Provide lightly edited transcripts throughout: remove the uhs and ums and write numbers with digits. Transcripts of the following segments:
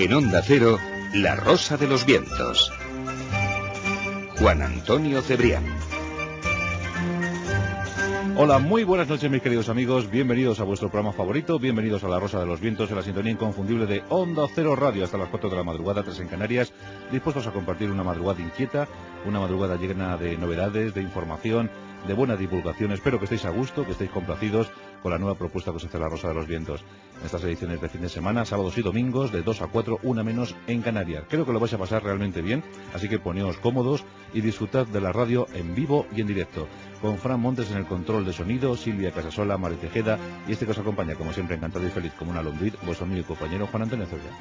En Onda Cero, La Rosa de los Vientos. Juan Antonio Cebrián. Hola, muy buenas noches mis queridos amigos, bienvenidos a vuestro programa favorito, bienvenidos a La Rosa de los Vientos, en la sintonía inconfundible de Onda Cero Radio hasta las 4 de la madrugada, 3 en Canarias, dispuestos a compartir una madrugada inquieta, una madrugada llena de novedades, de información, de buena divulgación. Espero que estéis a gusto, que estéis complacidos con la nueva propuesta que os hace La Rosa de los Vientos. En estas ediciones de fin de semana, sábados y domingos, de 2 a 4, una menos en Canarias. Creo que lo vais a pasar realmente bien, así que poneos cómodos y disfrutad de la radio en vivo y en directo. Con Fran Montes en el control de sonido, Silvia Casasola, Mari Tejeda y este que os acompaña, como siempre, encantado y feliz como una lombriz, vuestro amigo y compañero Juan Antonio Cebrián.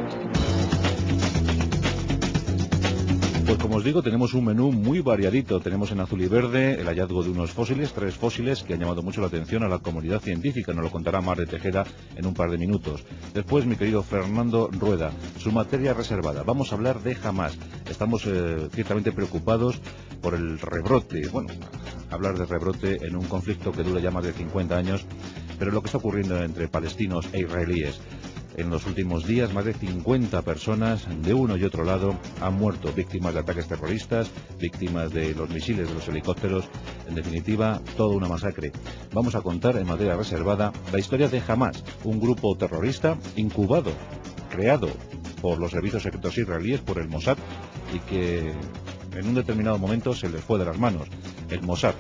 Pues como os digo, tenemos un menú muy variadito. Tenemos en azul y verde el hallazgo de unos fósiles, 3 fósiles que han llamado mucho la atención a la comunidad científica. Nos lo contará Mari Tejeda en un par de minutos. Después, mi querido Fernando Rueda, su materia reservada. Vamos a hablar de Hamás. Estamos ciertamente preocupados por el rebrote. Bueno, hablar de rebrote en un conflicto que dura ya más de 50 años, pero lo que está ocurriendo entre palestinos e israelíes. En los últimos días, más de 50 personas de uno y otro lado han muerto, víctimas de ataques terroristas, víctimas de los misiles de los helicópteros, en definitiva, toda una masacre. Vamos a contar en materia reservada la historia de Hamás, un grupo terrorista incubado, creado por los servicios secretos israelíes, por el Mossad, y que en un determinado momento se les fue de las manos. El Mossad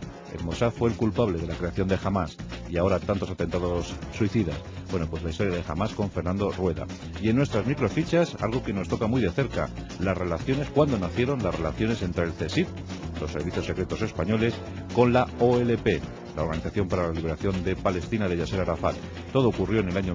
fue el culpable de la creación de Hamás y ahora tantos atentados suicidas. Bueno, pues la historia de Hamás con Fernando Rueda. Y en nuestras microfichas, algo que nos toca muy de cerca, las relaciones, cuando nacieron las relaciones entre el CSIC, los servicios secretos españoles, con la OLP, la Organización para la Liberación de Palestina de Yasser Arafat. Todo ocurrió en el año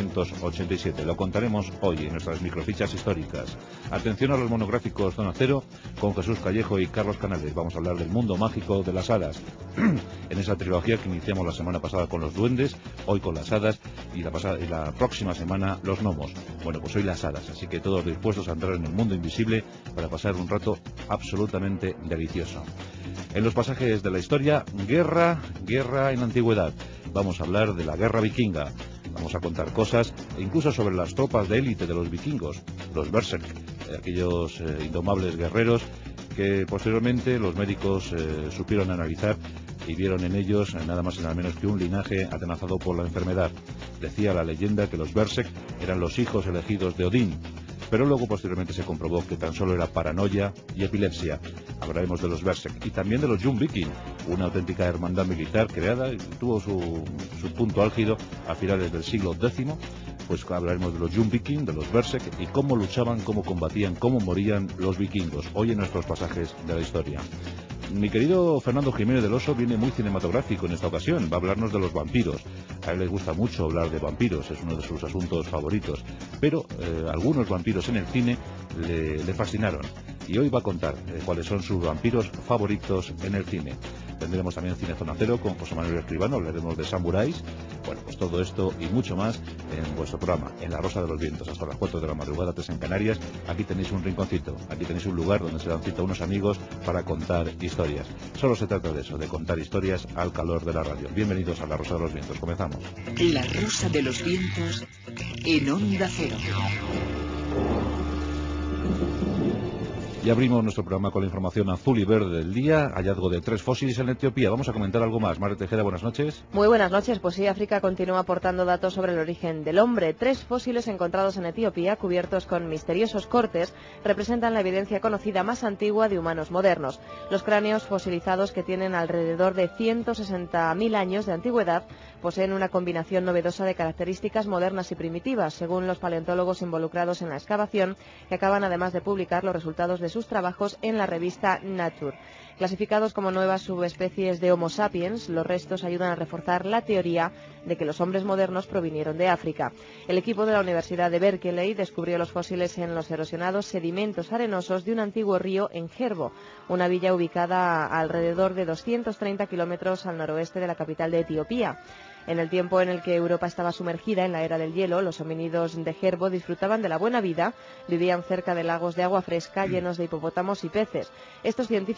1987. Lo contaremos hoy en nuestras microfichas históricas. Atención a los monográficos Zona Cero con Jesús Callejo y Carlos Canales. Vamos a hablar del mundo mágico de las hadas. En esa trilogía que iniciamos la semana pasada con los duendes, hoy con las hadas y la próxima semana los gnomos. Bueno, pues hoy las hadas, así que todos dispuestos a entrar en el mundo invisible para pasar un rato absolutamente delicioso. En los pasajes de la historia, guerra en la antigüedad. Vamos a hablar de la guerra vikinga. Vamos a contar cosas, incluso sobre las tropas de élite de los vikingos, los berserk, aquellos indomables guerreros que posteriormente los médicos supieron analizar y vieron en ellos nada más y nada menos que un linaje atenazado por la enfermedad. Decía la leyenda que los berserk eran los hijos elegidos de Odín, pero luego posteriormente se comprobó que tan solo era paranoia y epilepsia. Hablaremos de los berserk y también de los Jung-Viking, una auténtica hermandad militar creada y tuvo su punto álgido a finales del siglo X. Pues hablaremos de los Jung-Viking, de los berserk y cómo luchaban, cómo combatían, cómo morían los vikingos, hoy en nuestros pasajes de la historia. Mi querido Fernando Jiménez del Oso viene muy cinematográfico en esta ocasión, va a hablarnos de los vampiros. A él le gusta mucho hablar de vampiros, es uno de sus asuntos favoritos, pero algunos vampiros en el cine le fascinaron y hoy va a contar cuáles son sus vampiros favoritos en el cine. Tendremos también Cine Zona Cero con José Manuel Escribano, hablaremos de samuráis. Bueno, pues todo esto y mucho más en vuestro programa, en La Rosa de los Vientos, hasta las 4 de la madrugada, 3 en Canarias. Aquí tenéis un rinconcito, aquí tenéis un lugar donde se dan cita unos amigos para contar historias. Solo se trata de eso, de contar historias al calor de la radio. Bienvenidos a La Rosa de los Vientos, comenzamos. La Rosa de los Vientos en Onda Cero. Y abrimos nuestro programa con la información azul y verde del día, hallazgo de 3 fósiles en Etiopía. Vamos a comentar algo más. Mari Tejeda, buenas noches. Muy buenas noches. Pues sí, África continúa aportando datos sobre el origen del hombre. 3 fósiles encontrados en Etiopía, cubiertos con misteriosos cortes, representan la evidencia conocida más antigua de humanos modernos. Los cráneos fosilizados, que tienen alrededor de 160.000 años de antigüedad, poseen una combinación novedosa de características modernas y primitivas, según los paleontólogos involucrados en la excavación, que acaban además de publicar los resultados de sus trabajos en la revista Nature. Clasificados como nuevas subespecies de Homo sapiens, los restos ayudan a reforzar la teoría de que los hombres modernos provinieron de África. El equipo de la Universidad de Berkeley descubrió los fósiles en los erosionados sedimentos arenosos de un antiguo río en Herbo, una villa ubicada a alrededor de 230 kilómetros al noroeste de la capital de Etiopía. En el tiempo en el que Europa estaba sumergida en la era del hielo, los homínidos de Herbo disfrutaban de la buena vida, vivían cerca de lagos de agua fresca llenos de hipopótamos y peces. Estos científicos viajaron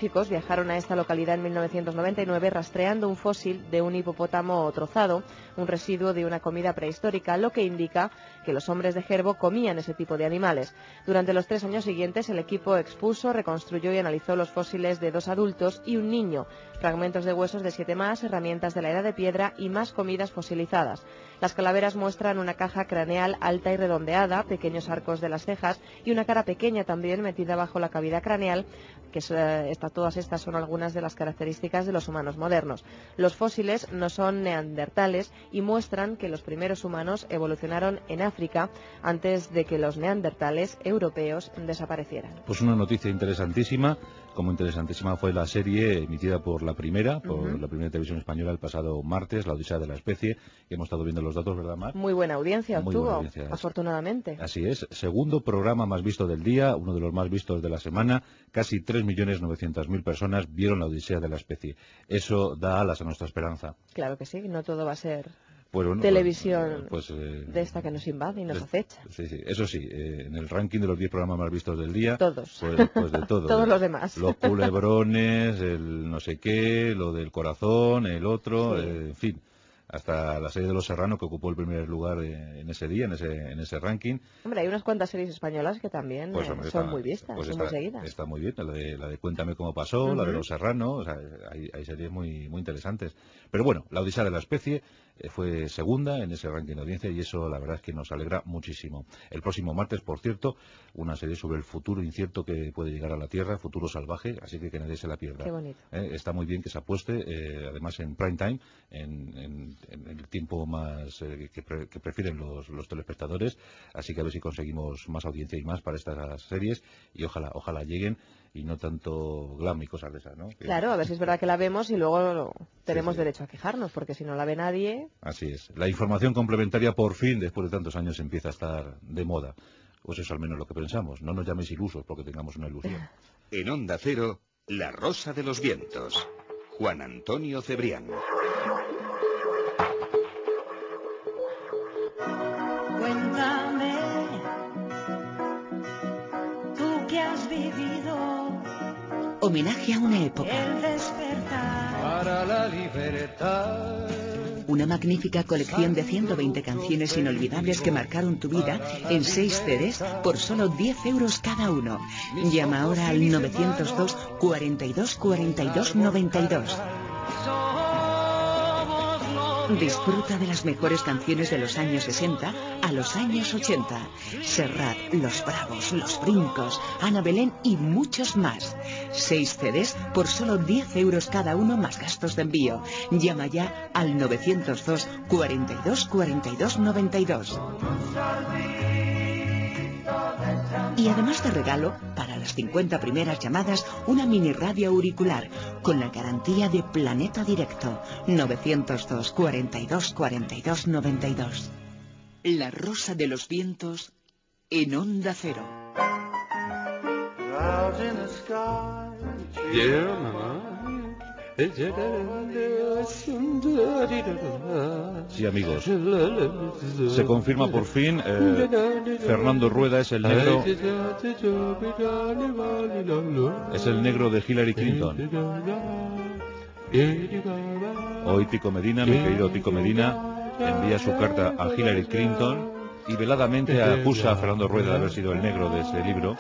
viajaron a esta localidad en 1999 rastreando un fósil de un hipopótamo trozado, un residuo de una comida prehistórica, lo que indica que los hombres de Jerbo comían ese tipo de animales. Durante los 3 años siguientes, el equipo expuso, reconstruyó y analizó los fósiles de 2 adultos y un niño, fragmentos de huesos de 7 más, herramientas de la edad de piedra y más comidas fosilizadas. Las calaveras muestran una caja craneal alta y redondeada, pequeños arcos de las cejas y una cara pequeña también metida bajo la cavidad craneal, que todas estas son algunas de las características de los humanos modernos. Los fósiles no son neandertales y muestran que los primeros humanos evolucionaron en África antes de que los neandertales europeos desaparecieran. Pues una noticia interesantísima, como interesantísima fue la serie emitida por la primera televisión española el pasado martes, La Odisea de la Especie, que hemos estado viendo los datos, ¿verdad, Mar? Muy buena audiencia Muy obtuvo, buena audiencia, afortunadamente. Así es, segundo programa más visto del día, uno de los más vistos de la semana, casi 3.900.000 personas vieron La Odisea de la Especie. Eso da alas a nuestra esperanza. Claro que sí, no todo va a ser Bueno, televisión de esta que nos invade y nos acecha. Sí, eso sí, en el ranking de los 10 programas más vistos del día, todos, pues de todo. Todos los demás. Los culebrones, el no sé qué, lo del corazón, el otro, sí. En fin. Hasta la serie de Los Serrano, que ocupó el primer lugar en ese día, en ese ranking. Hombre, hay unas cuantas series españolas que también son muy vistas, son muy seguidas. Está muy bien, la de Cuéntame cómo pasó, la de Los Serrano, o sea, hay series muy, muy interesantes. Pero bueno, La Odisea de la Especie fue segunda en ese ranking de audiencia y eso la verdad es que nos alegra muchísimo. El próximo martes, por cierto, una serie sobre el futuro incierto que puede llegar a la Tierra, futuro salvaje, así que nadie se la pierda. Qué bonito. Está muy bien que se apueste, además en prime time, en el tiempo más que prefieren los telespectadores, así que a ver si conseguimos más audiencia y más para estas series y ojalá lleguen y no tanto glam y cosas de esas, ¿no? Claro, a ver si es verdad que la vemos y luego tenemos derecho a quejarnos, porque si no la ve nadie... Así es. La información complementaria por fin, después de tantos años, empieza a estar de moda. Pues eso es al menos lo que pensamos. No nos llaméis ilusos porque tengamos una ilusión. En Onda Cero, La Rosa de los Vientos. Juan Antonio Cebrián. Cuéntame, tú que has vivido Homenaje a una época. el despertar para la libertad. Una magnífica colección de 120 canciones inolvidables que marcaron tu vida en 6 CDs por solo 10 euros cada uno. Llama ahora al 902 42 42 92. Disfruta de las mejores canciones de los años 60 a los años 80. Serrat, Los Bravos, Los Brincos, Ana Belén y muchos más. 6 CDs por solo 10 euros cada uno más gastos de envío. Llama ya al 902 42 42 92. Y además de regalo, para las 50 primeras llamadas, una mini radio auricular con la garantía de Planeta Directo. 902 42 42 92. La Rosa de los Vientos en Onda Cero. Sí, amigos, se confirma por fin, Fernando Rueda es el negro de Hillary Clinton. Hoy Tico Medina, mi querido Tico Medina, envía su carta a Hillary Clinton y veladamente acusa a Fernando Rueda de haber sido el negro de ese libro.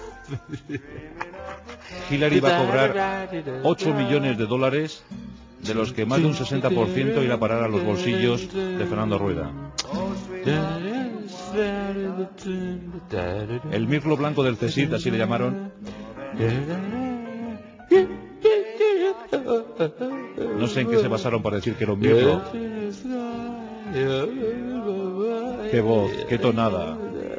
Hillary va a cobrar $8 millones, de los que más de un 60% irá a parar a los bolsillos de Fernando Rueda. El mirlo blanco del CSIC, así le llamaron. No sé en qué se basaron para decir que era un mirlo. Qué voz, qué tonada.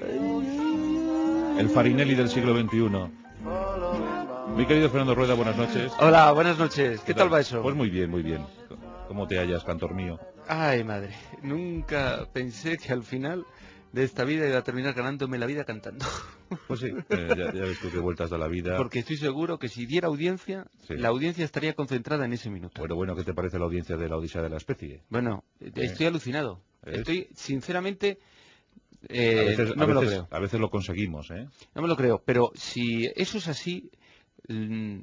El Farinelli del siglo XXI. Mi querido Fernando Rueda, buenas noches. Hola, buenas noches. ¿Qué tal va eso? Pues muy bien, muy bien. ¿Cómo te hallas, cantor mío? Ay, madre. Nunca pensé que al final de esta vida iba a terminar ganándome la vida cantando. Pues sí, ya ves tú qué vueltas da la vida. Porque estoy seguro que si diera audiencia, sí, la audiencia estaría concentrada en ese minuto. Bueno, ¿qué te parece la audiencia de La Odisea de la Especie? Bueno, estoy alucinado. Estoy, sinceramente... no me lo creo. A veces lo conseguimos, ¿eh? No me lo creo, pero si eso es así...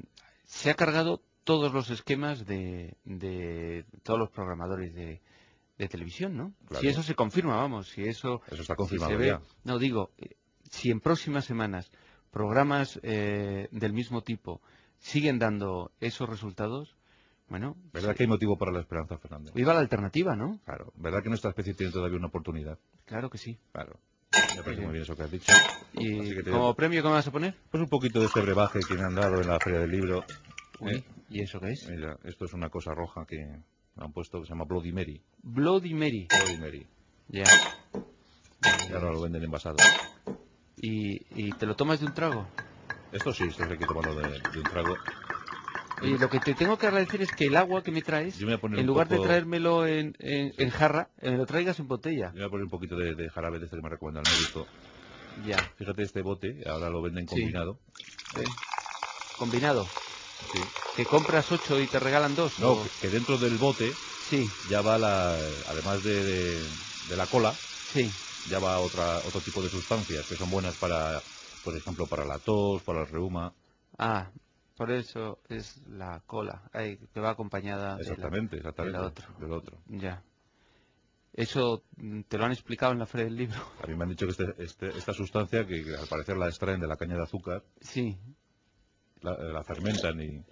se ha cargado todos los esquemas de todos los programadores de televisión, ¿no? Claro. Si eso se confirma, vamos, si eso... Eso está si confirmado se ve, ya. no, digo, si en próximas semanas programas del mismo tipo siguen dando esos resultados, bueno... ¿Verdad que hay motivo para la esperanza, Fernando? Viva la alternativa, ¿no? Claro. ¿Verdad que nuestra especie tiene todavía una oportunidad? Claro que sí. Claro. Me parece muy bien eso que has dicho. ¿Y Así que como premio qué me vas a poner? Pues un poquito de este brebaje que me han dado en la Feria del Libro. Uy, ¿y eso qué es? Mira, esto es una cosa roja que me han puesto que se llama Bloody Mary. Bloody Mary. Bloody Mary. Ya. Y ahora lo venden envasado. ¿Y te lo tomas de un trago? Esto sí, esto hay que tomarlo de un trago. Oye, lo que te tengo que agradecer es que el agua que me traes, Yo me voy a poner en un lugar poco- de traérmelo en Sí. jarra, me lo traigas en botella. Yo voy a poner un poquito de jarabe de este que me recomienda el médico. Ya. Fíjate este bote, ahora lo venden Sí. combinado. Combinado. Sí. ¿Que compras 8 y te regalan 2? No, o... que dentro del bote Sí, ya va además de la cola, sí. ya va otro tipo de sustancias que son buenas para, por ejemplo, para la tos, para el reuma. Ah, por eso es la cola, que va acompañada Exactamente, de exactamente. la otro. Del otro. Ya. Eso te lo han explicado en la feria del libro. A mí me han dicho que esta sustancia, que al parecer la extraen de la caña de azúcar, Sí. la fermentan y...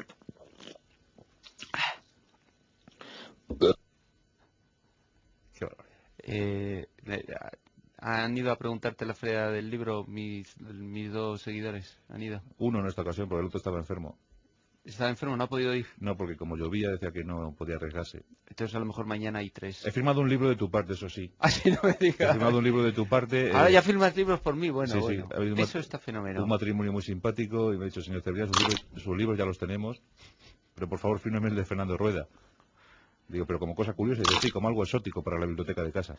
Qué barbaridad. Eh, eh, han ido a preguntarte en la feria del libro mis 2 seguidores. Han ido. Uno en esta ocasión, porque el otro estaba enfermo. Estaba enfermo, no ha podido ir. No, porque como llovía decía que no podía arriesgarse. Entonces a lo mejor mañana hay 3. He firmado un libro de tu parte, eso sí. Así no me He digas. firmado un libro de tu parte. Ahora ya firmas libros por mí. Bueno, sí, bueno. sí. Ha habido Eso está fenómeno. un matrimonio muy simpático y me ha dicho, señor Cebrián, sus libros ya los tenemos, pero por favor fírmeme el de Fernando Rueda. Digo, pero como cosa curiosa, y dice, sí, como algo exótico para la biblioteca de casa.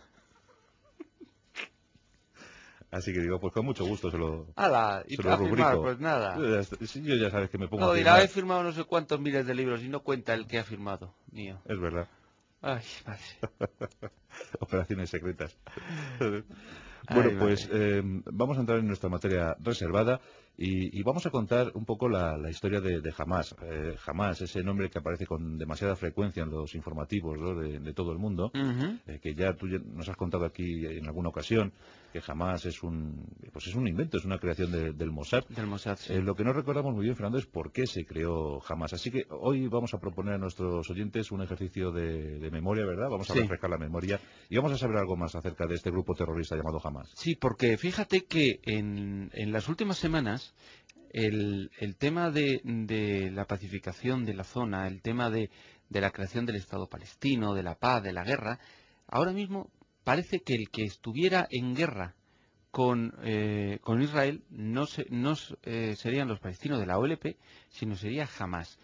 Así que digo, pues con mucho gusto ¡Hala! ¿Y se lo a firmar? rubrico. Pues nada. Yo ya sabes que me pongo No, a dirá, firmar. he firmado no sé cuántos miles de libros y no cuenta el que ha firmado, mío. Es verdad. Ay, madre. Operaciones secretas. Bueno, Ay, pues madre. vamos a entrar en nuestra materia reservada y vamos a contar un poco la historia de Hamás. Hamás, ese nombre que aparece con demasiada frecuencia en los informativos, ¿no?, de todo el mundo, Ujú. que ya tú nos has contado aquí en alguna ocasión, que Hamás es pues es un invento, es una creación del Mossad. Del Mossad, sí. Lo que no recordamos muy bien, Fernando, es por qué se creó Hamás. Así que hoy vamos a proponer a nuestros oyentes un ejercicio de memoria, ¿verdad? Vamos a Sí. refrescar la memoria y vamos a saber algo más acerca de este grupo terrorista llamado Hamás. Sí, porque fíjate que en las últimas semanas el tema de la pacificación de la zona, el tema de la creación del Estado palestino, de la paz, de la guerra, ahora mismo parece que el que estuviera en guerra con Israel no serían los palestinos de la OLP, sino sería Hamás.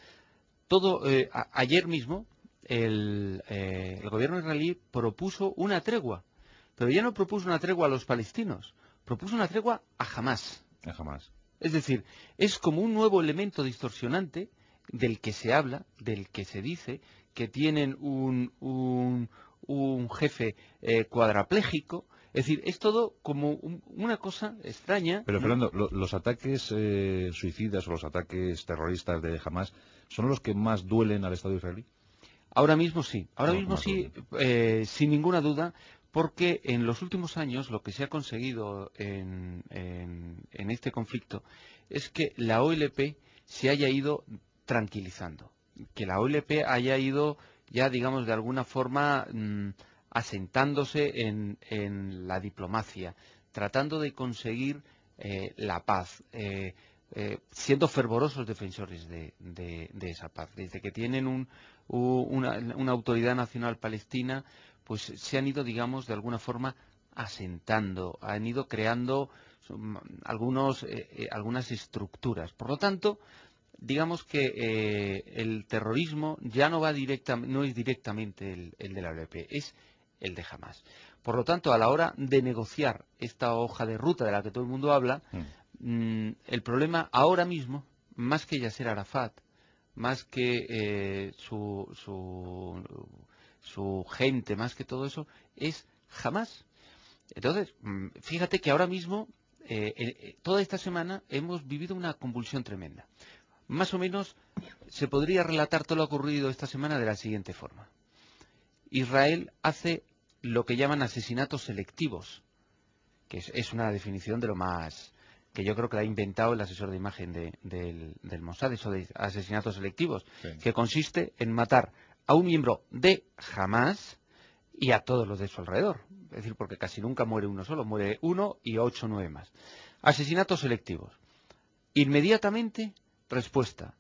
Ayer mismo el gobierno israelí propuso una tregua, pero ya no propuso una tregua a los palestinos, propuso una tregua a Hamás. Hamás. Es decir, es como un nuevo elemento distorsionante del que se habla, del que se dice, que tienen un jefe cuadraplégico. Es decir, es todo como una cosa extraña, Pero ¿no? Fernando, los ataques suicidas o los ataques terroristas de Hamás son los que más duelen al Estado israelí. Ahora mismo sí, ahora Son los que mismo más sí, duelen. sin ninguna duda, porque en los últimos años lo que se ha conseguido en este conflicto es que la OLP se haya ido tranquilizando, que la OLP haya ido ya, digamos, de alguna forma asentándose en la diplomacia, tratando de conseguir la paz, siendo fervorosos defensores de esa paz. Desde que tienen una autoridad nacional palestina, pues se han ido, digamos, de alguna forma asentando, han ido creando algunas estructuras. Por lo tanto, digamos que el terrorismo ya no no es directamente el de la OLP, es el de Hamás. Por lo tanto, a la hora de negociar esta hoja de ruta de la que todo el mundo habla, el problema ahora mismo, más que Yasser Arafat, más que su gente, más que todo eso, es Hamás. Entonces, fíjate que ahora mismo, toda esta semana, hemos vivido una convulsión tremenda. más o menos se podría relatar todo lo ocurrido esta semana de la siguiente forma. Israel hace lo que llaman asesinatos selectivos, que es una definición de lo más, que yo creo que la ha inventado el asesor de imagen del Mossad, eso de asesinatos selectivos, Sí. que consiste en matar a un miembro de Hamás y a todos los de su alrededor. Es decir, porque casi nunca muere uno solo, muere uno y 8 o 9 más. Asesinatos selectivos. Inmediatamente, respuesta.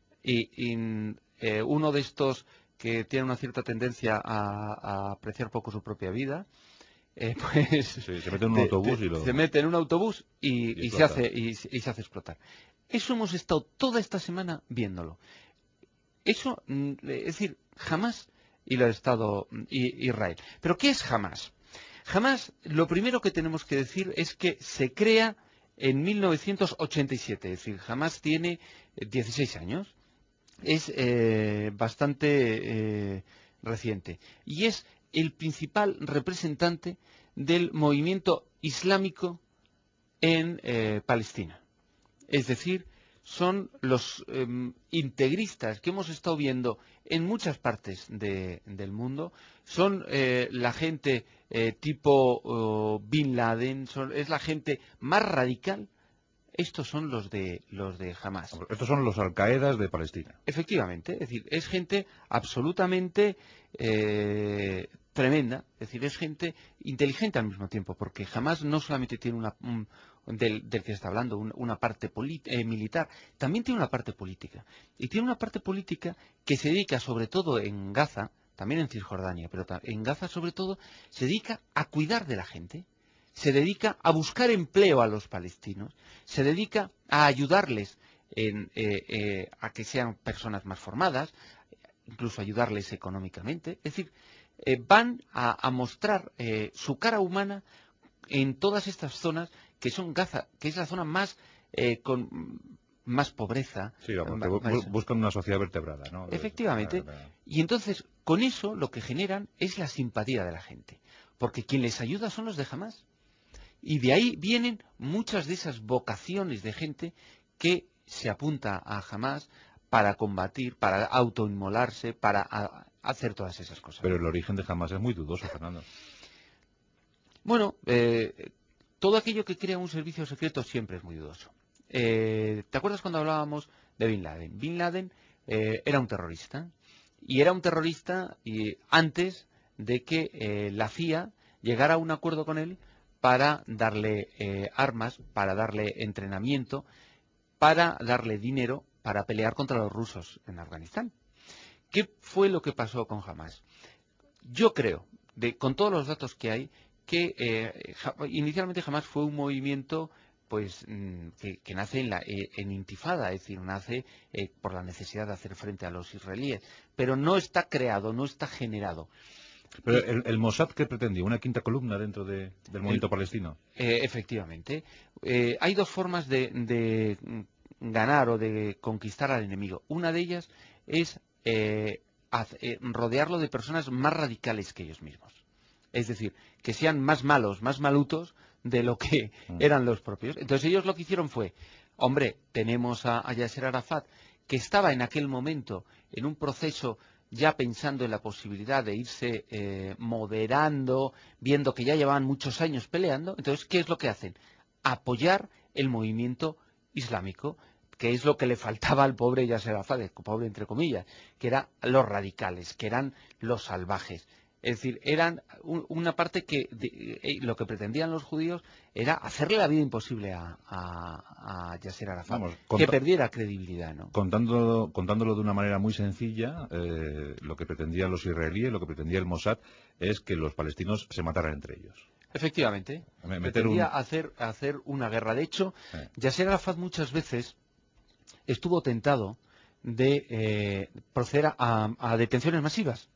Uno de estos que tiene una cierta tendencia a apreciar poco su propia vida, pues Sí, se mete en un autobús y lo... se mete en un autobús y se explota. hace explotar. Eso hemos estado toda esta semana viéndolo. Eso, es decir, Hamás y lo ha estado Israel. ¿Pero qué es Hamás? Hamás, lo primero que tenemos que decir es que se crea en 1987, es decir, Hamás tiene 16 años. Es bastante reciente y es el principal representante del movimiento islámico en Palestina. Es decir, son los integristas que hemos estado viendo en muchas partes del mundo, son la gente tipo Bin Laden, es la gente más radical. Estos son los de Hamás. Estos son los Al-Qaedas de Palestina. Efectivamente, es decir, es gente absolutamente tremenda, es decir, es gente inteligente al mismo tiempo, porque jamás no solamente tiene del que se está hablando, una parte militar, también tiene una parte política. Y tiene una parte política que se dedica, sobre todo en Gaza, también en Cisjordania, pero en Gaza sobre todo, se dedica a cuidar de la gente. Se dedica a buscar empleo a los palestinos, se dedica a ayudarles a que sean personas más formadas, incluso ayudarles económicamente. Es decir, van a mostrar su cara humana en todas estas zonas que son Gaza, que es la zona más con más pobreza. Sí, porque buscan una sociedad vertebrada, ¿no? Efectivamente. Y entonces, con eso lo que generan es la simpatía de la gente, porque quien les ayuda son los de Hamás. Y de ahí vienen muchas de esas vocaciones de gente que se apunta a Hamás para combatir, para autoinmolarse, para hacer todas esas cosas. Pero el origen de Hamás es muy dudoso, Fernando. Bueno, todo aquello que crea un servicio secreto siempre es muy dudoso. ¿Te acuerdas cuando hablábamos de Bin Laden? Bin Laden era un terrorista. Y era un terrorista antes de que la CIA llegara a un acuerdo con él para darle armas, para darle entrenamiento, para darle dinero para pelear contra los rusos en Afganistán. ¿Qué fue lo que pasó con Hamás? Yo creo, con todos los datos que hay, que inicialmente Hamás fue un movimiento pues que nace en intifada, es decir, nace por la necesidad de hacer frente a los israelíes, pero no está creado, no está generado. Pero el Mossad, ¿qué pretendía? ¿Una quinta columna dentro del movimiento palestino? Efectivamente. Hay dos formas de ganar o de conquistar al enemigo. Una de ellas es rodearlo de personas más radicales que ellos mismos. Es decir, que sean más malos, más malutos de lo que eran los propios. Entonces ellos lo que hicieron fue, hombre, tenemos a Yasser Arafat, que estaba en aquel momento en un proceso ya pensando en la posibilidad de irse moderando, viendo que ya llevaban muchos años peleando. Entonces, ¿qué es lo que hacen? Apoyar el movimiento islámico, que es lo que le faltaba al pobre Yasser Arafat, pobre entre comillas, que eran los radicales, que eran los salvajes. Es decir, eran una parte que lo que pretendían los judíos era hacerle la vida imposible a Yasser Arafat, que perdiera credibilidad, ¿no? Contándolo de una manera muy sencilla, lo que pretendían los israelíes, lo que pretendía el Mossad, es que los palestinos se mataran entre ellos. Efectivamente, pretendía hacer una guerra. De hecho, Yasser Arafat muchas veces estuvo tentado de proceder a detenciones masivas.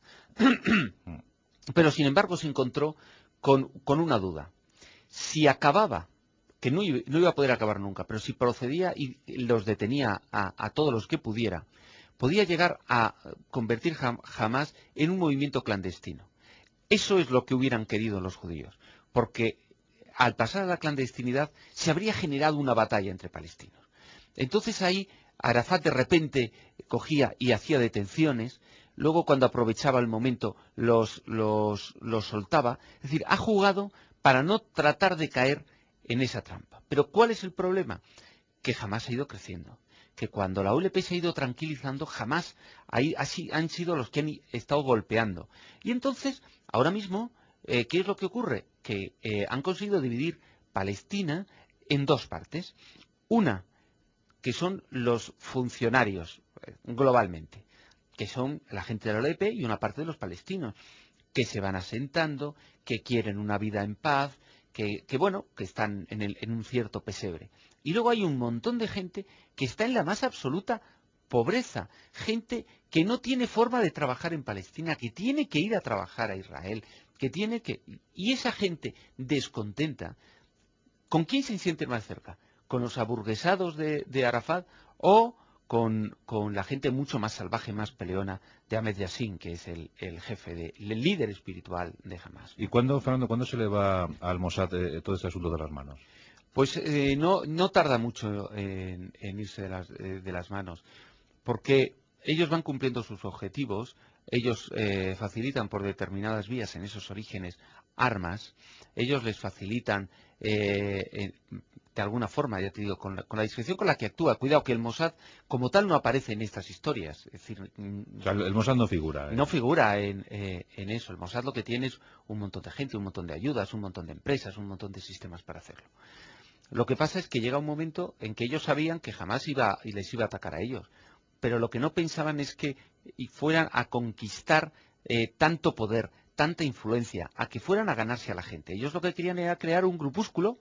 Pero, sin embargo, se encontró con una duda. Si acababa, que no iba a poder acabar nunca, pero si procedía y los detenía a todos los que pudiera, podía llegar a convertir Hamás en un movimiento clandestino. Eso es lo que hubieran querido los judíos, porque al pasar a la clandestinidad se habría generado una batalla entre palestinos. Entonces ahí Arafat de repente cogía y hacía detenciones, luego cuando aprovechaba el momento los soltaba. Es decir, ha jugado para no tratar de caer en esa trampa. Pero ¿cuál es el problema? Que jamás ha ido creciendo. Que cuando la OLP se ha ido tranquilizando, jamás así han sido los que han estado golpeando. Y entonces, ahora mismo, ¿qué es lo que ocurre? Que han conseguido dividir Palestina en dos partes. Una, que son los funcionarios, globalmente, que son la gente de la OLP y una parte de los palestinos, que se van asentando, que quieren una vida en paz, que están en un cierto pesebre. Y luego hay un montón de gente que está en la más absoluta pobreza, gente que no tiene forma de trabajar en Palestina, que tiene que ir a trabajar a Israel, y esa gente descontenta, ¿con quién se sienten más cerca? ¿Con los aburguesados de Arafat o con la gente mucho más salvaje, más peleona de Ahmed Yassin, que es el jefe, el líder espiritual de Hamas? ¿Y Fernando, cuándo se le va al Mossad todo este asunto de las manos? Pues no tarda mucho en irse de las manos, porque ellos van cumpliendo sus objetivos, ellos facilitan por determinadas vías en esos orígenes armas, ellos les facilitan de alguna forma, ya te digo, con la discreción con la que actúa. Cuidado que el Mossad como tal no aparece en estas historias. Es decir, o sea, el Mossad no figura. No figura en eso. El Mossad lo que tiene es un montón de gente, un montón de ayudas, un montón de empresas, un montón de sistemas para hacerlo. Lo que pasa es que llega un momento en que ellos sabían que jamás les iba a atacar a ellos. Pero lo que no pensaban es que fueran a conquistar tanto poder, tanta influencia, a que fueran a ganarse a la gente. Ellos lo que querían era crear un grupúsculo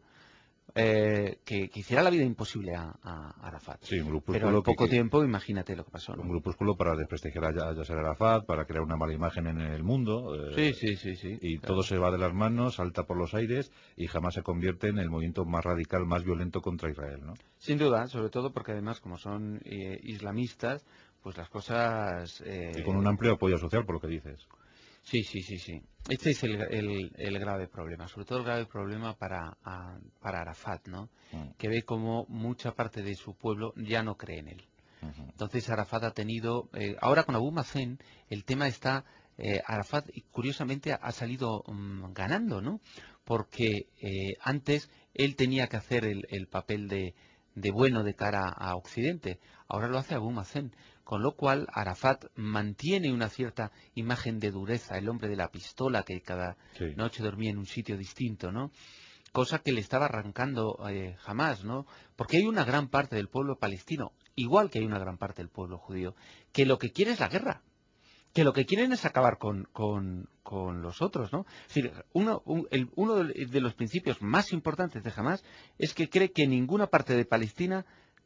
que hiciera la vida imposible a Arafat. Sí, un grupúsculo. Pero en poco tiempo, imagínate lo que pasó, ¿no? Un grupúsculo para desprestigiar a Yasser Arafat, para crear una mala imagen en el mundo. Sí. Y claro. todo se va de las manos, salta por los aires y jamás se convierte en el movimiento más radical, más violento contra Israel, ¿no? Sin duda, sobre todo porque además, como son islamistas, pues las cosas... Y con un amplio apoyo social, por lo que dices. Sí. Este es el grave problema, sobre todo el grave problema para Arafat, ¿no? Que ve como mucha parte de su pueblo ya no cree en él. Entonces Arafat ha tenido... ahora con Abu Mazen el tema está... Arafat, curiosamente, ha salido ganando, ¿no? Porque antes él tenía que hacer el papel de bueno de cara a Occidente. Ahora lo hace Abu Mazen. Con lo cual, Arafat mantiene una cierta imagen de dureza, el hombre de la pistola que cada noche dormía en un sitio distinto, ¿no? Cosa que le estaba arrancando Hamas, ¿no? Porque hay una gran parte del pueblo palestino, igual que hay una gran parte del pueblo judío, que lo que quiere es la guerra, que lo que quieren es acabar con los otros, ¿no? Es decir, uno de los principios más importantes de Hamas es que cree que ninguna parte de Palestina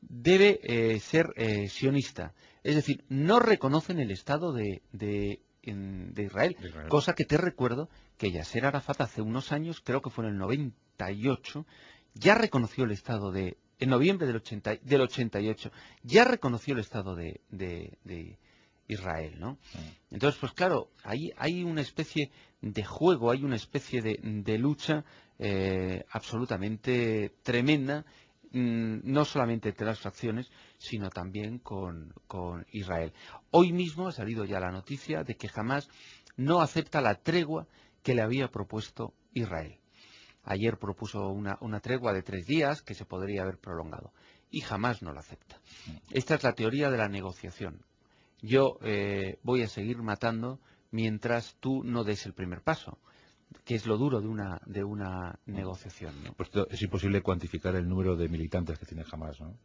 debe ser sionista. Es decir, no reconocen el Estado de Israel, cosa que te recuerdo que Yasser Arafat hace unos años, creo que fue en el 98, ya reconoció el Estado en noviembre del 88, ya reconoció el Estado de Israel, ¿no? Entonces, pues claro, ahí hay una especie de juego, hay una especie de lucha absolutamente tremenda, no solamente entre las facciones, sino también con Israel. Hoy mismo ha salido ya la noticia de que Hamas no acepta la tregua que le había propuesto Israel. Ayer propuso una tregua de 3 días que se podría haber prolongado y Hamas no la acepta. Esta es la teoría de la negociación. Yo voy a seguir matando mientras tú no des el primer paso, que es lo duro de una negociación, ¿no? Pues es imposible cuantificar el número de militantes que tiene Hamas, ¿no?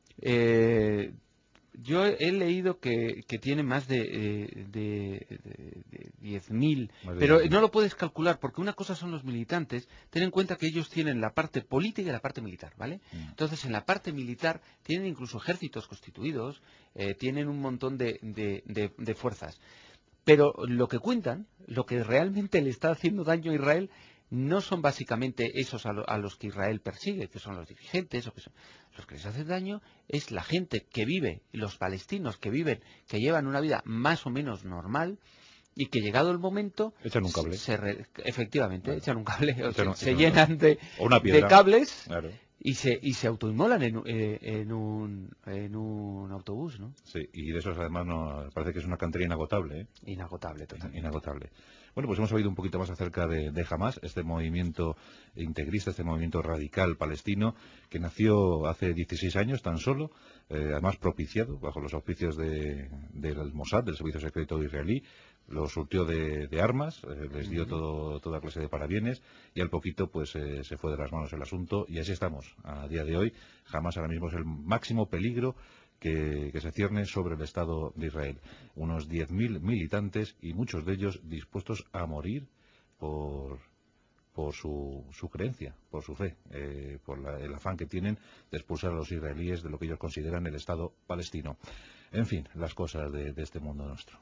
Yo he leído que tiene más de 10.000, pero no lo puedes calcular, porque una cosa son los militantes. Ten en cuenta que ellos tienen la parte política y la parte militar, ¿vale? Entonces, en la parte militar tienen incluso ejércitos constituidos, tienen un montón de fuerzas. Pero lo que cuentan, lo que realmente le está haciendo daño a Israel, no son básicamente esos a los que Israel persigue, que son los dirigentes, los que les hace daño es la gente que vive, los palestinos que viven, que llevan una vida más o menos normal y que llegado el momento... Echan un cable. Efectivamente, claro. echan un cable, se llenan de cables. Claro. y se autoinmolan en un autobús, ¿no? Sí, y de esos además parece que es una cantera inagotable, ¿eh? Inagotable, totalmente. Inagotable. Bueno, pues hemos oído un poquito más acerca de Hamás, este movimiento integrista, este movimiento radical palestino, que nació hace 16 años tan solo, además propiciado bajo los auspicios del Mossad, del Servicio Secreto israelí. Los surtió de armas, les dio toda clase de parabienes, y al poquito pues se fue de las manos el asunto, y así estamos a día de hoy. Hamás ahora mismo es el máximo peligro que se cierne sobre el Estado de Israel. Unos 10.000 militantes, y muchos de ellos dispuestos a morir por su creencia, por su fe, por el afán que tienen de expulsar a los israelíes de lo que ellos consideran el Estado palestino. En fin, las cosas de este mundo nuestro.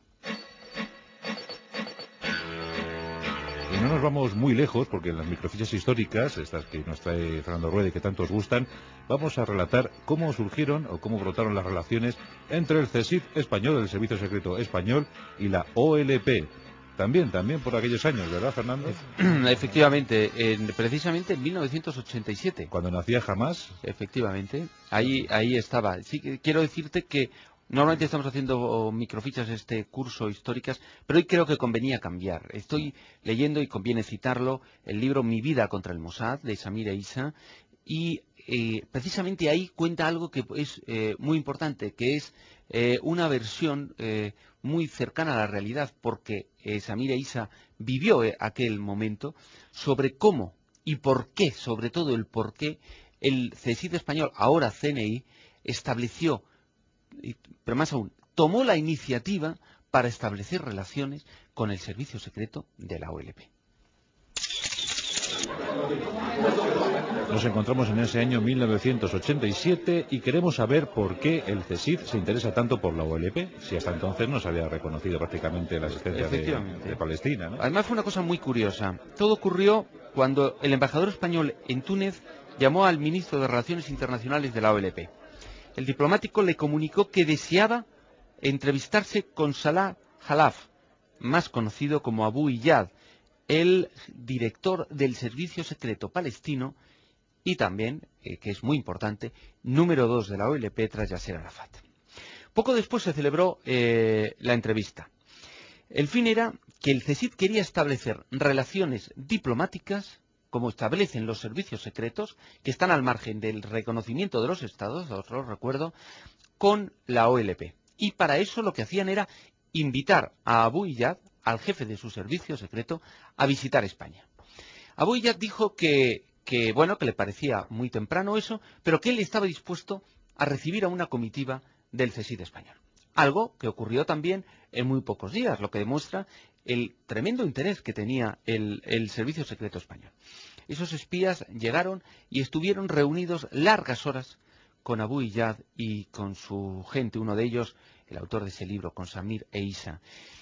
Y no nos vamos muy lejos, porque en las microfichas históricas, estas que nos trae Fernando Rueda y que tanto os gustan, vamos a relatar cómo surgieron o cómo brotaron las relaciones entre el CSIC español, el Servicio Secreto Español, y la OLP. También por aquellos años, ¿verdad, Fernando? Efectivamente, precisamente en 1987. Cuando nacía Hamás. Efectivamente, ahí estaba. Sí, quiero decirte que normalmente estamos haciendo microfichas este curso históricas, pero hoy creo que convenía cambiar. Estoy leyendo, y conviene citarlo, el libro Mi vida contra el Mossad, de Samir Eissa, y precisamente ahí cuenta algo que es muy importante, que es una versión muy cercana a la realidad, porque Samir Eissa vivió aquel momento, sobre cómo y por qué, sobre todo el por qué, el CSIC español, ahora CNI, estableció, pero más aún, tomó la iniciativa para establecer relaciones con el servicio secreto de la OLP. Nos encontramos en ese año 1987 y queremos saber por qué el CSIC se interesa tanto por la OLP, si hasta entonces no se había reconocido prácticamente la existencia de Palestina, ¿no? Además fue una cosa muy curiosa. Todo ocurrió cuando el embajador español en Túnez llamó al ministro de Relaciones Internacionales de la OLP. El diplomático le comunicó que deseaba entrevistarse con Salah Khalaf, más conocido como Abu Iyad, el director del Servicio Secreto Palestino y también, que es muy importante, número 2 de la OLP tras Yasser Arafat. Poco después se celebró la entrevista. El fin era que el CSIC quería establecer relaciones diplomáticas, como establecen los servicios secretos, que están al margen del reconocimiento de los estados, os lo recuerdo, con la OLP. Y para eso lo que hacían era invitar a Abu Iyad, al jefe de su servicio secreto, a visitar España. Abu Iyad dijo que le parecía muy temprano eso, pero que él estaba dispuesto a recibir a una comitiva del CSIC español. Algo que ocurrió también en muy pocos días, lo que demuestra el tremendo interés que tenía el Servicio Secreto Español. Esos espías llegaron y estuvieron reunidos largas horas con Abu Iyad y con su gente, uno de ellos, el autor de ese libro, con Samir Eissa.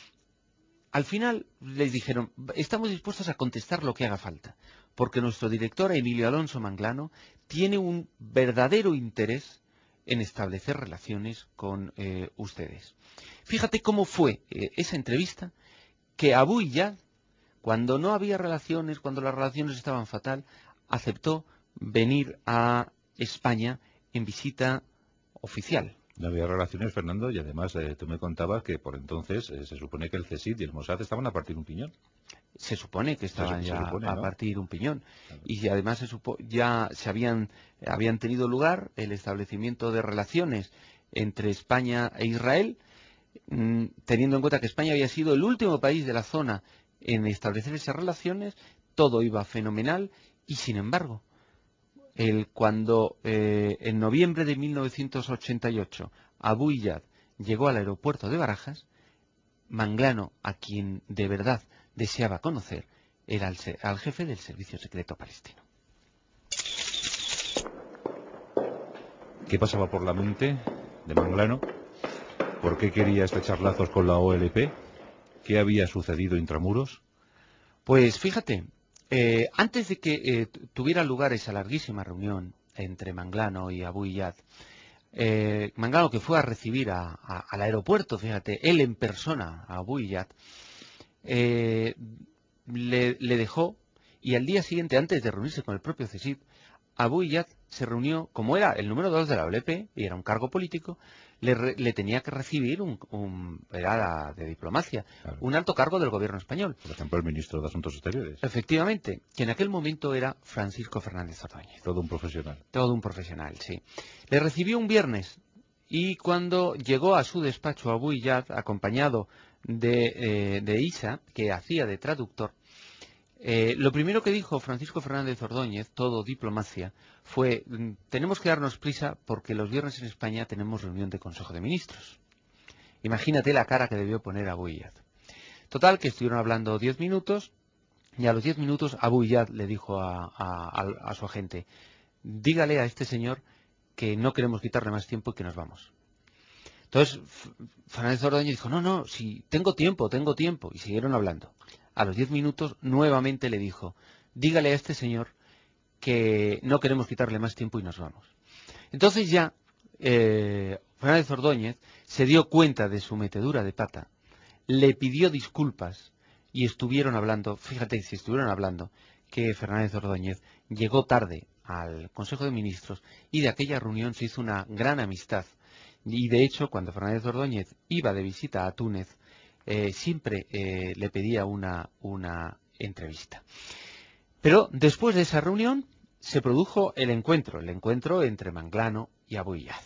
Al final les dijeron, estamos dispuestos a contestar lo que haga falta, porque nuestro director, Emilio Alonso Manglano, tiene un verdadero interés en establecer relaciones con ustedes. Fíjate cómo fue esa entrevista, que Abu Iyad, cuando no había relaciones, cuando las relaciones estaban fatal, aceptó venir a España en visita oficial. No había relaciones, Fernando, y además tú me contabas que por entonces se supone que el CSIC y el Mossad estaban a partir un piñón. Se supone que estaban ¿no? a partir un piñón. Claro. Y además ya habían tenido lugar el establecimiento de relaciones entre España e Israel, teniendo en cuenta que España había sido el último país de la zona en establecer esas relaciones, todo iba fenomenal, y sin embargo, cuando en noviembre de 1988 Abu Iyad llegó al aeropuerto de Barajas, Manglano, a quien de verdad deseaba conocer, era al jefe del Servicio Secreto Palestino. ¿Qué pasaba por la mente de Manglano? ¿Por qué quería estrechar lazos con la OLP? ¿Qué había sucedido intramuros? Pues fíjate, antes de que tuviera lugar esa larguísima reunión entre Manglano y Abu Iyad, Manglano, que fue a recibir al aeropuerto, fíjate, él en persona a Abu Iyad, le dejó, y al día siguiente, antes de reunirse con el propio CSIC, Abu Iyad se reunió, como era el número 2 de la OLP y era un cargo político, le tenía que recibir era de diplomacia, Claro. un alto cargo del gobierno español. Por ejemplo, el ministro de Asuntos Exteriores. Efectivamente, que en aquel momento era Francisco Fernández Ordóñez. Todo un profesional. Todo un profesional, sí. Le recibió un viernes y cuando llegó a su despacho Abu Iyad, acompañado de Isa, que hacía de traductor, lo primero que dijo Francisco Fernández Ordóñez, todo diplomacia, fue: tenemos que darnos prisa porque los viernes en España tenemos reunión de Consejo de Ministros. Imagínate la cara que debió poner Abu Iyad. Total, que estuvieron hablando 10 minutos y a los 10 minutos Abu Iyad le dijo a su agente: dígale a este señor que no queremos quitarle más tiempo y que nos vamos. Entonces Fernández Ordóñez dijo: no, si tengo tiempo, y siguieron hablando. A los 10 minutos nuevamente le dijo: dígale a este señor que no queremos quitarle más tiempo y nos vamos. Entonces ya Fernández Ordóñez se dio cuenta de su metedura de pata, le pidió disculpas y estuvieron hablando, fíjate si estuvieron hablando, que Fernández Ordóñez llegó tarde al Consejo de Ministros y de aquella reunión se hizo una gran amistad. Y de hecho, cuando Fernández Ordóñez iba de visita a Túnez, siempre le pedía una entrevista. Pero después de esa reunión se produjo el encuentro entre Manglano y Abu Iyad.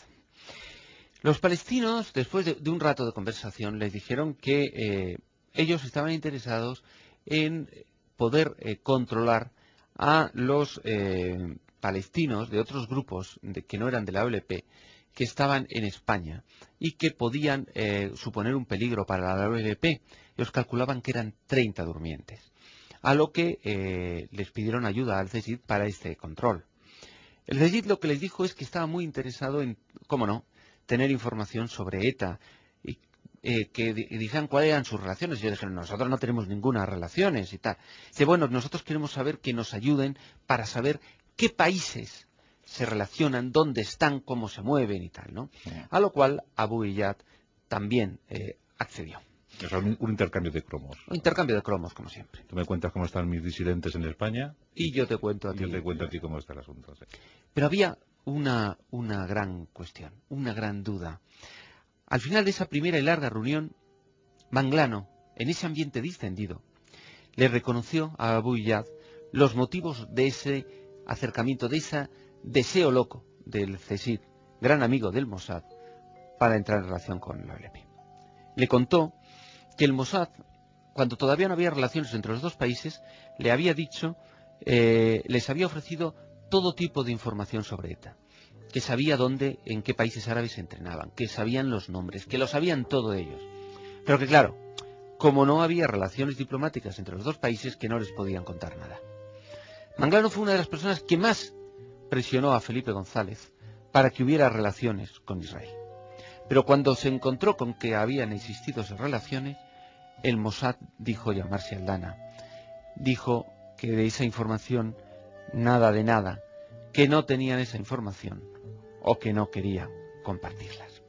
Los palestinos, después de un rato de conversación, les dijeron que ellos estaban interesados en poder controlar a los palestinos de otros grupos que no eran de la OLP, que estaban en España y que podían suponer un peligro para la OLP. Ellos calculaban que eran 30 durmientes, a lo que les pidieron ayuda al CSID para este control. El CSID lo que les dijo es que estaba muy interesado en, cómo no, tener información sobre ETA y que dijeran cuáles eran sus relaciones. Y ellos dijeron: nosotros no tenemos ninguna relaciones y tal. Dice: bueno, nosotros queremos saber, que nos ayuden para saber qué países se relacionan, dónde están, cómo se mueven y tal, ¿no? A lo cual Abu Iyad también accedió. O sea, un intercambio de cromos. Un intercambio de cromos, como siempre. Tú me cuentas cómo están mis disidentes en España. Y yo te cuento a ti. Yo te cuento a ti cómo está el asunto. Sí. Pero había una gran cuestión, una gran duda. Al final de esa primera y larga reunión, Manglano, en ese ambiente distendido, le reconoció a Abu Iyad los motivos de ese acercamiento, de ese deseo loco del CSID, gran amigo del Mossad, para entrar en relación con la OLP. Le contó que el Mossad, cuando todavía no había relaciones entre los dos países, le había dicho, les había ofrecido todo tipo de información sobre ETA, que sabía dónde, en qué países árabes se entrenaban, que sabían los nombres, que lo sabían todo de ellos. Pero que claro, como no había relaciones diplomáticas entre los dos países, que no les podían contar nada. Manglano fue una de las personas que más presionó a Felipe González para que hubiera relaciones con Israel. Pero cuando se encontró con que habían existido esas relaciones, el Mossad dijo llamarse Aldana. Dijo que de esa información nada de nada, que no tenían esa información o que no quería compartirlas.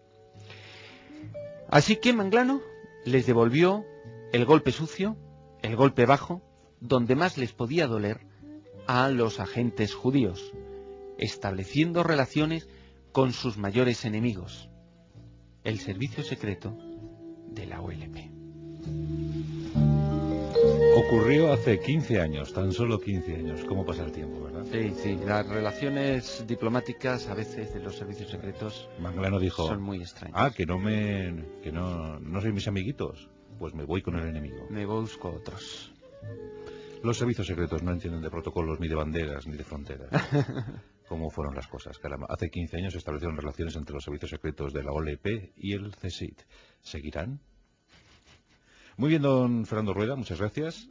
Así que Manglano les devolvió el golpe sucio, el golpe bajo, donde más les podía doler a los agentes judíos, estableciendo relaciones con sus mayores enemigos, el servicio secreto de la OLP. Ocurrió hace 15 años, tan solo 15 años. ¿Cómo pasa el tiempo, verdad? Sí, las relaciones diplomáticas a veces de los servicios secretos Manglano dijo: son muy extrañas. que no soy mis amiguitos, pues me voy con el enemigo. Me busco otros. Los servicios secretos no entienden de protocolos, ni de banderas, ni de fronteras. ¿Cómo fueron las cosas? Caramba, hace 15 años se establecieron relaciones entre los servicios secretos de la OLP y el CSID. ¿Seguirán? Muy bien, don Fernando Rueda, muchas gracias.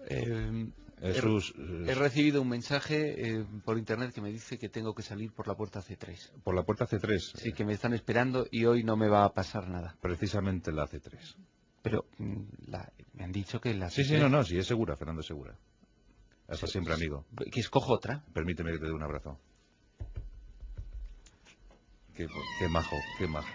He recibido un mensaje por internet que me dice que tengo que salir por la puerta C3. Por la puerta C3. Sí, que me están esperando y hoy no me va a pasar nada. Precisamente la C3. Pero me han dicho que la C3... Sí, sí, es segura, Fernando, es segura. Hasta siempre, amigo. ¿Que escojo otra? Permíteme que te dé un abrazo. Qué majo, qué majo.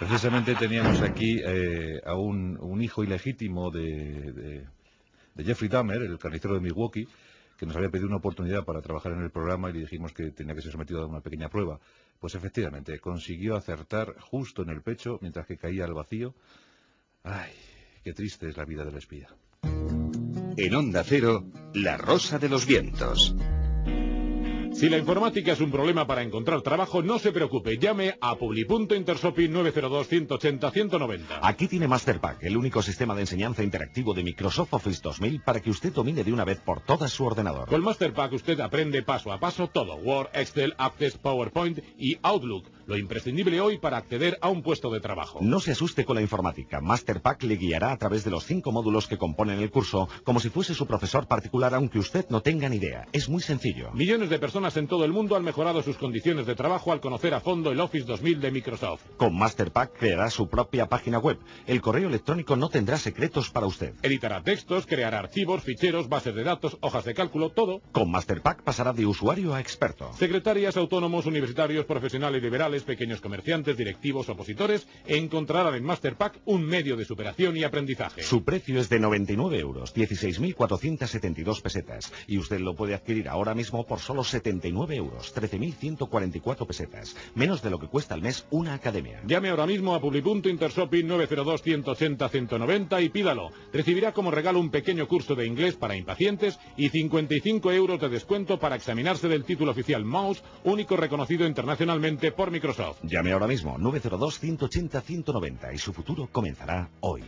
Precisamente teníamos aquí a un hijo ilegítimo de Jeffrey Dahmer, el carnicero de Milwaukee, que nos había pedido una oportunidad para trabajar en el programa y le dijimos que tenía que ser sometido a una pequeña prueba. Pues efectivamente, consiguió acertar justo en el pecho mientras que caía al vacío. ¡Ay, qué triste es la vida del espía! En Onda Cero, La Rosa de los Vientos. Si la informática es un problema para encontrar trabajo, no se preocupe. Llame a Publi.Intersopi 902-180-190. Aquí tiene Masterpack, el único sistema de enseñanza interactivo de Microsoft Office 2000 para que usted domine de una vez por todas su ordenador. Con Masterpack usted aprende paso a paso todo. Word, Excel, Access, PowerPoint y Outlook. Lo imprescindible hoy para acceder a un puesto de trabajo. No se asuste con la informática. Masterpack le guiará a través de los 5 módulos que componen el curso, como si fuese su profesor particular, aunque usted no tenga ni idea. Es muy sencillo. Millones de personas en todo el mundo han mejorado sus condiciones de trabajo al conocer a fondo el Office 2000 de Microsoft. Con Masterpack creará su propia página web. El correo electrónico no tendrá secretos para usted. Editará textos, creará archivos, ficheros, bases de datos, hojas de cálculo, todo. Con Masterpack pasará de usuario a experto. Secretarias, autónomos, universitarios, profesionales liberales, pequeños comerciantes, directivos, opositores, encontrarán en Masterpack un medio de superación y aprendizaje. Su precio es de 99 euros, 16.472 pesetas. Y usted lo puede adquirir ahora mismo por solo 79 euros, 13.144 pesetas. Menos de lo que cuesta al mes una academia. Llame ahora mismo a Publi.Intersopi 902-180-190 y pídalo. Recibirá como regalo un pequeño curso de inglés para impacientes y 55 euros de descuento para examinarse del título oficial Mouse, único reconocido internacionalmente por Microsoft. Llame ahora mismo 902-180-190 y su futuro comenzará hoy.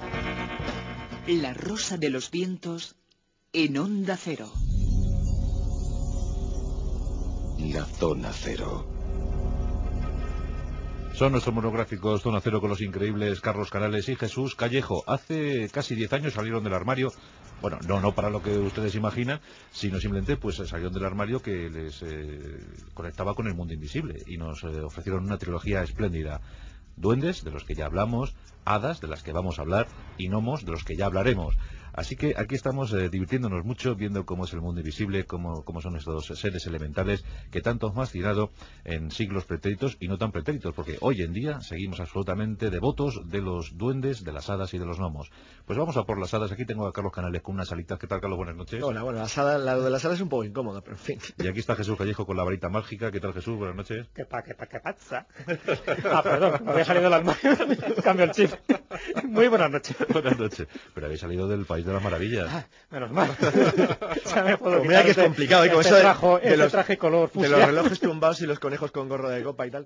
La Rosa de los Vientos en Onda Cero. La Zona Cero. Son nuestros monográficos Zona Cero con los increíbles Carlos Canales y Jesús Callejo. Hace casi 10 años salieron del armario. Bueno, no para lo que ustedes imaginan, sino simplemente pues salieron del armario que les conectaba con el mundo invisible y nos ofrecieron una trilogía espléndida. Duendes, de los que ya hablamos, hadas, de las que vamos a hablar, y gnomos, de los que ya hablaremos. Así que aquí estamos divirtiéndonos mucho, viendo cómo es el mundo invisible, cómo son estos seres elementales que tanto han fascinado en siglos pretéritos y no tan pretéritos, porque hoy en día seguimos absolutamente devotos de los duendes, de las hadas y de los gnomos. Pues vamos a por las hadas. Aquí tengo a Carlos Canales con unas alitas. ¿Qué tal, Carlos? Buenas noches. Hola, bueno, lo de las hadas es un poco incómodo, pero en fin. Y aquí está Jesús Callejo con la varita mágica. ¿Qué tal, Jesús? Buenas noches. ¿Qué pasa? Perdón, me había salido del armario. Cambio el chip. Muy buenas noches. Buenas noches. Pero habéis salido del país de las maravillas. Menos mal. Ya me puedo mira que es complicado, como eso de los traje color fucsia. De los relojes tumbados y los conejos con gorro de copa y tal.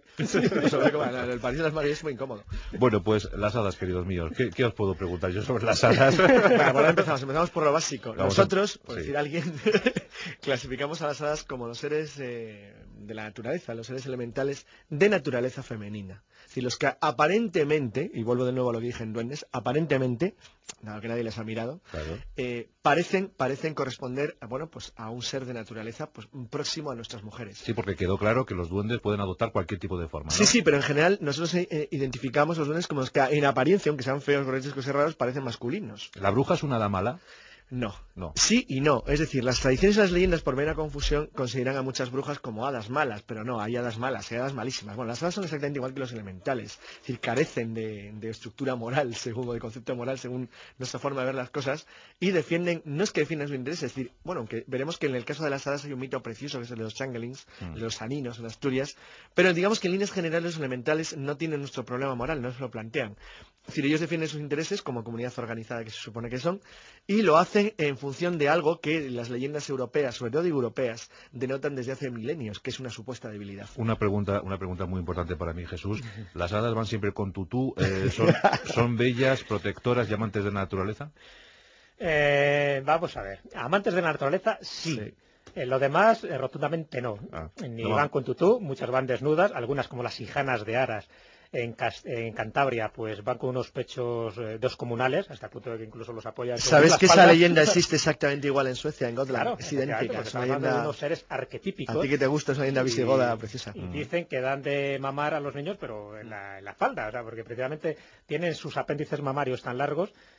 El país de las maravillas es muy incómodo. Bueno, pues las hadas, queridos míos. ¿Qué os puedo preguntar yo sobre las hadas? Bueno, empezamos por lo básico. Nosotros, por decir alguien, clasificamos a las hadas como los seres de la naturaleza, los seres elementales de naturaleza femenina. Es decir, los que aparentemente, y vuelvo de nuevo a lo que dije en duendes, aparentemente, dado que nadie les ha mirado, claro, parecen corresponder a un ser de naturaleza próximo a nuestras mujeres. Sí, porque quedó claro que los duendes pueden adoptar cualquier tipo de forma, ¿no? Sí, pero en general nosotros identificamos los duendes como los que en apariencia, aunque sean feos, grotescos y raros, parecen masculinos. ¿La bruja es una hada mala? No. No. Sí y no. Es decir, las tradiciones y las leyendas, por mera confusión, consideran a muchas brujas como hadas malas, pero no, hay hadas malas, hay hadas malísimas. Bueno, las hadas son exactamente igual que los elementales. Es decir, carecen de estructura moral, o de concepto moral, según nuestra forma de ver las cosas, y no es que defiendan su interés, es decir, bueno, aunque veremos que en el caso de las hadas hay un mito precioso, que es el de los changelings, de los aninos en Asturias, pero digamos que en líneas generales los elementales no tienen nuestro problema moral, no se lo plantean. Es decir, ellos defienden sus intereses como comunidad organizada que se supone que son, y lo hacen en función de algo que las leyendas europeas, sobre todo europeas, denotan desde hace milenios, que es una supuesta debilidad. Una pregunta muy importante para mí, Jesús. ¿Las hadas van siempre con tutú? ¿Son bellas, protectoras y amantes de la naturaleza? Vamos a ver. Amantes de la naturaleza, sí. Lo demás, rotundamente no. Ni van con tutú, muchas van desnudas, algunas como las hijanas de Aras. En Cantabria, pues van con unos pechos descomunales, hasta el punto de que incluso los apoyan. ¿Sabes que esa leyenda existe exactamente igual en Suecia, en Gotland? Claro, es idéntica. Es una leyenda de unos seres arquetípicos. A ti que te gusta, es una leyenda visigoda preciosa. Y dicen que dan de mamar a los niños, pero en la falda, o sea, porque precisamente tienen sus apéndices mamarios tan largos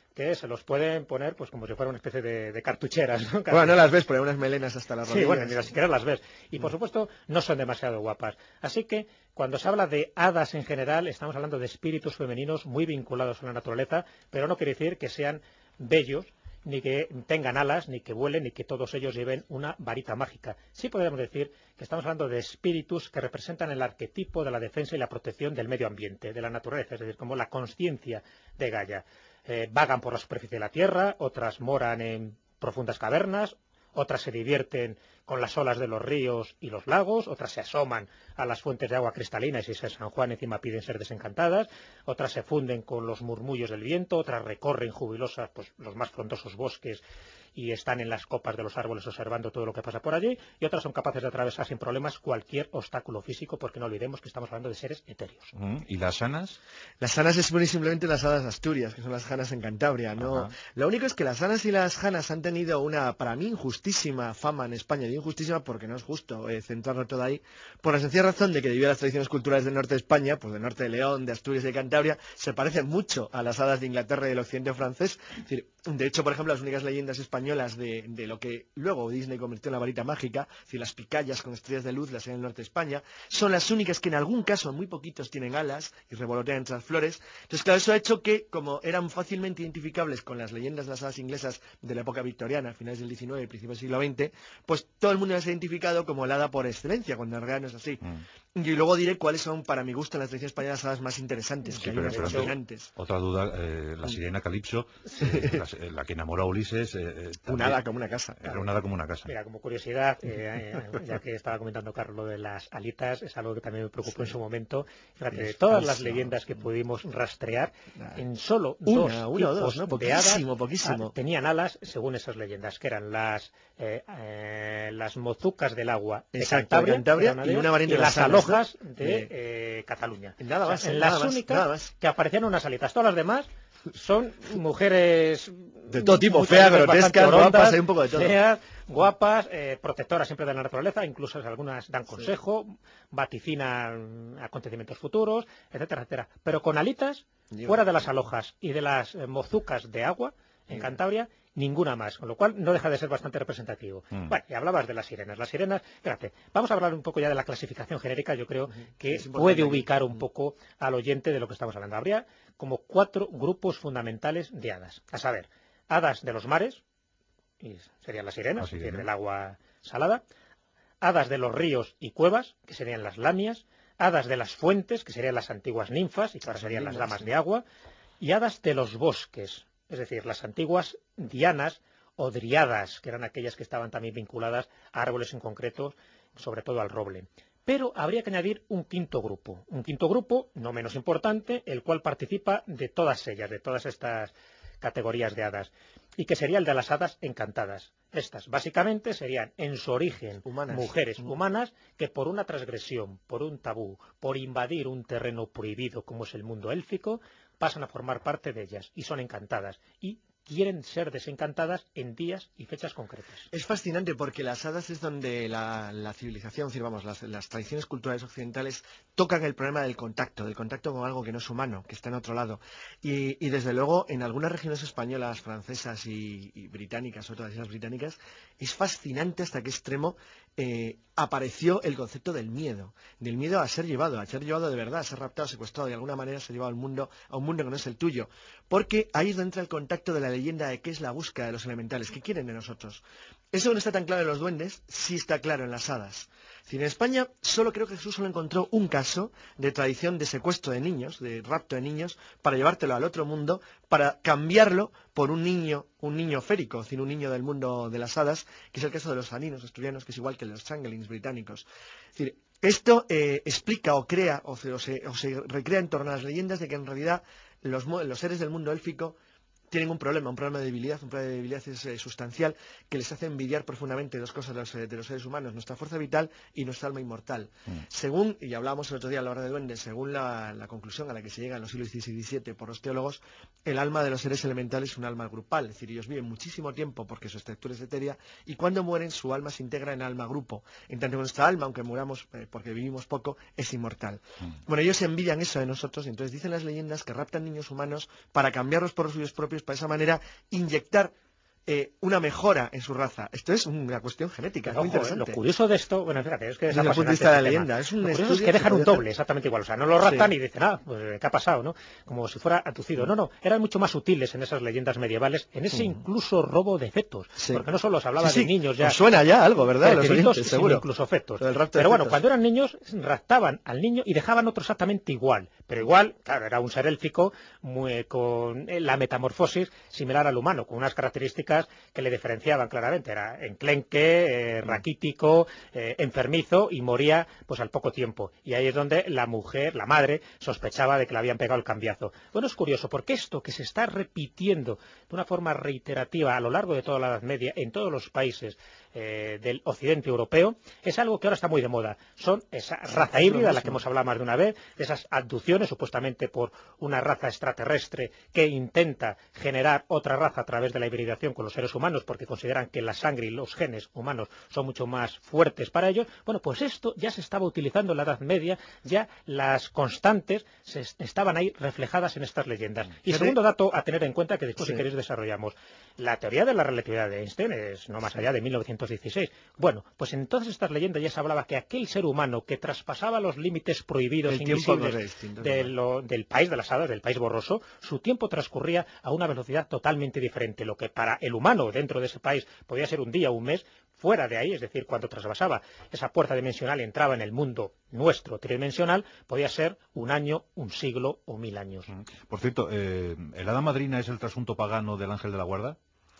que se los pueden poner pues como si fuera una especie de cartucheras, ¿no? Bueno, no las ves, pero hay unas melenas hasta las rodillas. Sí, bueno, ni siquiera las ves. Y por supuesto no son demasiado guapas. Así que cuando se habla de hadas en general, estamos hablando de espíritus femeninos muy vinculados a la naturaleza, pero no quiere decir que sean bellos, ni que tengan alas, ni que vuelen, ni que todos ellos lleven una varita mágica. Sí podríamos decir que estamos hablando de espíritus que representan el arquetipo de la defensa y la protección del medio ambiente, de la naturaleza, es decir, como la consciencia de Gaia. Vagan por la superficie de la Tierra, otras moran en profundas cavernas, otras se divierten con las olas de los ríos y los lagos, otras se asoman a las fuentes de agua cristalina y si es San Juan encima piden ser desencantadas, otras se funden con los murmullos del viento, otras recorren jubilosas pues, los más frondosos bosques y están en las copas de los árboles observando todo lo que pasa por allí, y otras son capaces de atravesar sin problemas cualquier obstáculo físico, porque no olvidemos que estamos hablando de seres etéreos. ¿Y las hanas? Las hanas es muy simplemente las hadas de Asturias, que son las janas en Cantabria, ¿no? Ajá. Lo único es que las hanas y las janas han tenido una, para mí, injustísima fama en España. Digo injustísima porque no es justo centrarlo todo ahí, por la sencilla razón de que debido a las tradiciones culturales del norte de España, pues del norte de León, de Asturias y de Cantabria, se parecen mucho a las hadas de Inglaterra y del occidente francés. Es decir, de hecho, por ejemplo, las únicas leyendas españolas de lo que luego Disney convirtió en la varita mágica, es decir, las picayas con estrellas de luz, las hay en el norte de España, son las únicas que en algún caso, muy poquitos, tienen alas y revolotean entre las flores. Entonces, claro, eso ha hecho que, como eran fácilmente identificables con las leyendas de las hadas inglesas de la época victoriana, finales del XIX y principios del siglo XX, pues todo el mundo las ha identificado como el hada por excelencia, cuando en realidad no es así. Y luego diré cuáles son, para mi gusto, en las tradiciones españolas las hadas más interesantes, Sí, que hay pero unas fascinantes. otra duda, la sirena Calipso, la que enamoró a Ulises... un hada como una casa. Era un hada como una casa. Mira, como curiosidad, ya que estaba comentando Carlos lo de las alitas, es algo que también me preocupó en su momento. Fíjate, de todas las leyendas que pudimos rastrear, en solo dos tipos ¿no? de hadas poquísimo. tenían alas, según esas leyendas, que eran las mozucas del agua de Cantabria y una variante de las alojas, ¿no? de Cataluña. Nada más, en las únicas que aparecían unas alitas. Todas las demás son mujeres de todo tipo, feas, grotescas, guapas, hay un poco de todo. Feas, guapas, protectoras siempre de la naturaleza, incluso algunas dan consejo, vaticinan acontecimientos futuros, etcétera, etcétera. Pero con alitas, fuera de las alojas y de las mozucas de agua, en Cantabria, ninguna más, con lo cual no deja de ser bastante representativo. Bueno, y hablabas de las sirenas. Las sirenas, fíjate, vamos a hablar un poco ya de la clasificación genérica, yo creo que puede ubicar un poco al oyente de lo que estamos hablando. Habría como 4 grupos fundamentales de hadas, a saber, hadas de los mares, y serían las sirenas, es decir, del agua salada, hadas de los ríos y cuevas, que serían las lamias, hadas de las fuentes, que serían las antiguas ninfas, y que ahora serían las damas de agua, y hadas de los bosques, es decir, las antiguas dianas o driadas, que eran aquellas que estaban también vinculadas a árboles en concreto, sobre todo al roble. Pero habría que añadir un quinto grupo, no menos importante, el cual participa de todas ellas, de todas estas categorías de hadas, y que sería el de las hadas encantadas. Estas, básicamente, serían, en su origen, mujeres humanas que por una transgresión, por un tabú, por invadir un terreno prohibido como es el mundo élfico, pasan a formar parte de ellas y son encantadas y quieren ser desencantadas en días y fechas concretas. Es fascinante porque las hadas es donde la civilización, es decir, vamos, las tradiciones culturales occidentales tocan el problema del contacto con algo que no es humano, que está en otro lado. Y desde luego, en algunas regiones españolas, francesas y británicas, sobre todo las islas británicas, es fascinante hasta qué extremo apareció el concepto del miedo a ser llevado de verdad, a ser raptado, secuestrado, de alguna manera ser llevado a un mundo que no es el tuyo. Porque ahí es donde entra el contacto de la leyenda de qué es la búsqueda de los elementales, qué quieren de nosotros. Eso no está tan claro en los duendes, sí está claro en las hadas. Es decir, en España creo que Jesús solo encontró un caso de tradición de secuestro de niños, de rapto de niños, para llevártelo al otro mundo, para cambiarlo por un niño férico, es decir, un niño del mundo de las hadas, que es el caso de los aninos asturianos, que es igual que los changelings británicos. Es decir, esto explica o crea o se recrea en torno a las leyendas de que en realidad los seres del mundo élfico tienen un problema de debilidad, es sustancial, que les hace envidiar profundamente dos cosas de los seres humanos, nuestra fuerza vital y nuestra alma inmortal. Según, y hablábamos el otro día a la hora de duendes, según la conclusión a la que se llega en los siglos XVI y XVII por los teólogos, el alma de los seres elementales es un alma grupal, es decir, ellos viven muchísimo tiempo porque su estructura es etérea, y cuando mueren su alma se integra en alma grupo, en tanto que nuestra alma, aunque muramos porque vivimos poco, es inmortal. Bueno, ellos envidian eso de nosotros, y entonces dicen las leyendas que raptan niños humanos para cambiarlos por los suyos propios propios para de esa manera inyectar una mejora en su raza. Esto es una cuestión genética, es muy interesante. Lo curioso de esto, bueno, fíjate, es que es desde el punto de vista de la leyenda, es un lo curioso estudio es que dejan un podría doble exactamente igual, o sea, no lo raptan y dicen, pues ¿qué ha pasado, no? Como si fuera atucido. No, eran mucho más sutiles en esas leyendas medievales, en ese incluso robo de fetos, porque no solo se hablaba de niños ya. Os suena ya algo, ¿verdad? Los oyentes, seguro. Incluso fetos. Pero bueno, cuando eran niños, raptaban al niño y dejaban otro exactamente igual, pero igual, claro, era un ser élfico con la metamorfosis similar al humano, con unas características que le diferenciaban claramente. Era enclenque, raquítico, enfermizo y moría pues al poco tiempo. Y ahí es donde la mujer, la madre, sospechaba de que le habían pegado el cambiazo. Bueno, es curioso, porque esto que se está repitiendo de una forma reiterativa a lo largo de toda la Edad Media en todos los países del occidente europeo, es algo que ahora está muy de moda. Son esa raza híbrida, de la que hemos hablado más de una vez, de esas abducciones supuestamente por una raza extraterrestre que intenta generar otra raza a través de la hibridación con los seres humanos, porque consideran que la sangre y los genes humanos son mucho más fuertes para ellos. Bueno, pues esto ya se estaba utilizando en la Edad Media, ya las constantes estaban ahí reflejadas en estas leyendas. Y segundo dato a tener en cuenta, que después si queréis desarrollamos, la teoría de la relatividad de Einstein es no más allá de 1916. Bueno, pues en todas estas leyendas ya se hablaba que aquel ser humano que traspasaba los límites prohibidos invisibles del país de las hadas, del país borroso, su tiempo transcurría a una velocidad totalmente diferente. Lo que para el humano dentro de ese país podía ser un día o un mes, fuera de ahí, es decir, cuando traspasaba esa puerta dimensional y entraba en el mundo nuestro tridimensional, podía ser un año, un siglo o 1000 años. Por cierto, ¿el hada madrina es el trasunto pagano del ángel de la guarda?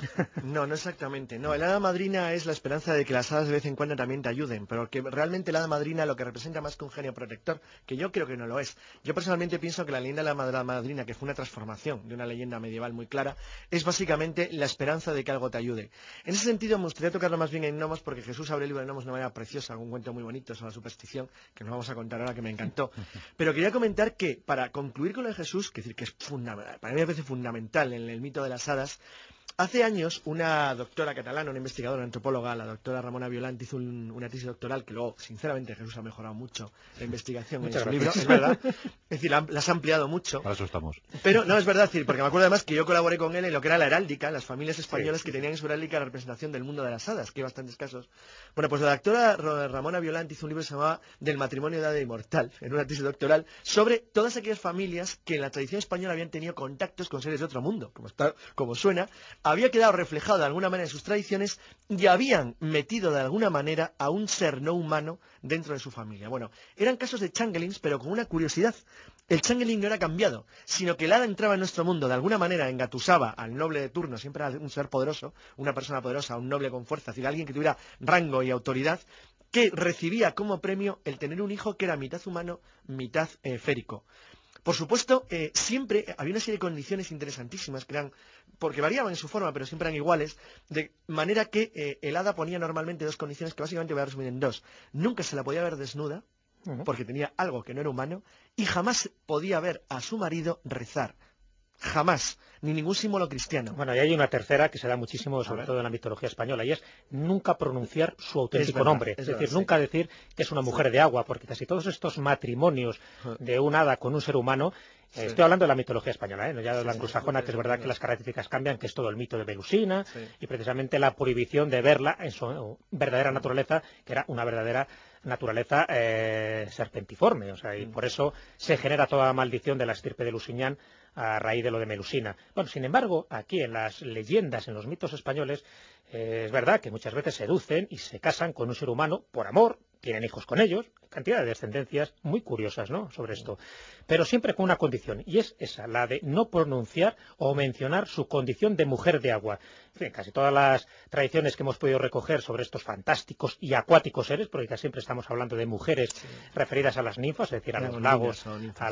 No exactamente. No, el hada madrina es la esperanza de que las hadas de vez en cuando también te ayuden, pero que realmente el hada madrina lo que representa más que un genio protector, que yo creo que no lo es. Yo personalmente pienso que la leyenda de la hada madrina, que fue una transformación de una leyenda medieval muy clara, es básicamente la esperanza de que algo te ayude. En ese sentido me gustaría tocarlo más bien en Gnomos, porque Jesús abre el libro de Gnomos de una manera preciosa, un cuento muy bonito sobre la superstición, que nos vamos a contar ahora, que me encantó. Pero quería comentar que, para concluir con lo de Jesús, que es para mí me parece fundamental en el mito de las hadas, hace años una doctora catalana, una investigadora, una antropóloga, la doctora Ramona Violant, hizo una tesis doctoral que luego, sinceramente, Jesús ha mejorado mucho la investigación en su libro, es verdad. Es decir, las ha ampliado mucho. Para eso estamos. Pero no, es verdad, es decir, porque me acuerdo además que yo colaboré con él en lo que era la heráldica, las familias españolas que tenían en su heráldica la representación del mundo de las hadas, que hay bastantes casos. Bueno, pues la doctora Ramona Violant hizo un libro que se llamaba Del matrimonio de hada inmortal, en una tesis doctoral, sobre todas aquellas familias que en la tradición española habían tenido contactos con seres de otro mundo, como suena, había quedado reflejado de alguna manera en sus tradiciones y habían metido de alguna manera a un ser no humano dentro de su familia. Bueno, eran casos de changelings, pero con una curiosidad. El changeling no era cambiado, sino que el hada entraba en nuestro mundo, de alguna manera engatusaba al noble de turno, siempre era un ser poderoso, una persona poderosa, un noble con fuerza, es decir, alguien que tuviera rango y autoridad, que recibía como premio el tener un hijo que era mitad humano, mitad férico. Por supuesto, siempre había una serie de condiciones interesantísimas que eran, porque variaban en su forma, pero siempre eran iguales, de manera que el hada ponía normalmente dos condiciones que básicamente voy a resumir en dos. Nunca se la podía ver desnuda, porque tenía algo que no era humano, y jamás podía ver a su marido rezar. Jamás, ni ningún símbolo cristiano. Bueno, y hay una tercera que se da muchísimo, sobre todo en la mitología española, y es nunca pronunciar su auténtico nombre. Es decir, nunca decir que es una mujer de agua, porque casi todos estos matrimonios de un hada con un ser humano, estoy hablando de la mitología española, no ya de la anglosajona, que es verdad que las características cambian, que es todo el mito de Melusina, y precisamente la prohibición de verla en su verdadera naturaleza, que era una verdadera naturaleza serpentiforme, o sea, y por eso se genera toda la maldición de la estirpe de Lusignan a raíz de lo de Melusina. Bueno, sin embargo, aquí en las leyendas, en los mitos españoles, es verdad que muchas veces seducen y se casan con un ser humano por amor, tienen hijos con ellos, cantidad de descendencias muy curiosas, ¿no?, sobre esto, pero siempre con una condición, y es esa, la de no pronunciar o mencionar su condición de mujer de agua. En fin, casi todas las tradiciones que hemos podido recoger sobre estos fantásticos y acuáticos seres, porque casi siempre estamos hablando de mujeres referidas a las ninfas, es decir, a los lagos,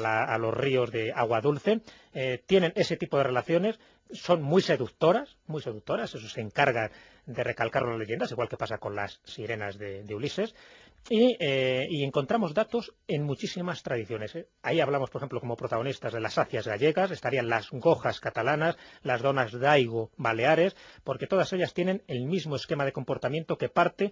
a los ríos de agua dulce, tienen ese tipo de relaciones, son muy seductoras, eso se encarga de recalcarlo en las leyendas, igual que pasa con las sirenas de Ulises, y encontramos datos en muchísimas tradiciones. Ahí hablamos, por ejemplo, como protagonistas de las acias gallegas, estarían las gojas catalanas, las donas daigo baleares, porque todas ellas tienen el mismo esquema de comportamiento que parte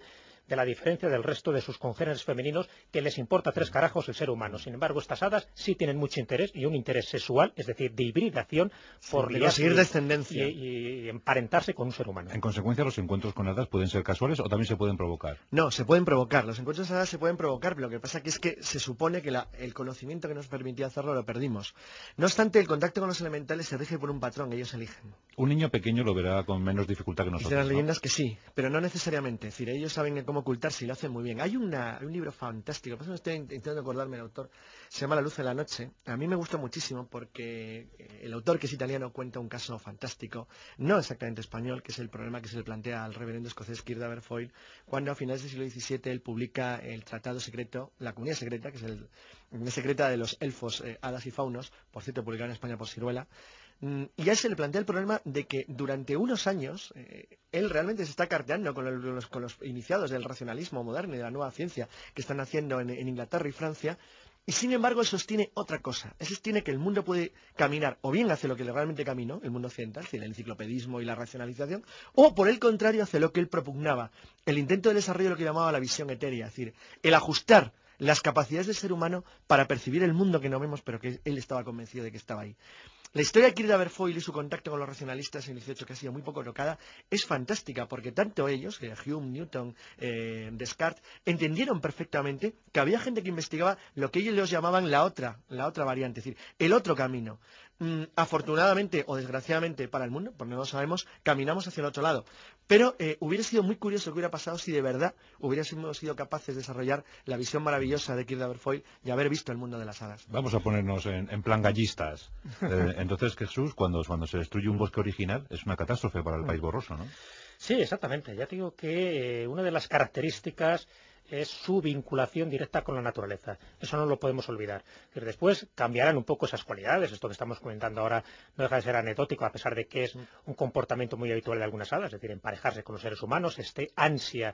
de la diferencia del resto de sus congéneres femeninos, que les importa 3 carajos el ser humano. Sin embargo, estas hadas sí tienen mucho interés, y un interés sexual, es decir, de hibridación, por de conseguir descendencia y emparentarse con un ser humano. En consecuencia, los encuentros con hadas pueden ser casuales o también se pueden provocar. No, se pueden provocar. Los encuentros de hadas se pueden provocar, pero lo que pasa es que se supone que el conocimiento que nos permitía hacerlo lo perdimos. No obstante, el contacto con los elementales se rige por un patrón, ellos eligen. Un niño pequeño lo verá con menos dificultad que nosotros. Dicen las leyendas que sí, pero no necesariamente. Es decir, ellos saben cómo ocultarse y lo hacen muy bien. Hay un libro fantástico, por eso estoy intentando acordarme del autor, se llama La luz de la noche. A mí me gusta muchísimo porque el autor, que es italiano, cuenta un caso fantástico, no exactamente español, que es el problema que se le plantea al reverendo escocés Kirk Aberfoyle, cuando a finales del siglo XVII él publica el tratado secreto, la comunidad secreta, que es la secreta de los elfos, hadas y faunos, por cierto, publicado en España por Siruela. Y a él se le plantea el problema de que durante unos años él realmente se está carteando con los iniciados del racionalismo moderno y de la nueva ciencia que están haciendo en Inglaterra y Francia, y sin embargo él sostiene otra cosa. Él sostiene que el mundo puede caminar o bien hacia lo que realmente caminó, el mundo occidental, es decir, el enciclopedismo y la racionalización, o por el contrario hacia lo que él propugnaba, el intento de desarrollo de lo que llamaba la visión etérea, es decir, el ajustar las capacidades del ser humano para percibir el mundo que no vemos, pero que él estaba convencido de que estaba ahí. La historia de Kirk Aberfoyle y su contacto con los racionalistas en el XVIII, que ha sido muy poco tocada, es fantástica, porque tanto ellos, Hume, Newton, Descartes, entendieron perfectamente que había gente que investigaba lo que ellos llamaban la otra variante, es decir, el otro camino. Afortunadamente o desgraciadamente para el mundo, porque no lo sabemos, caminamos hacia el otro lado. Pero hubiera sido muy curioso lo que hubiera pasado si de verdad hubiéramos sido capaces de desarrollar la visión maravillosa de Kirk Aberfoyle y haber visto el mundo de las hadas. Vamos a ponernos en plan gallistas. Entonces, Jesús, cuando se destruye un bosque original, es una catástrofe para el país borroso, ¿no? Sí, exactamente. Ya te digo que una de las características es su vinculación directa con la naturaleza. Eso no lo podemos olvidar. Después cambiarán un poco esas cualidades. Esto que estamos comentando ahora no deja de ser anecdótico, a pesar de que es un comportamiento muy habitual de algunas hadas, es decir, emparejarse con los seres humanos, ansia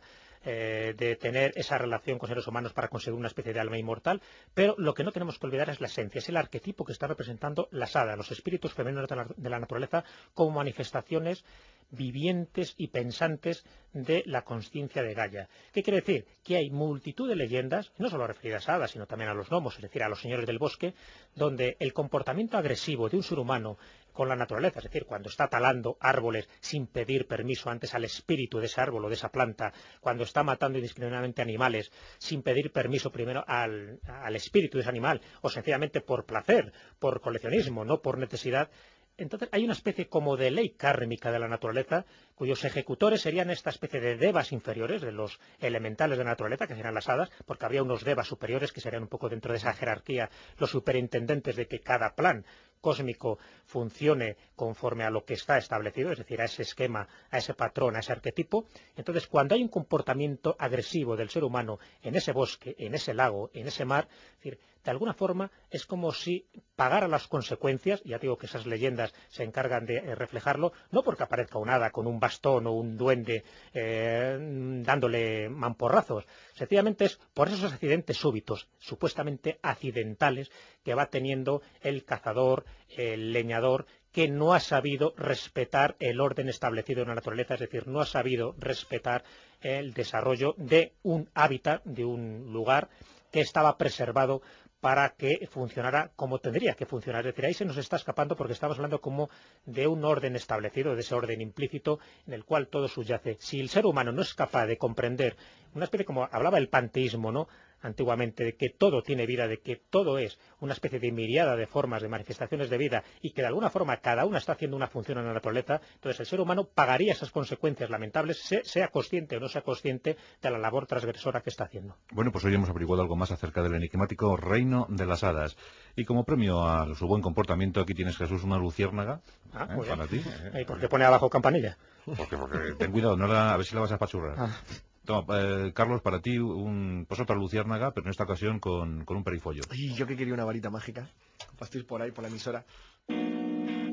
de tener esa relación con seres humanos para conseguir una especie de alma inmortal. Pero lo que no tenemos que olvidar es la esencia, es el arquetipo que está representando las hadas, los espíritus femeninos de la naturaleza, como manifestaciones vivientes y pensantes de la consciencia de Gaia. ¿Qué quiere decir? Que hay multitud de leyendas, no solo referidas a hadas, sino también a los gnomos, es decir, a los señores del bosque, donde el comportamiento agresivo de un ser humano con la naturaleza, es decir, cuando está talando árboles sin pedir permiso antes al espíritu de ese árbol o de esa planta, cuando está matando indiscriminadamente animales sin pedir permiso primero al espíritu de ese animal, o sencillamente por placer, por coleccionismo, no por necesidad. Entonces hay una especie como de ley kármica de la naturaleza, cuyos ejecutores serían esta especie de devas inferiores, de los elementales de la naturaleza, que serían las hadas, porque habría unos devas superiores que serían un poco dentro de esa jerarquía los superintendentes de que cada plan cósmico funcione conforme a lo que está establecido, es decir, a ese esquema, a ese patrón, a ese arquetipo. Entonces, cuando hay un comportamiento agresivo del ser humano en ese bosque, en ese lago, en ese mar, es decir, de alguna forma es como si pagara las consecuencias. Ya digo que esas leyendas se encargan de reflejarlo, no porque aparezca un hada con un bastón o un duende dándole mamporrazos, sencillamente es por esos accidentes súbitos, supuestamente accidentales, que va teniendo el cazador, el leñador, que no ha sabido respetar el orden establecido en la naturaleza, es decir, no ha sabido respetar el desarrollo de un hábitat, de un lugar que estaba preservado para que funcionara como tendría que funcionar. Es decir, ahí se nos está escapando porque estamos hablando como de un orden establecido, de ese orden implícito en el cual todo subyace. Si el ser humano no es capaz de comprender una especie, como hablaba el panteísmo, ¿no?, antiguamente, de que todo tiene vida, de que todo es una especie de miriada de formas, de manifestaciones de vida, y que de alguna forma cada una está haciendo una función en la naturaleza, entonces el ser humano pagaría esas consecuencias lamentables, sea consciente o no sea consciente de la labor transgresora que está haciendo. Bueno, pues hoy hemos averiguado algo más acerca del enigmático reino de las hadas. Y como premio a su buen comportamiento, aquí tienes, Jesús, una luciérnaga para ti. ¿Y por qué pone abajo campanilla? Porque ten cuidado, a ver si la vas a apachurrar. Toma, Carlos, para ti pues otra luciérnaga, pero en esta ocasión con un perifollo. Y yo que quería una varita mágica, para ir por ahí, por la emisora.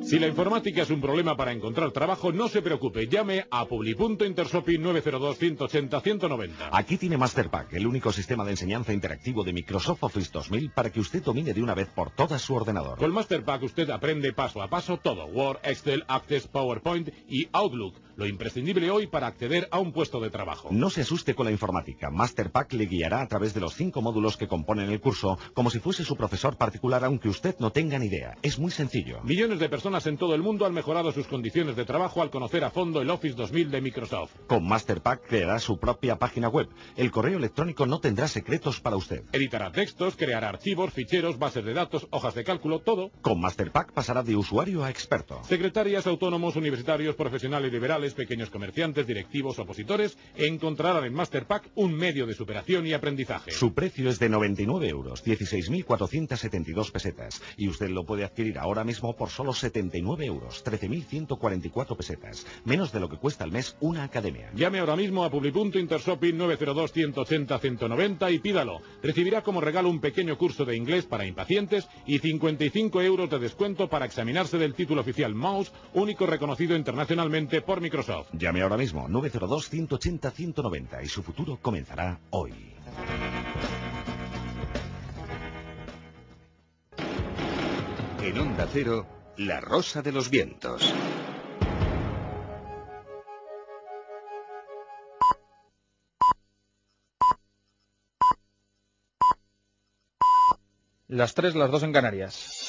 Si la informática es un problema para encontrar trabajo, no se preocupe, llame a Publi.Intershopping 902-180-190. Aquí tiene Masterpack, el único sistema de enseñanza interactivo de Microsoft Office 2000 para que usted domine de una vez por todas su ordenador. Con Masterpack usted aprende paso a paso todo: Word, Excel, Access, PowerPoint y Outlook, lo imprescindible hoy para acceder a un puesto de trabajo. No se asuste con la informática. Masterpack le guiará a través de los 5 módulos que componen el curso, como si fuese su profesor particular, aunque usted no tenga ni idea. Es muy sencillo. Millones de personas en todo el mundo han mejorado sus condiciones de trabajo al conocer a fondo el Office 2000 de Microsoft. Con Masterpack creará su propia página web. El correo electrónico no tendrá secretos para usted. Editará textos, creará archivos, ficheros, bases de datos, hojas de cálculo, todo. Con Masterpack pasará de usuario a experto. Secretarias, autónomos, universitarios, profesionales liberales, pequeños comerciantes, directivos, opositores, encontrarán en Masterpack un medio de superación y aprendizaje. Su precio es de 99 euros, 16.472 pesetas. Y usted lo puede adquirir ahora mismo por solo 79 euros, 13.144 pesetas. Menos de lo que cuesta al mes una academia. Llame ahora mismo a Publi.Intershopping 902-180-190 y pídalo. Recibirá como regalo un pequeño curso de inglés para impacientes y 55 euros de descuento para examinarse del título oficial Mouse, único reconocido internacionalmente por Microsoft. Llame ahora mismo 902-180-190 y su futuro comenzará hoy. En Onda Cero, La Rosa de los Vientos. Las 3, las 2 en Canarias.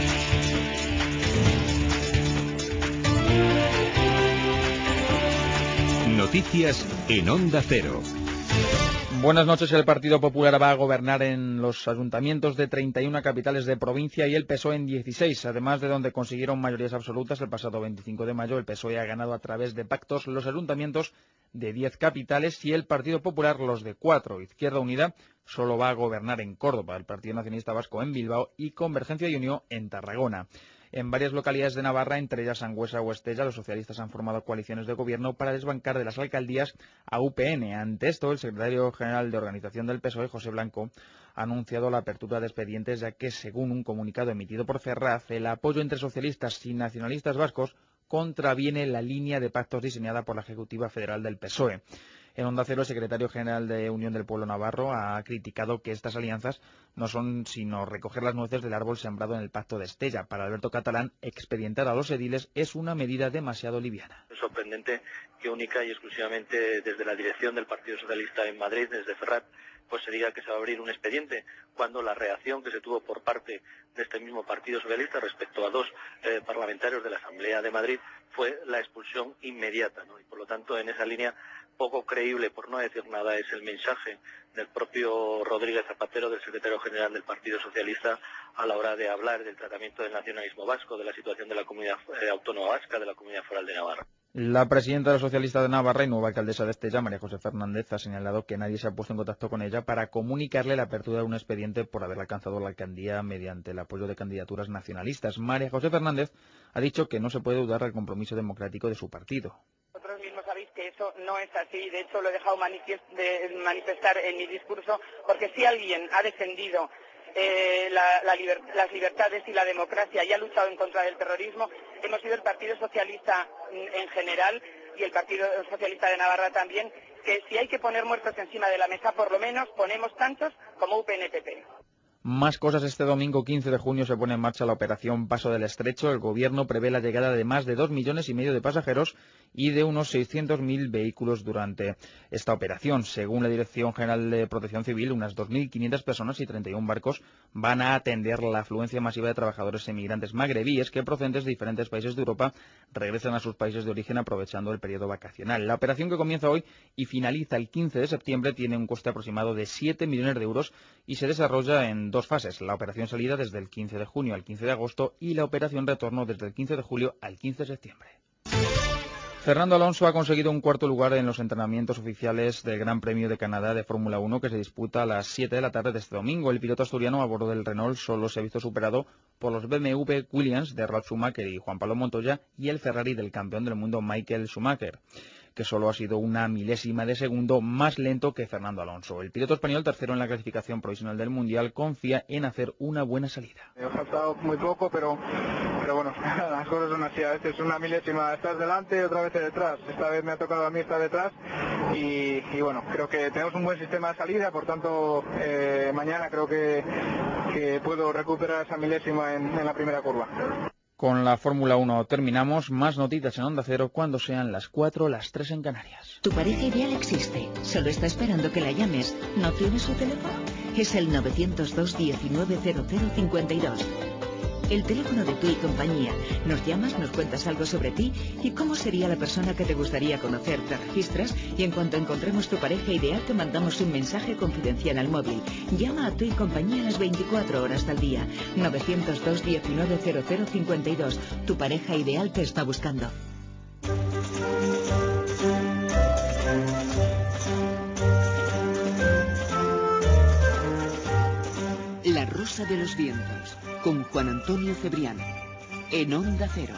Noticias en Onda Cero. Buenas noches. El Partido Popular va a gobernar en los ayuntamientos de 31 capitales de provincia y el PSOE en 16. Además de donde consiguieron mayorías absolutas el pasado 25 de mayo, el PSOE ha ganado a través de pactos los ayuntamientos de 10 capitales y el Partido Popular los de 4. Izquierda Unida solo va a gobernar en Córdoba, el Partido Nacionalista Vasco en Bilbao y Convergencia y Unió en Tarragona. En varias localidades de Navarra, entre ellas Sangüesa o Estella, los socialistas han formado coaliciones de gobierno para desbancar de las alcaldías a UPN. Ante esto, el secretario general de Organización del PSOE, José Blanco, ha anunciado la apertura de expedientes, ya que, según un comunicado emitido por Ferraz, el apoyo entre socialistas y nacionalistas vascos contraviene la línea de pactos diseñada por la Ejecutiva Federal del PSOE. En Onda Cero, el secretario general de Unión del Pueblo Navarro ha criticado que estas alianzas no son sino recoger las nueces del árbol sembrado en el Pacto de Estella. Para Alberto Catalán, expedientar a los ediles es una medida demasiado liviana. Es sorprendente que única y exclusivamente desde la dirección del Partido Socialista en Madrid, desde Ferrat, pues se diga que se va a abrir un expediente, cuando la reacción que se tuvo por parte de este mismo Partido Socialista respecto a dos parlamentarios de la Asamblea de Madrid fue la expulsión inmediata, ¿no? Y por lo tanto, en esa línea, poco creíble, por no decir nada, es el mensaje del propio Rodríguez Zapatero, del secretario general del Partido Socialista, a la hora de hablar del tratamiento del nacionalismo vasco, de la situación de la comunidad autónoma vasca, de la comunidad foral de Navarra. La presidenta de los socialistas de Navarra y nueva alcaldesa de Estella, María José Fernández, ha señalado que nadie se ha puesto en contacto con ella para comunicarle la apertura de un expediente por haber alcanzado la alcaldía mediante el apoyo de candidaturas nacionalistas. María José Fernández ha dicho que no se puede dudar del compromiso democrático de su partido. Vosotros mismos sabéis que eso no es así, de hecho lo he dejado manifestar en mi discurso, porque si alguien ha defendido las libertades y la democracia y ha luchado en contra del terrorismo, hemos sido el Partido Socialista en general y el Partido Socialista de Navarra también, que si hay que poner muertos encima de la mesa, por lo menos ponemos tantos como UPN-PP. Más cosas. Este domingo 15 de junio se pone en marcha la operación Paso del Estrecho. El gobierno prevé la llegada de más de 2,5 millones de pasajeros y de unos 600.000 vehículos durante esta operación. Según la Dirección General de Protección Civil, unas 2.500 personas y 31 barcos van a atender la afluencia masiva de trabajadores emigrantes magrebíes que, procedentes de diferentes países de Europa, regresan a sus países de origen aprovechando el periodo vacacional. La operación, que comienza hoy y finaliza el 15 de septiembre, tiene un coste aproximado de 7 millones de euros y se desarrolla en 2 fases: la operación salida desde el 15 de junio al 15 de agosto y la operación retorno desde el 15 de julio al 15 de septiembre. Fernando Alonso ha conseguido un cuarto lugar en los entrenamientos oficiales del Gran Premio de Canadá de Fórmula 1, que se disputa a las 7 de la tarde de este domingo. El piloto asturiano a bordo del Renault solo se ha visto superado por los BMW Williams de Ralf Schumacher y Juan Pablo Montoya y el Ferrari del campeón del mundo Michael Schumacher, que solo ha sido una milésima de segundo más lento que Fernando Alonso. El piloto español, tercero en la clasificación provisional del Mundial, confía en hacer una buena salida. Me ha faltado muy poco, pero bueno, las cosas son así, a veces una milésima estás delante, otra vez detrás. Esta vez me ha tocado a mí estar detrás y bueno, creo que tenemos un buen sistema de salida, por tanto mañana creo que puedo recuperar esa milésima en la primera curva. Con la Fórmula 1 terminamos. Más noticias en Onda Cero cuando sean las 4, las 3 en Canarias. Tu pareja ideal existe, solo está esperando que la llames. ¿No tienes su teléfono? Es el 902 190052. El teléfono de Tu y Compañía. Nos llamas, nos cuentas algo sobre ti y cómo sería la persona que te gustaría conocer. Te registras y en cuanto encontremos tu pareja ideal te mandamos un mensaje confidencial al móvil. Llama a Tu y Compañía las 24 horas del día. 902 190052. Tu pareja ideal te está buscando. La Rosa de los Vientos, con Juan Antonio Cebrián, en Onda Cero.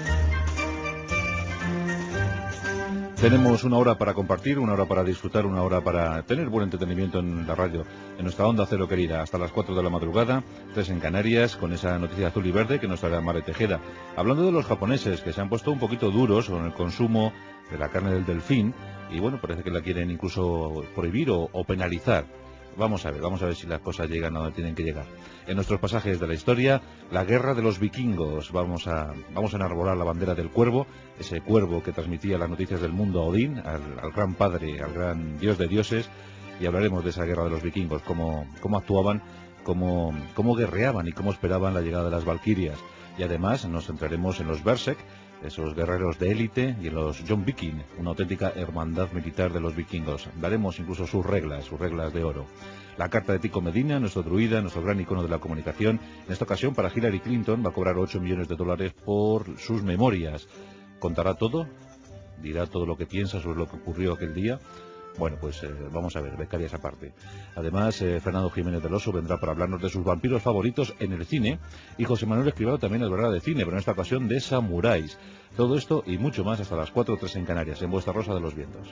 Tenemos una hora para compartir, una hora para disfrutar, una hora para tener buen entretenimiento en la radio, en nuestra Onda Cero querida, hasta las 4 de la madrugada, 3 en Canarias, con esa noticia azul y verde que nos traerá Mare Tejeda. Hablando de los japoneses, que se han puesto un poquito duros con el consumo de la carne del delfín, y bueno, parece que la quieren incluso prohibir o penalizar. Vamos a ver si las cosas llegan a donde tienen que llegar. En nuestros pasajes de la historia, la guerra de los vikingos. Vamos a enarbolar la bandera del cuervo, ese cuervo que transmitía las noticias del mundo a Odín, al gran padre, al gran dios de dioses, y hablaremos de esa guerra de los vikingos, cómo actuaban, cómo guerreaban y cómo esperaban la llegada de las valquirias. Y además nos centraremos en los Berserk, esos guerreros de élite, y en los John Viking, una auténtica hermandad militar de los vikingos. Daremos incluso sus reglas de oro. La carta de Tico Medina, nuestro druida, nuestro gran icono de la comunicación. En esta ocasión, para Hillary Clinton, va a cobrar $8 millones por sus memorias. ¿Contará todo? ¿Dirá todo lo que piensa sobre lo que ocurrió aquel día? Bueno, pues vamos a ver, becarias aparte. Además, Fernando Jiménez del Oso vendrá para hablarnos de sus vampiros favoritos en el cine, y José Manuel Escribano también es verdad de cine, pero en esta ocasión de samuráis. Todo esto y mucho más hasta las 4:03 en Canarias, en vuestra Rosa de los Vientos.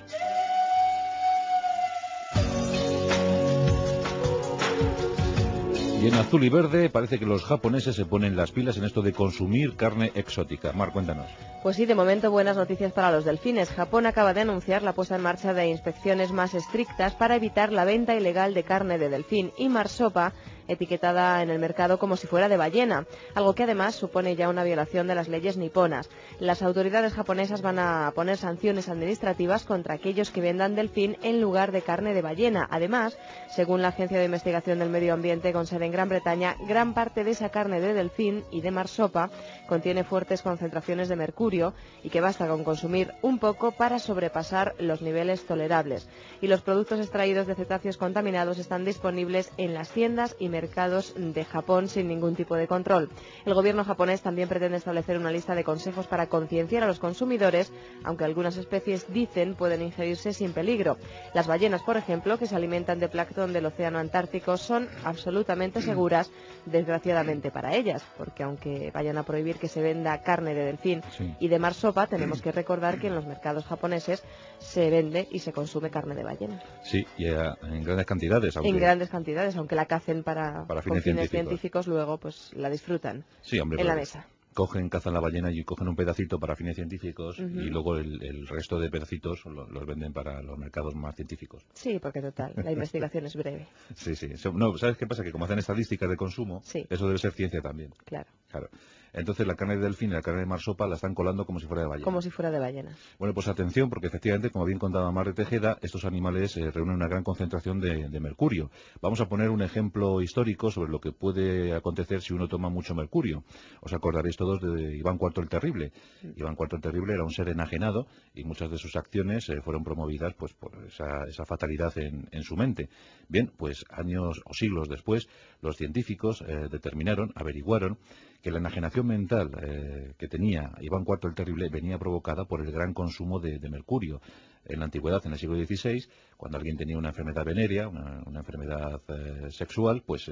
Y en azul y verde parece que los japoneses se ponen las pilas en esto de consumir carne exótica. Mar, cuéntanos. Pues sí, de momento buenas noticias para los delfines. Japón acaba de anunciar la puesta en marcha de inspecciones más estrictas para evitar la venta ilegal de carne de delfín y marsopa etiquetada en el mercado como si fuera de ballena, algo que además supone ya una violación de las leyes niponas. Las autoridades japonesas van a poner sanciones administrativas contra aquellos que vendan delfín en lugar de carne de ballena. Además, según la Agencia de Investigación del Medio Ambiente con sede en Gran Bretaña, gran parte de esa carne de delfín y de marsopa contiene fuertes concentraciones de mercurio y que basta con consumir un poco para sobrepasar los niveles tolerables. Y los productos extraídos de cetáceos contaminados están disponibles en las tiendas y mercados de Japón sin ningún tipo de control. El gobierno japonés también pretende establecer una lista de consejos para concienciar a los consumidores, aunque algunas especies, dicen, pueden ingerirse sin peligro. Las ballenas, por ejemplo, que se alimentan de plancton del océano Antártico, son absolutamente seguras, desgraciadamente para ellas, porque aunque vayan a prohibir que se venda carne de delfín y de marsopa, tenemos que recordar que en los mercados japoneses se vende y se consume carne de ballena. Sí, y en grandes cantidades. En grandes cantidades, aunque la cacen para fines científicos, luego pues la disfrutan en la mesa. Cazan la ballena y cogen un pedacito para fines científicos y luego el resto de pedacitos los venden para los mercados más científicos. Sí, porque total, la investigación es breve. Sí. No, ¿sabes qué pasa? Que como hacen estadísticas de consumo, eso debe ser ciencia también. Claro. Entonces la carne de delfín y la carne de marsopa la están colando como si fuera de ballena. Como si fuera de ballena. Bueno, pues atención, porque efectivamente, como bien contaba Mare Tejeda, estos animales reúnen una gran concentración de mercurio. Vamos a poner un ejemplo histórico sobre lo que puede acontecer si uno toma mucho mercurio. Os acordaréis todos de Iván IV el Terrible. Iván IV el Terrible era un ser enajenado y muchas de sus acciones fueron promovidas pues por esa fatalidad en su mente. Bien, pues años o siglos después, los científicos averiguaron que la enajenación mental que tenía Iván IV el Terrible venía provocada por el gran consumo de mercurio. En la antigüedad, en el siglo XVI, cuando alguien tenía una enfermedad venérea, una enfermedad sexual, pues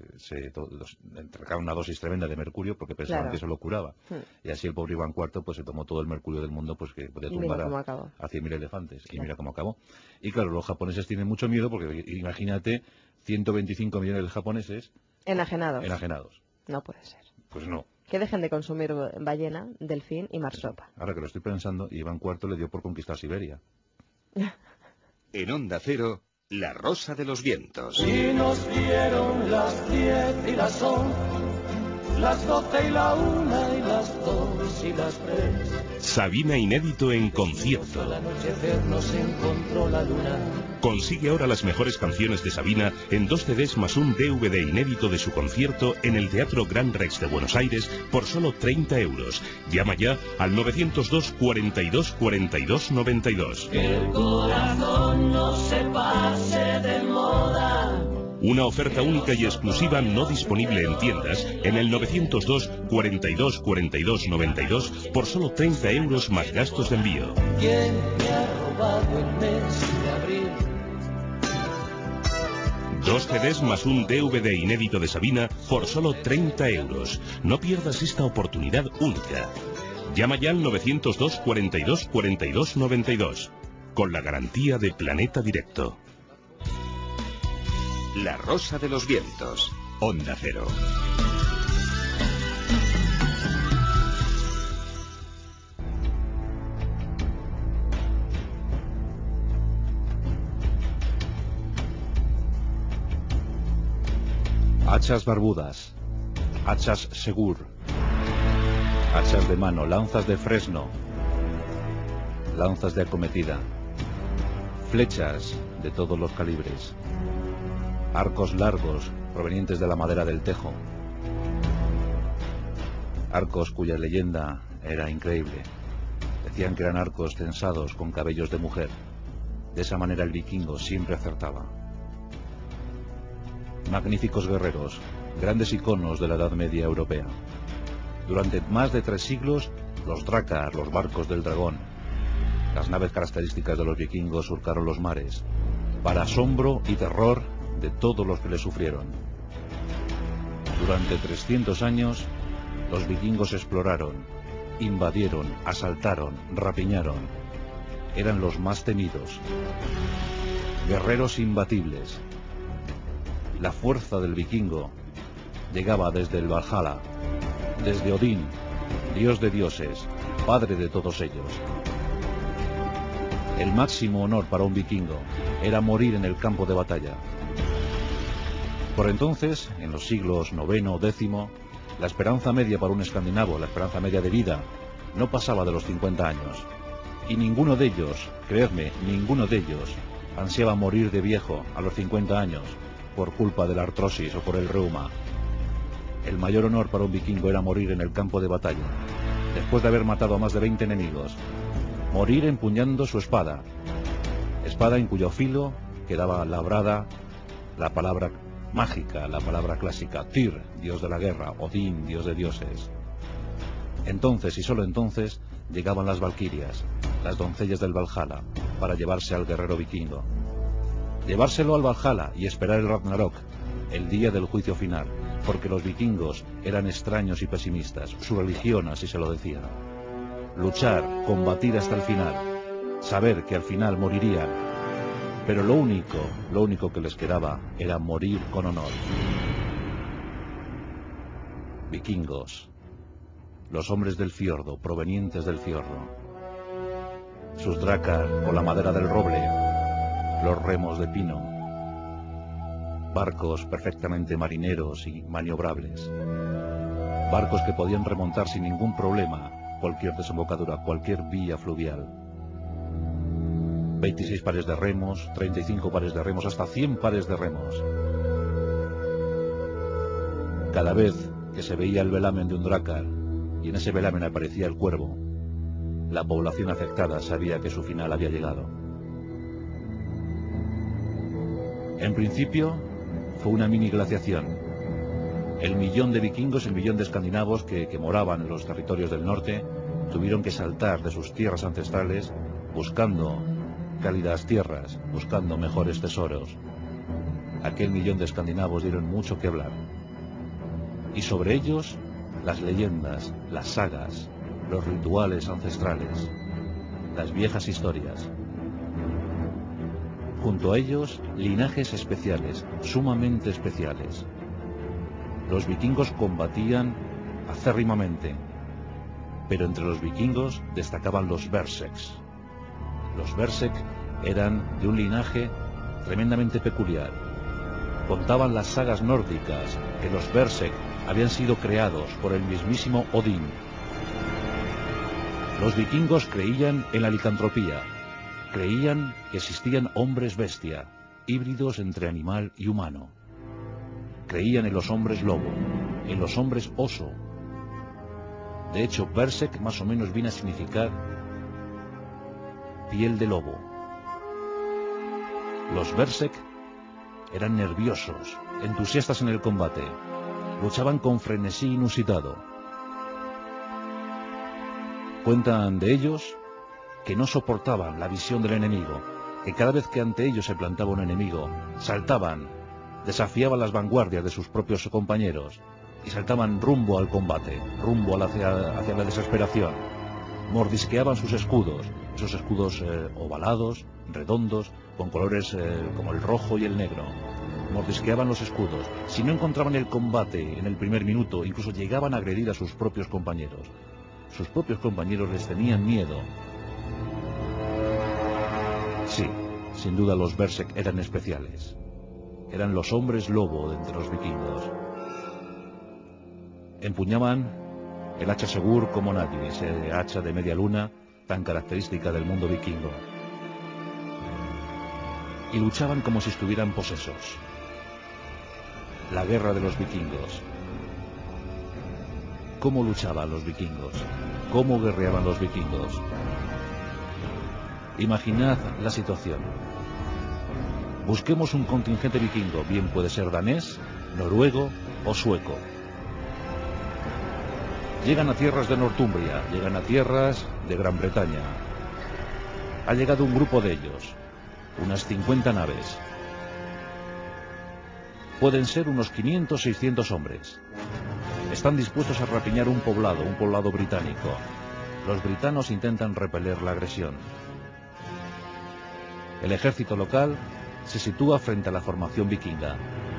se entregaron una dosis tremenda de mercurio porque pensaban que eso lo curaba. Y así el pobre Iván IV pues se tomó todo el mercurio del mundo pues que podía tumbar a 100.000 elefantes. Y mira cómo acabó. Y claro, los japoneses tienen mucho miedo porque imagínate 125 millones de japoneses enajenados. Enajenados. No puede ser. Pues no. que dejen de consumir ballena, delfín y marsopa. Ahora que lo estoy pensando, Iván IV le dio por conquistar Siberia. En Onda Cero, La Rosa de los Vientos. Y nos dieron las 10 y las 11, las 12 y la 1 y las 2 y las 3. Sabina inédito en concierto. Al anochecer nos encontró la luna. Consigue ahora las mejores canciones de Sabina en 2 CDs más un DVD inédito de su concierto en el Teatro Gran Rex de Buenos Aires por solo 30 euros. Llama ya al 902 42 42 92. Que el corazón no se pase de moda. Una oferta única y exclusiva no disponible en tiendas en el 902 42 42 92 por solo 30 euros más gastos de envío. ¿Quién me ha robado el mes de abril? 2 CDs más un DVD inédito de Sabina por solo 30 euros. No pierdas esta oportunidad única. Llama ya al 902 42 42 92 con la garantía de Planeta Directo. La Rosa de los Vientos. Onda Cero. Hachas barbudas, hachas segur, hachas de mano, lanzas de fresno, lanzas de acometida, flechas de todos los calibres, arcos largos provenientes de la madera del tejo, arcos cuya leyenda era increíble. Decían que eran arcos tensados con cabellos de mujer. De esa manera el vikingo siempre acertaba. Magníficos guerreros, grandes iconos de la Edad Media europea. Durante más de 3 siglos, los drakar, los barcos del dragón, las naves características de los vikingos surcaron los mares, para asombro y terror de todos los que le sufrieron. Durante 300 años, los vikingos exploraron, invadieron, asaltaron, rapiñaron. Eran los más temidos. Guerreros imbatibles. La fuerza del vikingo llegaba desde el Valhalla, desde Odín, dios de dioses, padre de todos ellos. El máximo honor para un vikingo era morir en el campo de batalla. Por entonces, en los siglos IX, X, la esperanza media para un escandinavo, la esperanza media de vida, no pasaba de los 50 años. Y ninguno de ellos, creedme, ninguno de ellos, ansiaba morir de viejo a los 50 años, por culpa de la artrosis o por el reuma. El mayor honor para un vikingo era morir en el campo de batalla, después de haber matado a más de 20 enemigos. Morir empuñando su espada, espada en cuyo filo quedaba labrada la palabra mágica, la palabra clásica, Tyr, dios de la guerra, Odín, dios de dioses. Entonces, y solo entonces, llegaban las valquirias, las doncellas del Valhalla, para llevarse al guerrero vikingo. Llevárselo al Valhalla y esperar el Ragnarok, el día del juicio final, porque los vikingos eran extraños y pesimistas, su religión así se lo decía. Luchar, combatir hasta el final, saber que al final morirían, pero lo único que les quedaba era morir con honor. Vikingos, los hombres del fiordo, provenientes del fiordo, sus drakar con la madera del roble, los remos de pino, barcos perfectamente marineros y maniobrables, barcos que podían remontar sin ningún problema cualquier desembocadura, cualquier vía fluvial. 26 pares de remos, 35 pares de remos, hasta 100 pares de remos. Cada vez que se veía el velamen de un drakar y en ese velamen aparecía el cuervo, la población afectada sabía que su final había llegado. En principio fue una mini glaciación. El millón de vikingos, el millón de escandinavos que moraban en los territorios del norte tuvieron que saltar de sus tierras ancestrales buscando cálidas tierras, buscando mejores tesoros. Aquel millón de escandinavos dieron mucho que hablar. Y sobre ellos, las leyendas, las sagas, los rituales ancestrales, las viejas historias. Junto a ellos, linajes especiales, sumamente especiales. Los vikingos combatían acérrimamente. Pero entre los vikingos destacaban los Berserks. Los Berserk eran de un linaje tremendamente peculiar. Contaban las sagas nórdicas que los Berserk habían sido creados por el mismísimo Odín. Los vikingos creían en la licantropía, creían que existían hombres bestia, híbridos entre animal y humano. Creían en los hombres lobo, en los hombres oso. De hecho, Berserk más o menos viene a significar piel de lobo. Los Berserk eran nerviosos, entusiastas en el combate, luchaban con frenesí inusitado. Cuentan de ellos que no soportaban la visión del enemigo, que cada vez que ante ellos se plantaba un enemigo, saltaban, desafiaban las vanguardias de sus propios compañeros y saltaban rumbo al combate, rumbo hacia la desesperación. Mordisqueaban sus escudos, esos escudos ovalados, redondos, con colores como el rojo y el negro. Mordisqueaban los escudos. Si no encontraban el combate en el primer minuto, incluso llegaban a agredir a sus propios compañeros. Sus propios compañeros les tenían miedo. Sí, sin duda los Berserk eran especiales. Eran los hombres lobo de entre los vikingos. Empuñaban el hacha segur como nadie, ese hacha de media luna tan característica del mundo vikingo. Y luchaban como si estuvieran posesos. La guerra de los vikingos. ¿Cómo luchaban los vikingos? ¿Cómo guerreaban los vikingos? Imaginad la situación. Busquemos un contingente vikingo, bien puede ser danés, noruego o sueco. Llegan a tierras de Northumbria, llegan a tierras de Gran Bretaña. Ha llegado un grupo de ellos, unas 50 naves. Pueden ser unos 500, 600 hombres. Están dispuestos a rapiñar un poblado británico. Los britanos intentan repeler la agresión. El ejército local se sitúa frente a la formación vikinga.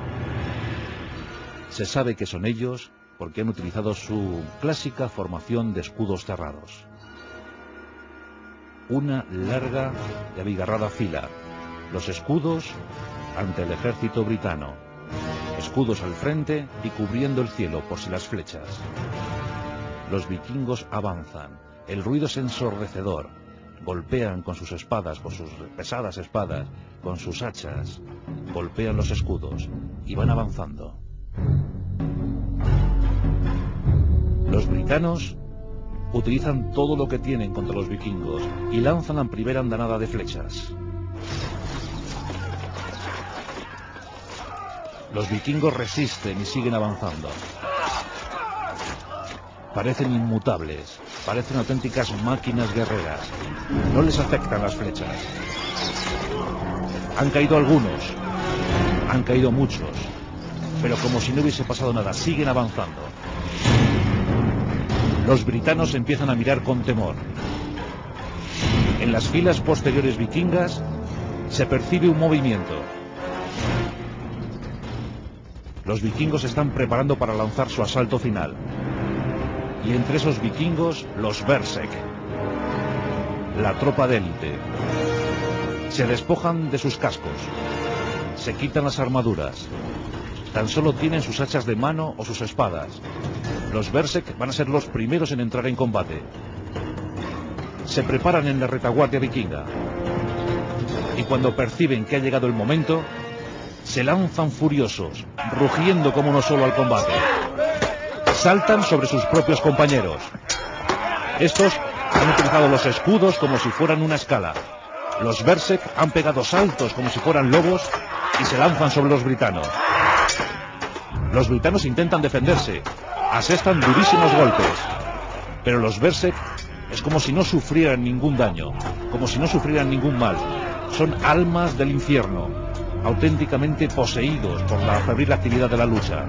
Se sabe que son ellos porque han utilizado su clásica formación de escudos cerrados. Una larga y abigarrada fila. Los escudos ante el ejército britano. Escudos al frente y cubriendo el cielo por si las flechas. Los vikingos avanzan. El ruido es ensordecedor. Golpean con sus espadas, con sus pesadas espadas, con sus hachas. Golpean los escudos y van avanzando. Los britanos utilizan todo lo que tienen contra los vikingos y lanzan la primera andanada de flechas. Los vikingos resisten y siguen avanzando. Parecen inmutables, parecen auténticas máquinas guerreras. No les afectan las flechas. Han caído algunos, han caído muchos, pero como si no hubiese pasado nada, siguen avanzando. Los britanos empiezan a mirar con temor. En las filas posteriores vikingas se percibe un movimiento. Los vikingos se están preparando para lanzar su asalto final. Y entre esos vikingos, los Berserk, la tropa de élite. Se despojan de sus cascos, se quitan las armaduras, tan solo tienen sus hachas de mano o sus espadas. Los Berserk van a ser los primeros en entrar en combate. Se preparan en la retaguardia vikinga. Y cuando perciben que ha llegado el momento, se lanzan furiosos, rugiendo como uno solo al combate. Saltan sobre sus propios compañeros. Estos han utilizado los escudos como si fueran una escala. Los Berserk han pegado saltos como si fueran lobos y se lanzan sobre los britanos. Los britanos intentan defenderse, asestan durísimos golpes, pero los Berserk es como si no sufrieran ningún daño, como si no sufrieran ningún mal. Son almas del infierno, auténticamente poseídos por la febril actividad de la lucha.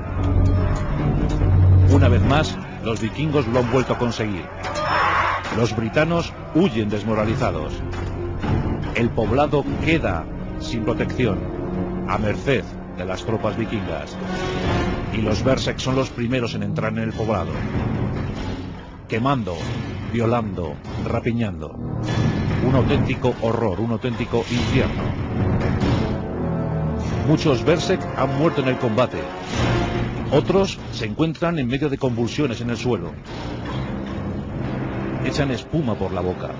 Una vez más, los vikingos lo han vuelto a conseguir. Los britanos huyen desmoralizados. El poblado queda sin protección, a merced de las tropas vikingas. Y los Berserk son los primeros en entrar en el poblado, quemando, violando, rapiñando. Un auténtico horror, un auténtico infierno. Muchos Berserk han muerto en el combate. Otros se encuentran en medio de convulsiones en el suelo. Echan espuma por la boca.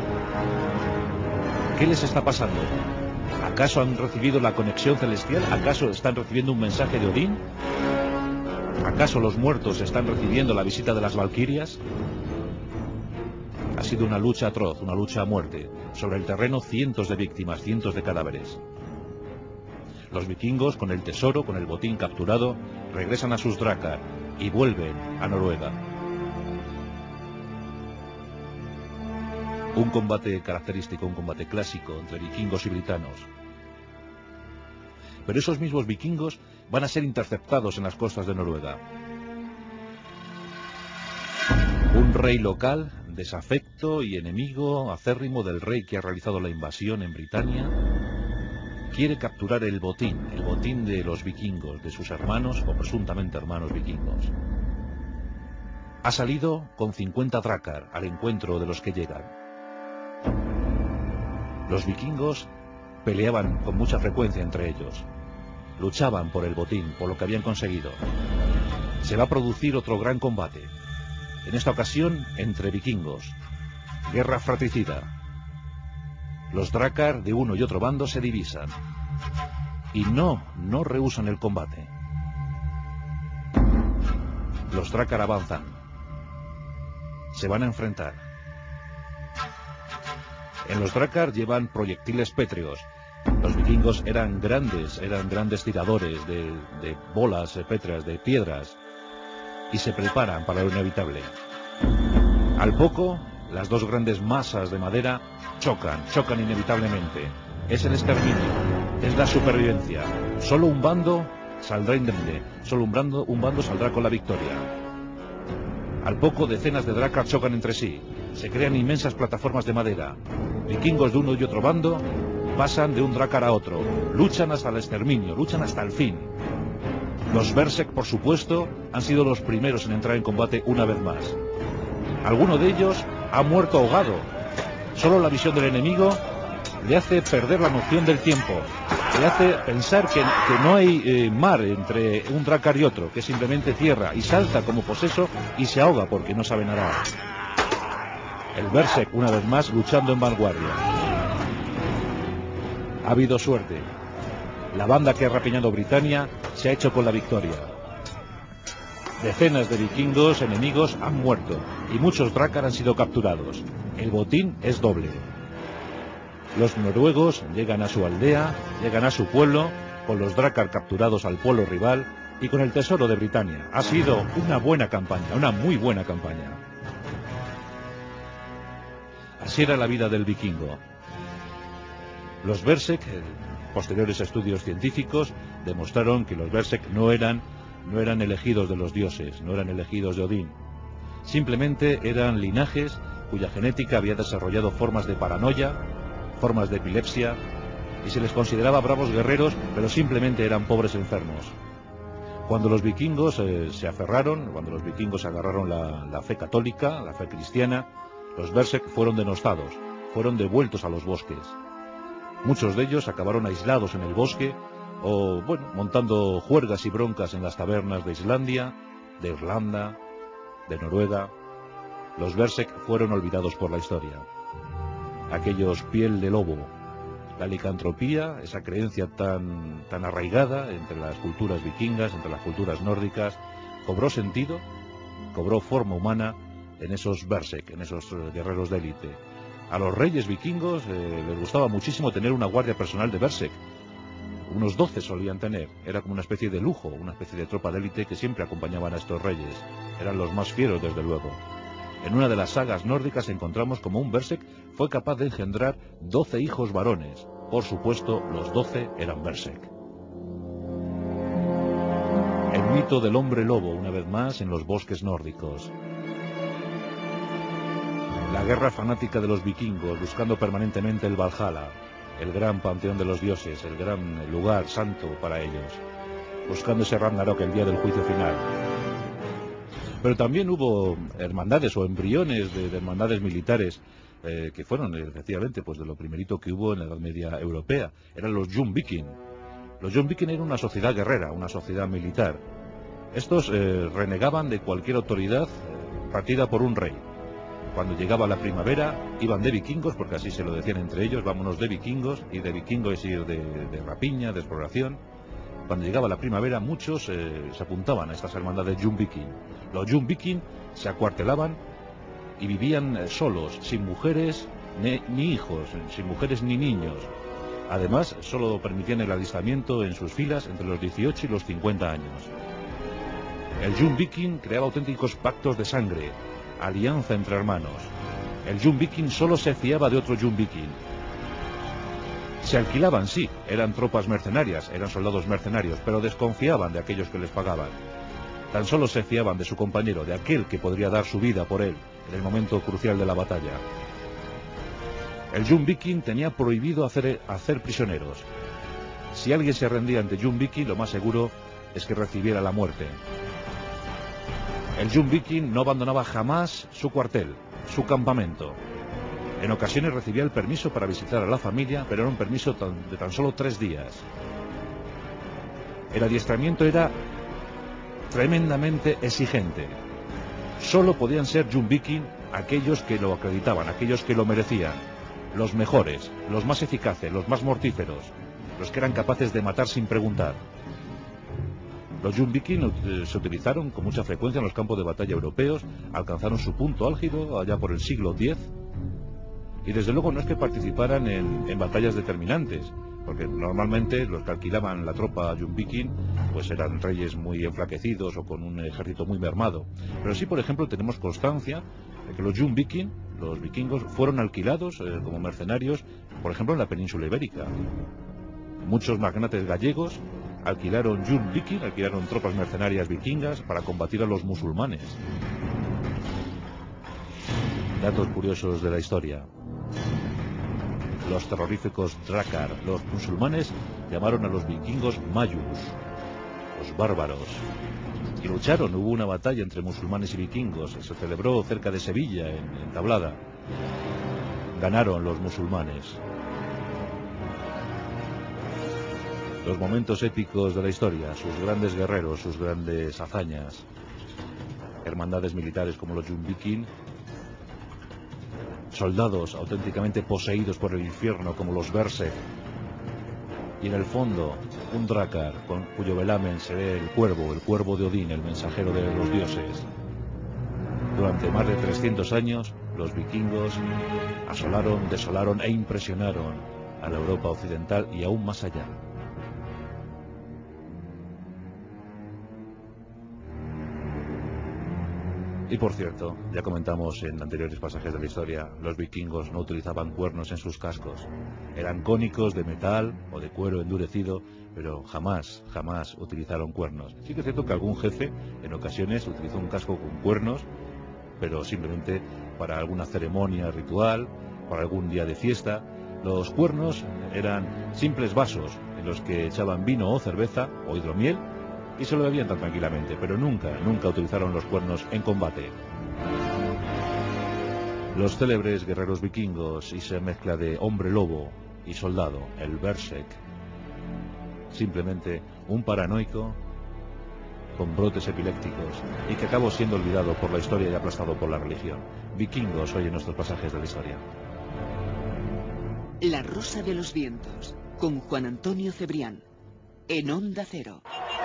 ¿Qué les está pasando? ¿Acaso han recibido la conexión celestial? ¿Acaso están recibiendo un mensaje de Odín? ¿Acaso los muertos están recibiendo la visita de las valquirias? Ha sido una lucha atroz, una lucha a muerte. Sobre el terreno, cientos de víctimas, cientos de cadáveres. Los vikingos, con el tesoro, con el botín capturado, regresan a sus Drakar y vuelven a Noruega. Un combate característico, un combate clásico entre vikingos y britanos. Pero esos mismos vikingos van a ser interceptados en las costas de Noruega. Un rey local, desafecto y enemigo acérrimo del rey que ha realizado la invasión en Britania, quiere capturar el botín de los vikingos, de sus hermanos o presuntamente hermanos vikingos. Ha salido con 50 Drakar al encuentro de los que llegan. Los vikingos peleaban con mucha frecuencia entre ellos. Luchaban por el botín, por lo que habían conseguido. Se va a producir otro gran combate. En esta ocasión, entre vikingos. Guerra fratricida. Los Drakar de uno y otro bando se divisan. Y no rehúsan el combate. Los Drakar avanzan. Se van a enfrentar. En los Drakar llevan proyectiles pétreos. Los vikingos eran grandes tiradores de bolas pétreas, de piedras. Y se preparan para lo inevitable. Al poco, las dos grandes masas de madera chocan inevitablemente. Es el exterminio, es la supervivencia. Solo un bando saldrá indemne, solo un bando saldrá con la victoria. Al poco, decenas de Drakar chocan entre sí. Se crean inmensas plataformas de madera. Vikingos de uno y otro bando pasan de un Drakar a otro. Luchan hasta el exterminio, luchan hasta el fin. Los Berserk, por supuesto, han sido los primeros en entrar en combate una vez más. Alguno de ellos ha muerto ahogado. Solo la visión del enemigo le hace perder la noción del tiempo. Le hace pensar que no hay mar entre un Drakar y otro, que es simplemente tierra, y salta como poseso y se ahoga porque no sabe nadar. El Berserk, una vez más, luchando en vanguardia. Ha habido suerte. La banda que ha rapiñado Britania se ha hecho con la victoria. Decenas de vikingos enemigos han muerto y muchos Drakar han sido capturados. El botín es doble. Los noruegos llegan a su aldea, llegan a su pueblo, con los Drakar capturados al pueblo rival y con el tesoro de Britania. Ha sido una buena campaña, una muy buena campaña. Así era la vida del vikingo. Los Berserk, posteriores estudios científicos, demostraron que los Berserk no eran elegidos de los dioses, no eran elegidos de Odín. Simplemente eran linajes cuya genética había desarrollado formas de paranoia, formas de epilepsia, y se les consideraba bravos guerreros, pero simplemente eran pobres enfermos. Cuando los vikingos se aferraron, cuando los vikingos agarraron la fe católica, la fe cristiana, los Berserk fueron denostados, fueron devueltos a los bosques. Muchos de ellos acabaron aislados en el bosque o, montando juergas y broncas en las tabernas de Islandia, de Irlanda, de Noruega. Los Berserk fueron olvidados por la historia. Aquellos piel de lobo, la licantropía, esa creencia tan arraigada entre las culturas vikingas, entre las culturas nórdicas, cobró sentido, cobró forma humana en esos Berserk, en esos guerreros de élite. A los reyes vikingos les gustaba muchísimo tener una guardia personal de Berserk. Unos 12 solían tener. Era como una especie de lujo, una especie de tropa de élite que siempre acompañaban a estos reyes. Eran los más fieros, desde luego. En una de las sagas nórdicas encontramos como un Berserk fue capaz de engendrar 12 hijos varones. Por supuesto, los 12 eran Berserk. El mito del hombre lobo, una vez más, en los bosques nórdicos. La guerra fanática de los vikingos, buscando permanentemente el Valhalla, el gran panteón de los dioses, el gran lugar santo para ellos. buscando ese Ragnarok, el día del juicio final. Pero también hubo hermandades o embriones de hermandades militares que fueron efectivamente pues de lo primerito que hubo en la Edad Media europea. Eran los Jung Viking. Los Jung Viking eran una sociedad guerrera, una sociedad militar. Estos renegaban de cualquier autoridad partida por un rey. Cuando llegaba la primavera iban de vikingos, porque así se lo decían entre ellos, vámonos de vikingos, y de vikingo es ir de rapiña, de exploración. Cuando llegaba la primavera muchos se apuntaban a estas hermandades Jung Viking. Los Jung Viking se acuartelaban y vivían solos, sin mujeres ni hijos, sin mujeres ni niños. Además, solo permitían el alistamiento en sus filas entre los 18 y los 50 años. El Jung Viking creaba auténticos pactos de sangre, alianza entre hermanos. El Jung Viking solo se fiaba de otro Jung Viking. Se alquilaban, sí, eran tropas mercenarias, eran soldados mercenarios, pero desconfiaban de aquellos que les pagaban. Tan solo se fiaban de su compañero, de aquel que podría dar su vida por él en el momento crucial de la batalla. El Jung Viking tenía prohibido hacer prisioneros. Si alguien se rendía ante Jung Viking, lo más seguro es que recibiera la muerte. El Jung Viking no abandonaba jamás su cuartel, su campamento. En ocasiones recibía el permiso para visitar a la familia, pero era un permiso de tan solo 3 días. El adiestramiento era tremendamente exigente. Solo podían ser Jung Viking aquellos que lo acreditaban, aquellos que lo merecían. Los mejores, los más eficaces, los más mortíferos, los que eran capaces de matar sin preguntar. Los Jung Viking se utilizaron con mucha frecuencia en los campos de batalla europeos, alcanzaron su punto álgido allá por el siglo X, y desde luego no es que participaran en batallas determinantes, porque normalmente los que alquilaban la tropa Jung Viking pues eran reyes muy enflaquecidos o con un ejército muy mermado. Pero sí, por ejemplo, tenemos constancia de que los Jung Viking, los vikingos, fueron alquilados como mercenarios, por ejemplo, en la península ibérica. Muchos magnates gallegos alquilaron Jung Viking, alquilaron tropas mercenarias vikingas para combatir a los musulmanes. Datos curiosos de la historia. Los terroríficos Drakkar, los musulmanes llamaron a los vikingos Mayus, los bárbaros, y lucharon. Hubo una batalla entre musulmanes y vikingos, se celebró cerca de Sevilla, en Tablada. Ganaron los musulmanes. Los momentos épicos de la historia, sus grandes guerreros, sus grandes hazañas, hermandades militares como los Jung Viking, soldados auténticamente poseídos por el infierno como los Berserk, y en el fondo un Drakkar cuyo velamen se ve el cuervo de Odín, el mensajero de los dioses. Durante más de 300 años los vikingos asolaron, desolaron e impresionaron a la Europa occidental y aún más allá. Y por cierto, ya comentamos en anteriores pasajes de la historia, los vikingos no utilizaban cuernos en sus cascos. Eran cónicos de metal o de cuero endurecido, pero jamás utilizaron cuernos. Sí que es cierto que algún jefe en ocasiones utilizó un casco con cuernos, pero simplemente para alguna ceremonia ritual, para algún día de fiesta. Los cuernos eran simples vasos en los que echaban vino o cerveza o hidromiel y se lo bebían tan tranquilamente, pero nunca utilizaron los cuernos en combate. Los célebres guerreros vikingos, y esa mezcla de hombre lobo y soldado, el Berserk, simplemente un paranoico con brotes epilépticos y que acabó siendo olvidado por la historia y aplastado por la religión. Vikingos hoy en nuestros pasajes de la historia. La Rosa de los Vientos, con Juan Antonio Cebrián, en Onda Cero.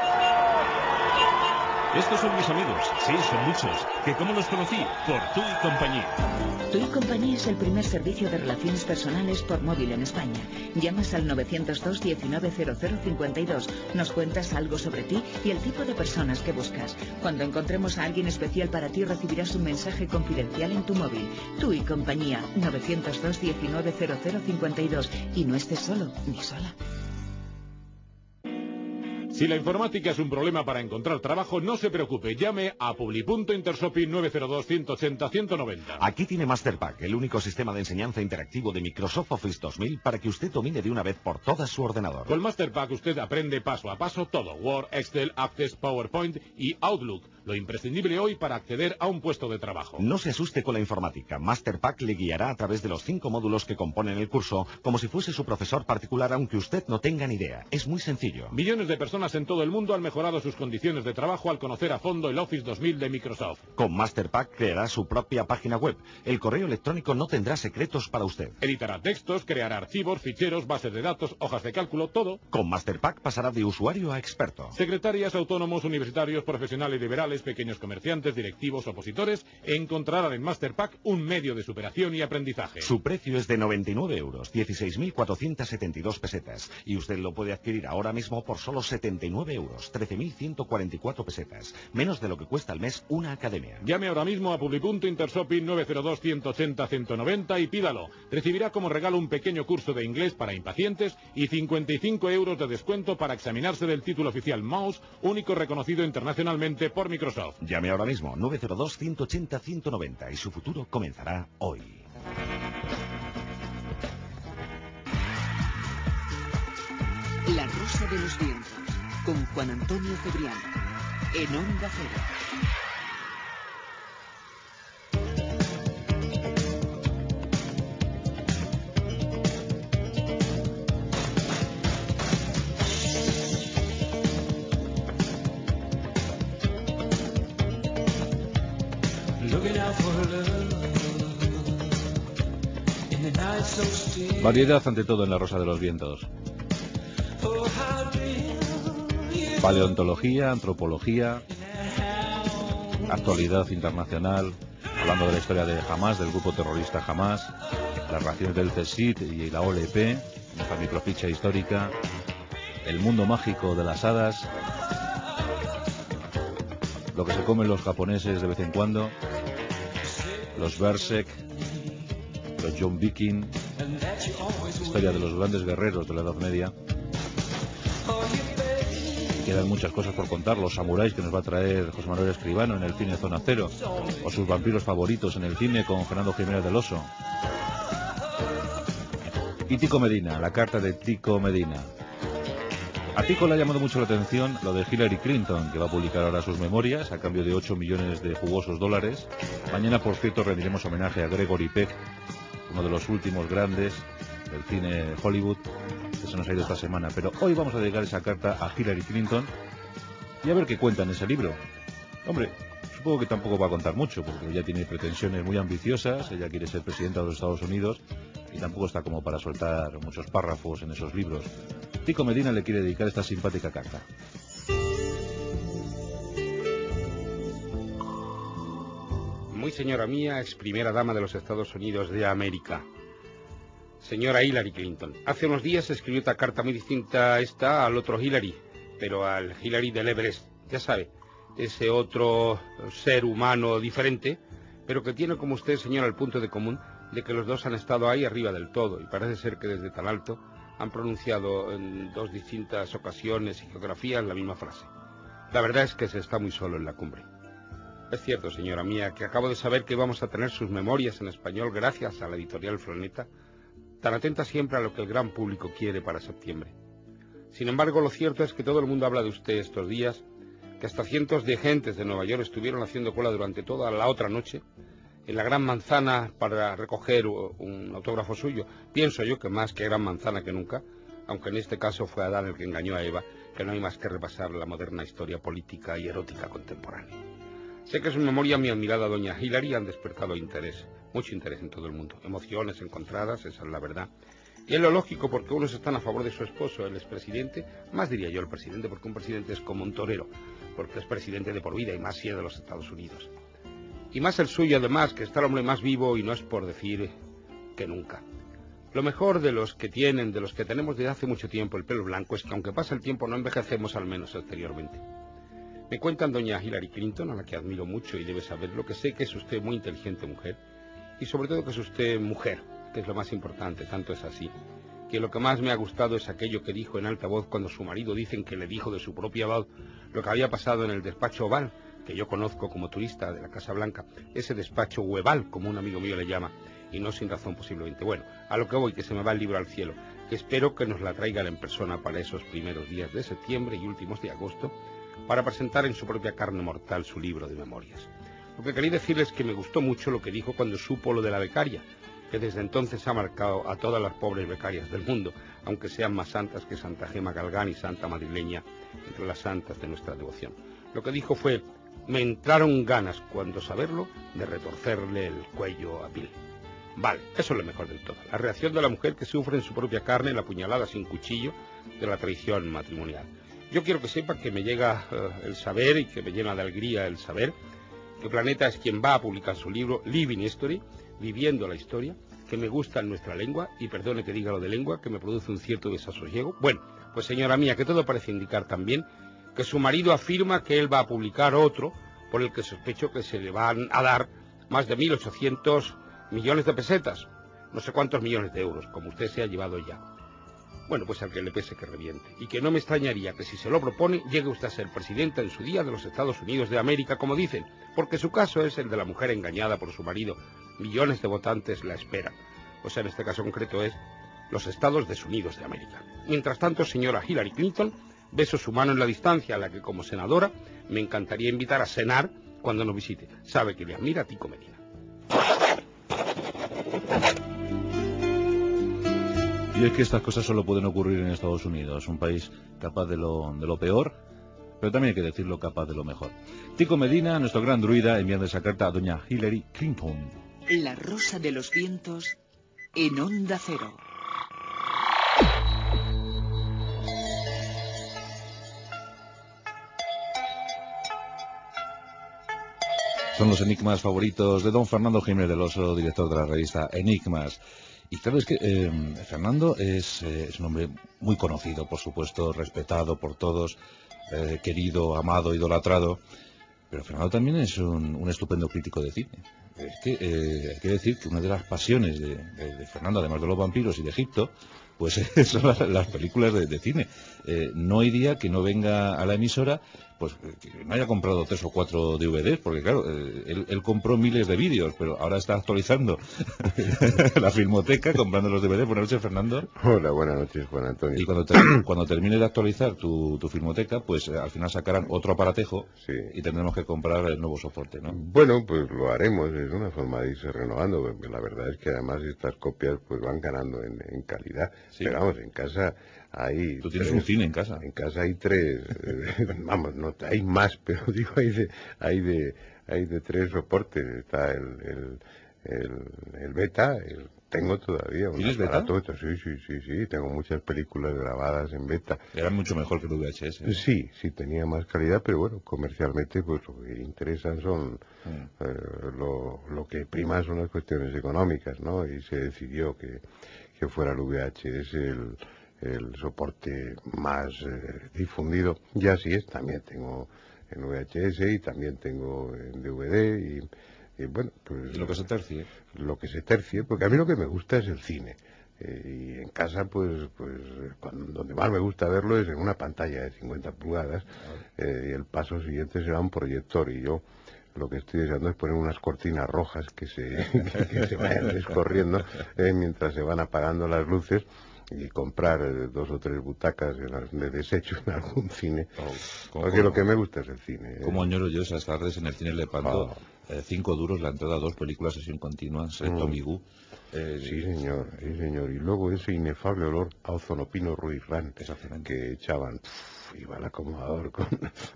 Estos son mis amigos, sí, son muchos. ¿Que cómo los conocí? Por Tú y Compañía. Tú y Compañía es el primer servicio de relaciones personales por móvil en España. Llamas al 902 190052, nos cuentas algo sobre ti y el tipo de personas que buscas. Cuando encontremos a alguien especial para ti, recibirás un mensaje confidencial en tu móvil. Tú y Compañía, 902 190052. Y no estés solo, ni sola. Si la informática es un problema para encontrar trabajo, no se preocupe, llame a Publipunto Intershopping 902-180-190. Aquí tiene Masterpack, el único sistema de enseñanza interactivo de Microsoft Office 2000 para que usted domine de una vez por todas su ordenador. Con Masterpack usted aprende paso a paso todo, Word, Excel, Access, PowerPoint y Outlook, lo imprescindible hoy para acceder a un puesto de trabajo. No se asuste con la informática, Masterpack le guiará a través de los 5 módulos que componen el curso, como si fuese su profesor particular, aunque usted no tenga ni idea. Es muy sencillo. Millones de personas en todo el mundo han mejorado sus condiciones de trabajo al conocer a fondo el Office 2000 de Microsoft. Con Masterpack creará su propia página web. El correo electrónico no tendrá secretos para usted. Editará textos, creará archivos, ficheros, bases de datos, hojas de cálculo, todo. Con Masterpack pasará de usuario a experto. Secretarias, autónomos, universitarios, profesionales liberales, pequeños comerciantes, directivos, opositores, encontrarán en Masterpack un medio de superación y aprendizaje. Su precio es de 99 euros, 16.472 pesetas. Y usted lo puede adquirir ahora mismo por solo 79 euros, 13.144 pesetas. Menos de lo que cuesta al mes una academia. Llame ahora mismo a Publipunto Intershopping 902-180-190 y pídalo. Recibirá como regalo un pequeño curso de inglés para impacientes y 55 euros de descuento para examinarse del título oficial Mouse, único reconocido internacionalmente por Microsoft. Llame ahora mismo 902-180-190 y su futuro comenzará hoy. La Rosa de los Vientos, con Juan Antonio Cebrián, en Onda Cero. Variedad ante todo en La Rosa de los Vientos. Paleontología, antropología, actualidad internacional, hablando de la historia de Hamas, del grupo terrorista Hamas, las relaciones del CSIC y la OLP, nuestra microficha histórica, el mundo mágico de las hadas, lo que se comen los japoneses de vez en cuando, los Berserk, los John Viking, historia de los grandes guerreros de la Edad Media. Quedan muchas cosas por contar, los samuráis que nos va a traer José Manuel Escribano en el cine Zona Cero, o sus vampiros favoritos en el cine con Fernando Jiménez del Oso. Y Tico Medina, la carta de Tico Medina. A Tico le ha llamado mucho la atención lo de Hillary Clinton, que va a publicar ahora sus memorias a cambio de 8 millones de jugosos dólares. Mañana, por cierto, rendiremos homenaje a Gregory Peck, uno de los últimos grandes del cine Hollywood, que se nos ha ido esta semana. Pero hoy vamos a dedicar esa carta a Hillary Clinton y a ver qué cuenta en ese libro. Hombre, supongo que tampoco va a contar mucho, porque ella tiene pretensiones muy ambiciosas, ella quiere ser presidenta de los Estados Unidos y tampoco está como para soltar muchos párrafos en esos libros. Tico Medina le quiere dedicar esta simpática carta. Muy señora mía, ex primera dama de los Estados Unidos de América. Señora Hillary Clinton, hace unos días escribió otra carta muy distinta a esta al otro Hillary, pero al Hillary del Everest, ya sabe, ese otro ser humano diferente, pero que tiene como usted, señora, el punto de común de que los dos han estado ahí arriba del todo, y parece ser que desde tan alto han pronunciado en dos distintas ocasiones y geografías la misma frase. La verdad es que se está muy solo en la cumbre. Es cierto, señora mía, que acabo de saber que vamos a tener sus memorias en español gracias a la editorial Planeta, tan atenta siempre a lo que el gran público quiere para septiembre. Sin embargo, lo cierto es que todo el mundo habla de usted estos días, que hasta cientos de gentes de Nueva York estuvieron haciendo cola durante toda la otra noche en la Gran Manzana para recoger un autógrafo suyo. Pienso yo que más que Gran Manzana que nunca, aunque en este caso fue Adán el que engañó a Eva, que no hay más que repasar la moderna historia política y erótica contemporánea. Sé que su memoria, mi admirada doña Hillary, han despertado interés, mucho interés en todo el mundo, emociones encontradas, esa es la verdad. Y es lo lógico, porque unos están a favor de su esposo, el expresidente, más diría yo el presidente, porque un presidente es como un torero, porque es presidente de por vida y más si es de los Estados Unidos. Y más el suyo, además, que está el hombre más vivo y no es por decir que nunca. Lo mejor de los que tienen, de los que tenemos desde hace mucho tiempo el pelo blanco, es que aunque pasa el tiempo no envejecemos, al menos exteriormente. Me cuentan doña Hillary Clinton, a la que admiro mucho y debe saberlo, que sé que es usted muy inteligente mujer, y sobre todo que es usted mujer, que es lo más importante, tanto es así, que que lo que más me ha gustado es aquello que dijo en alta voz cuando su marido dicen que le dijo de su propia voz lo que había pasado en el despacho Oval, que yo conozco como turista de la Casa Blanca, ese despacho Hueval, como un amigo mío le llama, y no sin razón posiblemente. Bueno, a lo que voy, que se me va el libro al cielo, que espero que nos la traigan en persona para esos primeros días de septiembre y últimos de agosto, para presentar en su propia carne mortal su libro de memorias. Lo que quería decirles es que me gustó mucho lo que dijo cuando supo lo de la becaria, que desde entonces ha marcado a todas las pobres becarias del mundo, aunque sean más santas que Santa Gema Galgán y Santa Madrileña, entre las santas de nuestra devoción. Lo que dijo fue: me entraron ganas, cuando saberlo, de retorcerle el cuello a Bill. Vale, eso es lo mejor del todo. La reacción de la mujer que sufre en su propia carne la puñalada sin cuchillo de la traición matrimonial. Yo quiero que sepa que me llega el saber y que me llena de alegría el saber que Planeta es quien va a publicar su libro Living History, Viviendo la Historia, que me gusta en nuestra lengua, y perdone que diga lo de lengua, que me produce un cierto desasosiego. Bueno, pues señora mía, que todo parece indicar también que su marido afirma que él va a publicar otro, por el que sospecho que se le van a dar más de 1.800 millones de pesetas, no sé cuántos millones de euros, como usted se ha llevado ya. Bueno, pues al que le pese que reviente, y que no me extrañaría que si se lo propone, llegue usted a ser presidenta en su día de los Estados Unidos de América, como dicen, porque su caso es el de la mujer engañada por su marido. Millones de votantes la esperan, o sea, en este caso concreto es los Estados Unidos de América. Mientras tanto, señora Hillary Clinton, beso su mano en la distancia, a la que como senadora me encantaría invitar a cenar cuando nos visite. Sabe que le admira a Tico Medina. Y es que estas cosas solo pueden ocurrir en Estados Unidos, un país capaz de lo peor, pero también hay que decirlo, capaz de lo mejor. Tico Medina, nuestro gran druida, enviando esa carta a doña Hillary Clinton. La Rosa de los Vientos en Onda Cero. Son los enigmas favoritos de don Fernando Jiménez del Oso, director de la revista Enigmas. Y claro, es que Fernando es un hombre muy conocido, por supuesto, respetado por todos, querido, amado, idolatrado. Pero Fernando también es un estupendo crítico de cine. Es que hay que decir que una de las pasiones de Fernando, además de los vampiros y de Egipto, pues son las películas de cine. No hay día que no venga a la emisora, pues que no haya comprado 3 o 4 DVDs, porque claro, él compró miles de vídeos, pero ahora está actualizando la filmoteca, comprando los DVDs. Buenas noches, Fernando. Hola, buenas noches, Juan Antonio. Y cuando termine de actualizar tu filmoteca, pues al final sacarán otro aparatejo, sí, y tendremos que comprar el nuevo soporte, ¿no? Bueno, pues lo haremos, es una forma de irse renovando, porque la verdad es que además estas copias pues van ganando en calidad. Sí. Pero vamos, en casa hay... ¿Tú tienes un cine en casa? En casa hay 3, vamos, no hay más, pero digo, hay de 3 soportes. Está el beta, tengo todavía un aparato. Beta? Sí, tengo muchas películas grabadas en beta. Era mucho mejor que el VHS, ¿no? Sí, tenía más calidad, pero bueno, comercialmente pues lo que interesan son lo que prima son las cuestiones económicas, ¿no? Y se decidió que fuera el VHS el soporte más difundido. Y así es, también tengo en VHS y también tengo en DVD y bueno, pues... ¿Y lo que se tercie? Lo que se tercie, porque a mí lo que me gusta es el cine. Y en casa, pues donde más me gusta verlo es en una pantalla de 50 pulgadas. Y el paso siguiente será un proyector. Y yo lo que estoy deseando es poner unas cortinas rojas que se vayan descorriendo mientras se van apagando las luces. Y comprar 2 o 3 butacas de desecho en algún cine, porque lo que me gusta es el cine. Como añoro yo esas tardes en el cine Lepanto, 5 duros la entrada a 2 películas sesión continua, Tommy Gu. Sí, señor. Y luego ese inefable olor a ozonopino ruirrán que echaban, iba al acomodador con...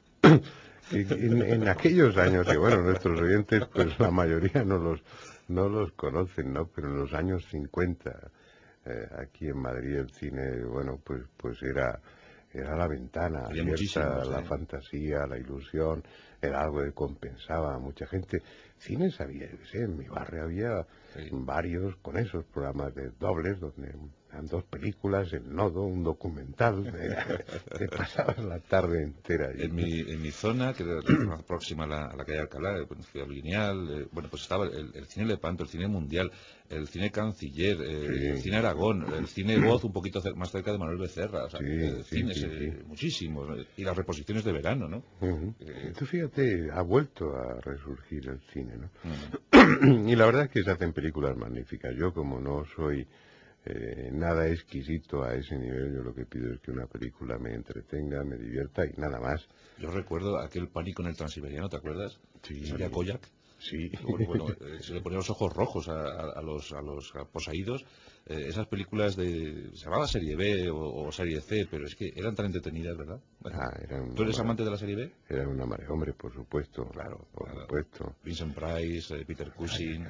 en aquellos años, que bueno, nuestros oyentes, pues la mayoría no los conocen, ¿no? Pero en los años 50... aquí en Madrid el cine, bueno, pues era la ventana abierta, la fantasía, la ilusión, era algo que compensaba a mucha gente. Cines había, en mi barrio había varios con esos programas de dobles, donde Eran 2 películas, El Nodo, un documental, te pasabas la tarde entera allí. En mi zona, que era la próxima a la calle Alcalá, Ciudad Lineal, bueno, pues estaba el cine Lepanto, el cine Mundial, el cine Canciller, el cine Aragón, el cine Voz un poquito más cerca de Manuel Becerra, o sea, cines muchísimos, y las reposiciones de verano, ¿no? Tú fíjate, ha vuelto a resurgir el cine, ¿no? Y la verdad es que se hacen películas magníficas. Yo, como no soy nada exquisito a ese nivel, yo lo que pido es que una película me entretenga, me divierta y nada más. Yo recuerdo aquel Pánico en el Transiberiano, ¿te acuerdas? Sí. ¿Salía Koyak? Sí. Bueno, se le ponían los ojos rojos a los poseídos. Esas películas se llamaba Serie B o Serie C, pero es que eran tan entretenidas, ¿verdad? ¿Tú eres amante de la Serie B? Era una marea, hombre, por supuesto. Claro, por supuesto. Vincent Price, Peter Cushing.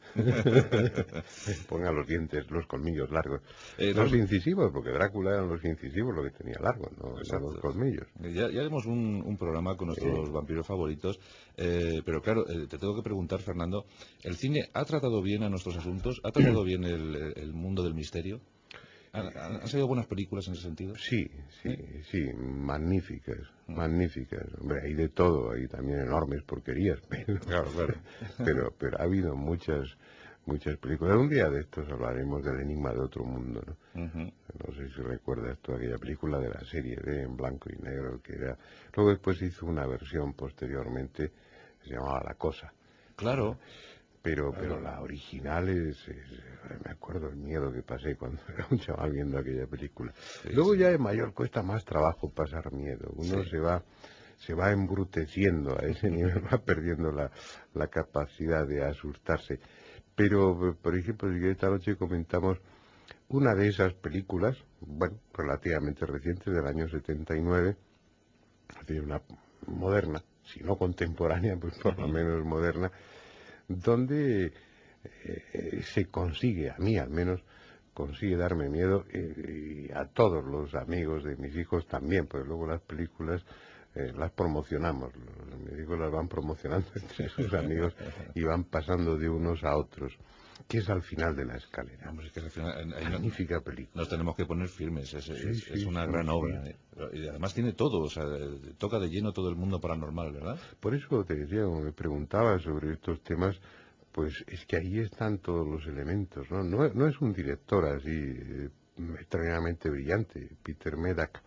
Ponga los dientes, los colmillos largos. Los incisivos, porque Drácula eran los incisivos lo que tenía largo, no los colmillos. Ya haremos un programa con nuestros vampiros favoritos, pero claro, te tengo que preguntar, Fernando, ¿el cine ha tratado bien a nuestros asuntos? ¿Ha tratado bien el mundo del misterio? ¿Han salido buenas películas en ese sentido? Sí, magníficas. Hombre, hay de todo, hay también enormes porquerías, pero ha habido muchas películas. Un día de estos hablaremos del Enigma de Otro Mundo, ¿no? No sé si recuerdas tú aquella película de la serie B en blanco y negro, que era... Luego después hizo una versión posteriormente, se llamaba La Cosa. Claro. Pero la original me acuerdo el miedo que pasé cuando era un chaval viendo aquella película. Luego ya de mayor cuesta más trabajo pasar miedo. Uno se va embruteciendo a ese nivel, va perdiendo la capacidad de asustarse. Pero, por ejemplo, si esta noche comentamos una de esas películas, bueno, relativamente reciente, del año 79, una moderna, si no contemporánea, pues por lo menos moderna, donde se consigue, a mí al menos, consigue darme miedo, y a todos los amigos de mis hijos también, porque luego las películas las promocionamos, mis hijos las van promocionando entre sus amigos y van pasando de unos a otros, que es al final de la escalera. Hombre, es que al final, magnífica película. Nos tenemos que poner firmes, es una gran obra. Y además tiene todo, o sea, toca de lleno todo el mundo paranormal, ¿verdad? Por eso te decía, como me preguntabas sobre estos temas, pues es que ahí están todos los elementos, ¿no? No es un director así extraordinariamente brillante, Peter Medak.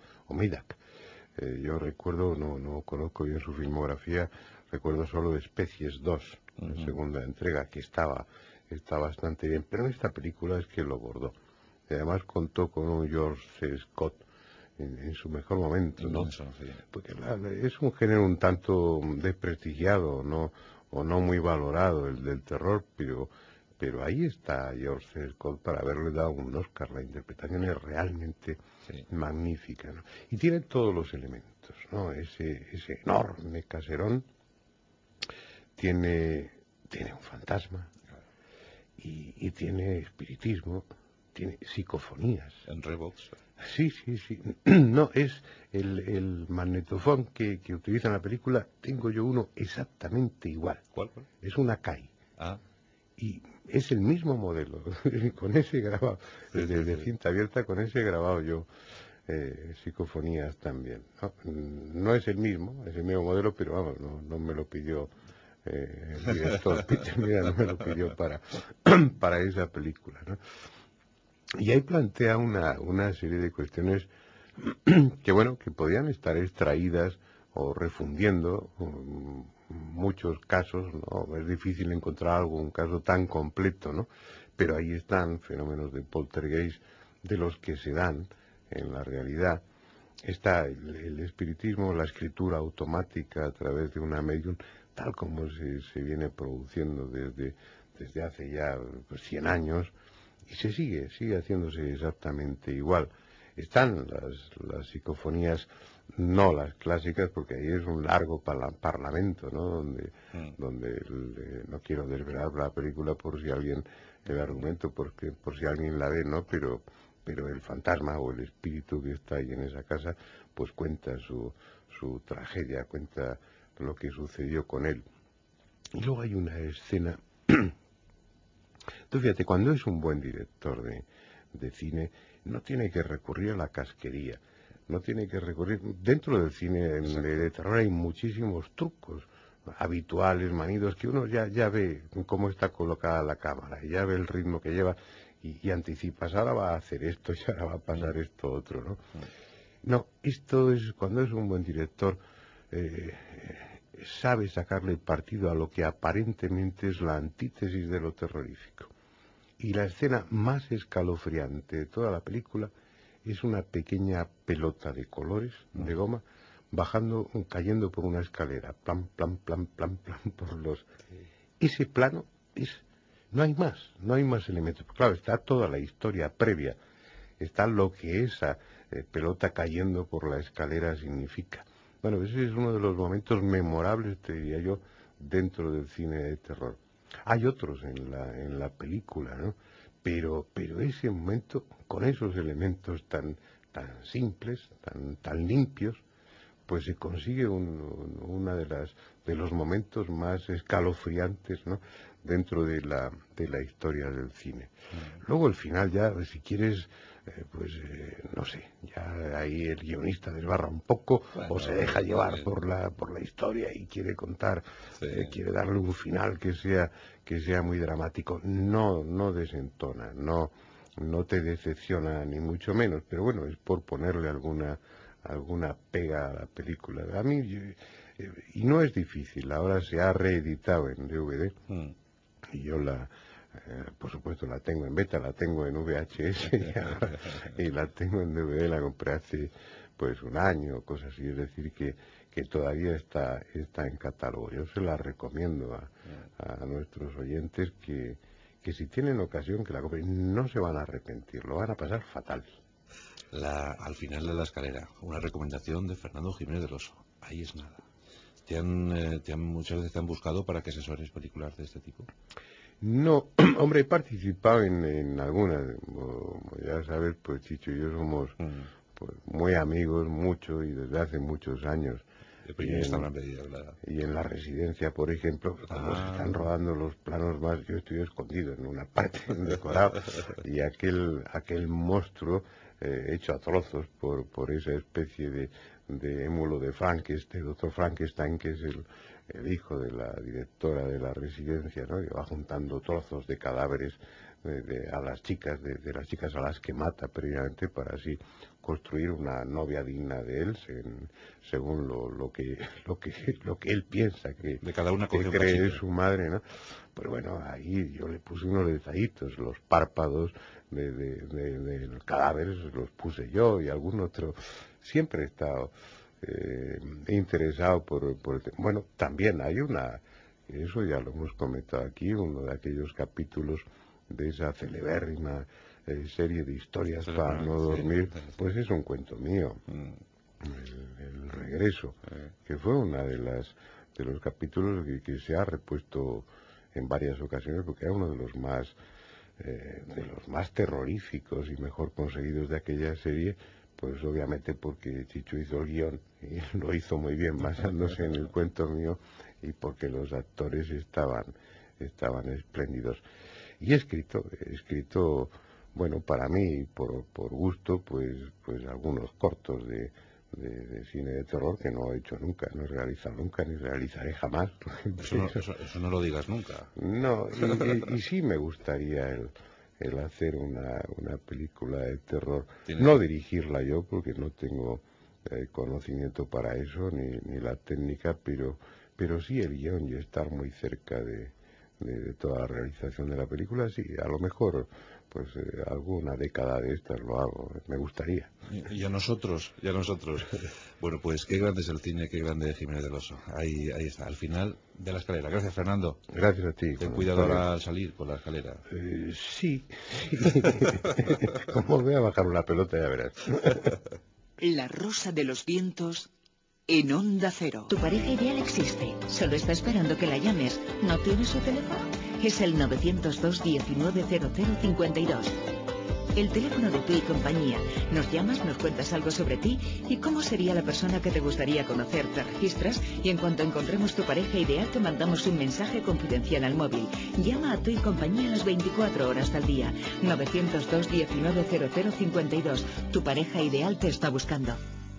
Yo recuerdo, no conozco bien su filmografía, recuerdo solo Especies 2, la segunda entrega, que está bastante bien, pero en esta película es que lo bordó. Y además contó con un George C. Scott en su mejor momento, ¿no? Porque es un género un tanto desprestigiado, ¿no? O no muy valorado, el del terror, pero ahí está George C. Scott para haberle dado un Oscar. La interpretación es realmente magnífica, ¿no? Y tiene todos los elementos, ¿no? Ese enorme caserón tiene un fantasma y tiene espiritismo, tiene psicofonías. En Revox. Sí. No, es el magnetofón que utiliza en la película, tengo yo uno exactamente igual. ¿Cuál? Es una Kai. Y es el mismo modelo, con ese grabado, de cinta abierta, con ese grabado yo psicofonías también. No es el mismo modelo, pero vamos, no me lo pidió el director Peter, no me lo pidió para esa película, ¿no? Y ahí plantea una serie de cuestiones que podían estar extraídas o refundiendo muchos casos, ¿no? Es difícil encontrar algún caso tan completo, ¿no? Pero ahí están fenómenos de poltergeist de los que se dan en la realidad. Está el espiritismo, la escritura automática a través de una medium, tal como se viene produciendo desde hace ya 100 años, y se sigue haciéndose exactamente igual. Están las psicofonías, no las clásicas, porque ahí es un largo parlamento, ¿no? Donde no quiero desvelar la película por si alguien, el argumento, por si alguien la ve, ¿no? Pero el fantasma o el espíritu que está ahí en esa casa, pues cuenta su tragedia, cuenta lo que sucedió con él. Y luego hay una escena. Tú fíjate, cuando es un buen director de cine no tiene que recurrir a la casquería, no tiene que recurrir... Dentro del cine de terror hay muchísimos trucos habituales, manidos, que uno ya ve cómo está colocada la cámara, ya ve el ritmo que lleva y anticipas, ahora va a hacer esto y ahora va a pasar esto otro, ¿no? No, esto es cuando es un buen director, sabe sacarle partido a lo que aparentemente es la antítesis de lo terrorífico. Y la escena más escalofriante de toda la película es una pequeña pelota de colores, de goma, cayendo por una escalera, plan, plan, plan, plan, plan, por los... Ese plano no hay más elementos. Claro, está toda la historia previa, está lo que esa pelota cayendo por la escalera significa. Bueno, ese es uno de los momentos memorables, te diría yo, dentro del cine de terror. Hay otros en la película, ¿no? Pero ese momento, con esos elementos tan simples, tan limpios, pues se consigue una de los momentos más escalofriantes, ¿no?, dentro de la historia del cine. Luego el final ya, si quieres, no sé, ya ahí el guionista desbarra un poco, o se deja llevar por la historia y quiere contar, quiere darle un final que sea muy dramático. No desentona, no te decepciona ni mucho menos, pero bueno, es por ponerle alguna pega a la película. A mí, y no es difícil, ahora se ha reeditado en DVD, y yo por supuesto la tengo en beta, la tengo en VHS y la tengo en DVD, la compré hace pues un año, cosas así, es decir que todavía está en catálogo. Yo se la recomiendo a nuestros oyentes que si tienen ocasión que la compren, no se van a arrepentir, lo van a pasar fatal. Al final de la escalera, una recomendación de Fernando Jiménez del Oso. Ahí es nada. Muchas veces te han buscado para que asesores películas de este tipo? No, hombre, he participado en algunas. Ya sabes, pues Chicho y yo somos pues, muy amigos, mucho, y desde hace muchos años. Y en La Residencia, por ejemplo, cuando se están rodando los planos más, yo estoy escondido en una parte, en decorado, y aquel monstruo hecho a trozos por esa especie de émulo de Dr. Frankenstein, que es el hijo de la directora de La Residencia, ¿no? Y va juntando trozos de cadáveres a las chicas, de las chicas a las que mata previamente, para así construir una novia digna de él, según lo que él piensa que de cada una que cree es su madre, ¿no? Pues bueno, ahí yo le puse unos detallitos, los párpados de cadáveres los puse yo, y algún otro. Siempre he estado interesado por bueno, también hay eso ya lo hemos comentado aquí, uno de aquellos capítulos de esa celebérrima serie de historias para no dormir, pues es un cuento mío, el regreso, que fue una de los capítulos que se ha repuesto en varias ocasiones, porque era uno de los más terroríficos y mejor conseguidos de aquella serie, pues obviamente porque Chicho hizo el guión y lo hizo muy bien basándose en el cuento mío, y porque los actores estaban espléndidos. Y he escrito, bueno, para mí, por gusto, pues algunos cortos de cine de terror que no he hecho nunca, no he realizado nunca, ni realizaré jamás. Eso no lo digas nunca. No, y sí me gustaría el hacer una película de terror. No dirigirla yo, porque no tengo conocimiento para eso, ni la técnica, pero sí el guión, y estar muy cerca de toda la realización de la película. Sí, a lo mejor pues alguna década de estas lo hago, me gustaría. Y a nosotros. Bueno, pues qué grande es el cine, qué grande es Jiménez del Oso. Ahí está, al final de la escalera. Gracias, Fernando. Gracias a ti. Ten cuidado ahora al salir por la escalera. Sí. Como voy a bajar una pelota, ya verás. La Rosa de los Vientos en Onda Cero. Tu pareja ideal existe, solo está esperando que la llames. ¿No tienes su teléfono? Es el 902 190052. el teléfono de Tú y Compañía. Nos llamas, nos cuentas algo sobre ti y cómo sería la persona que te gustaría conocer. Te registras y en cuanto encontremos tu pareja ideal te mandamos un mensaje confidencial al móvil. Llama a Tú y Compañía las 24 horas al día. 902 19 0052. Tu pareja ideal te está buscando.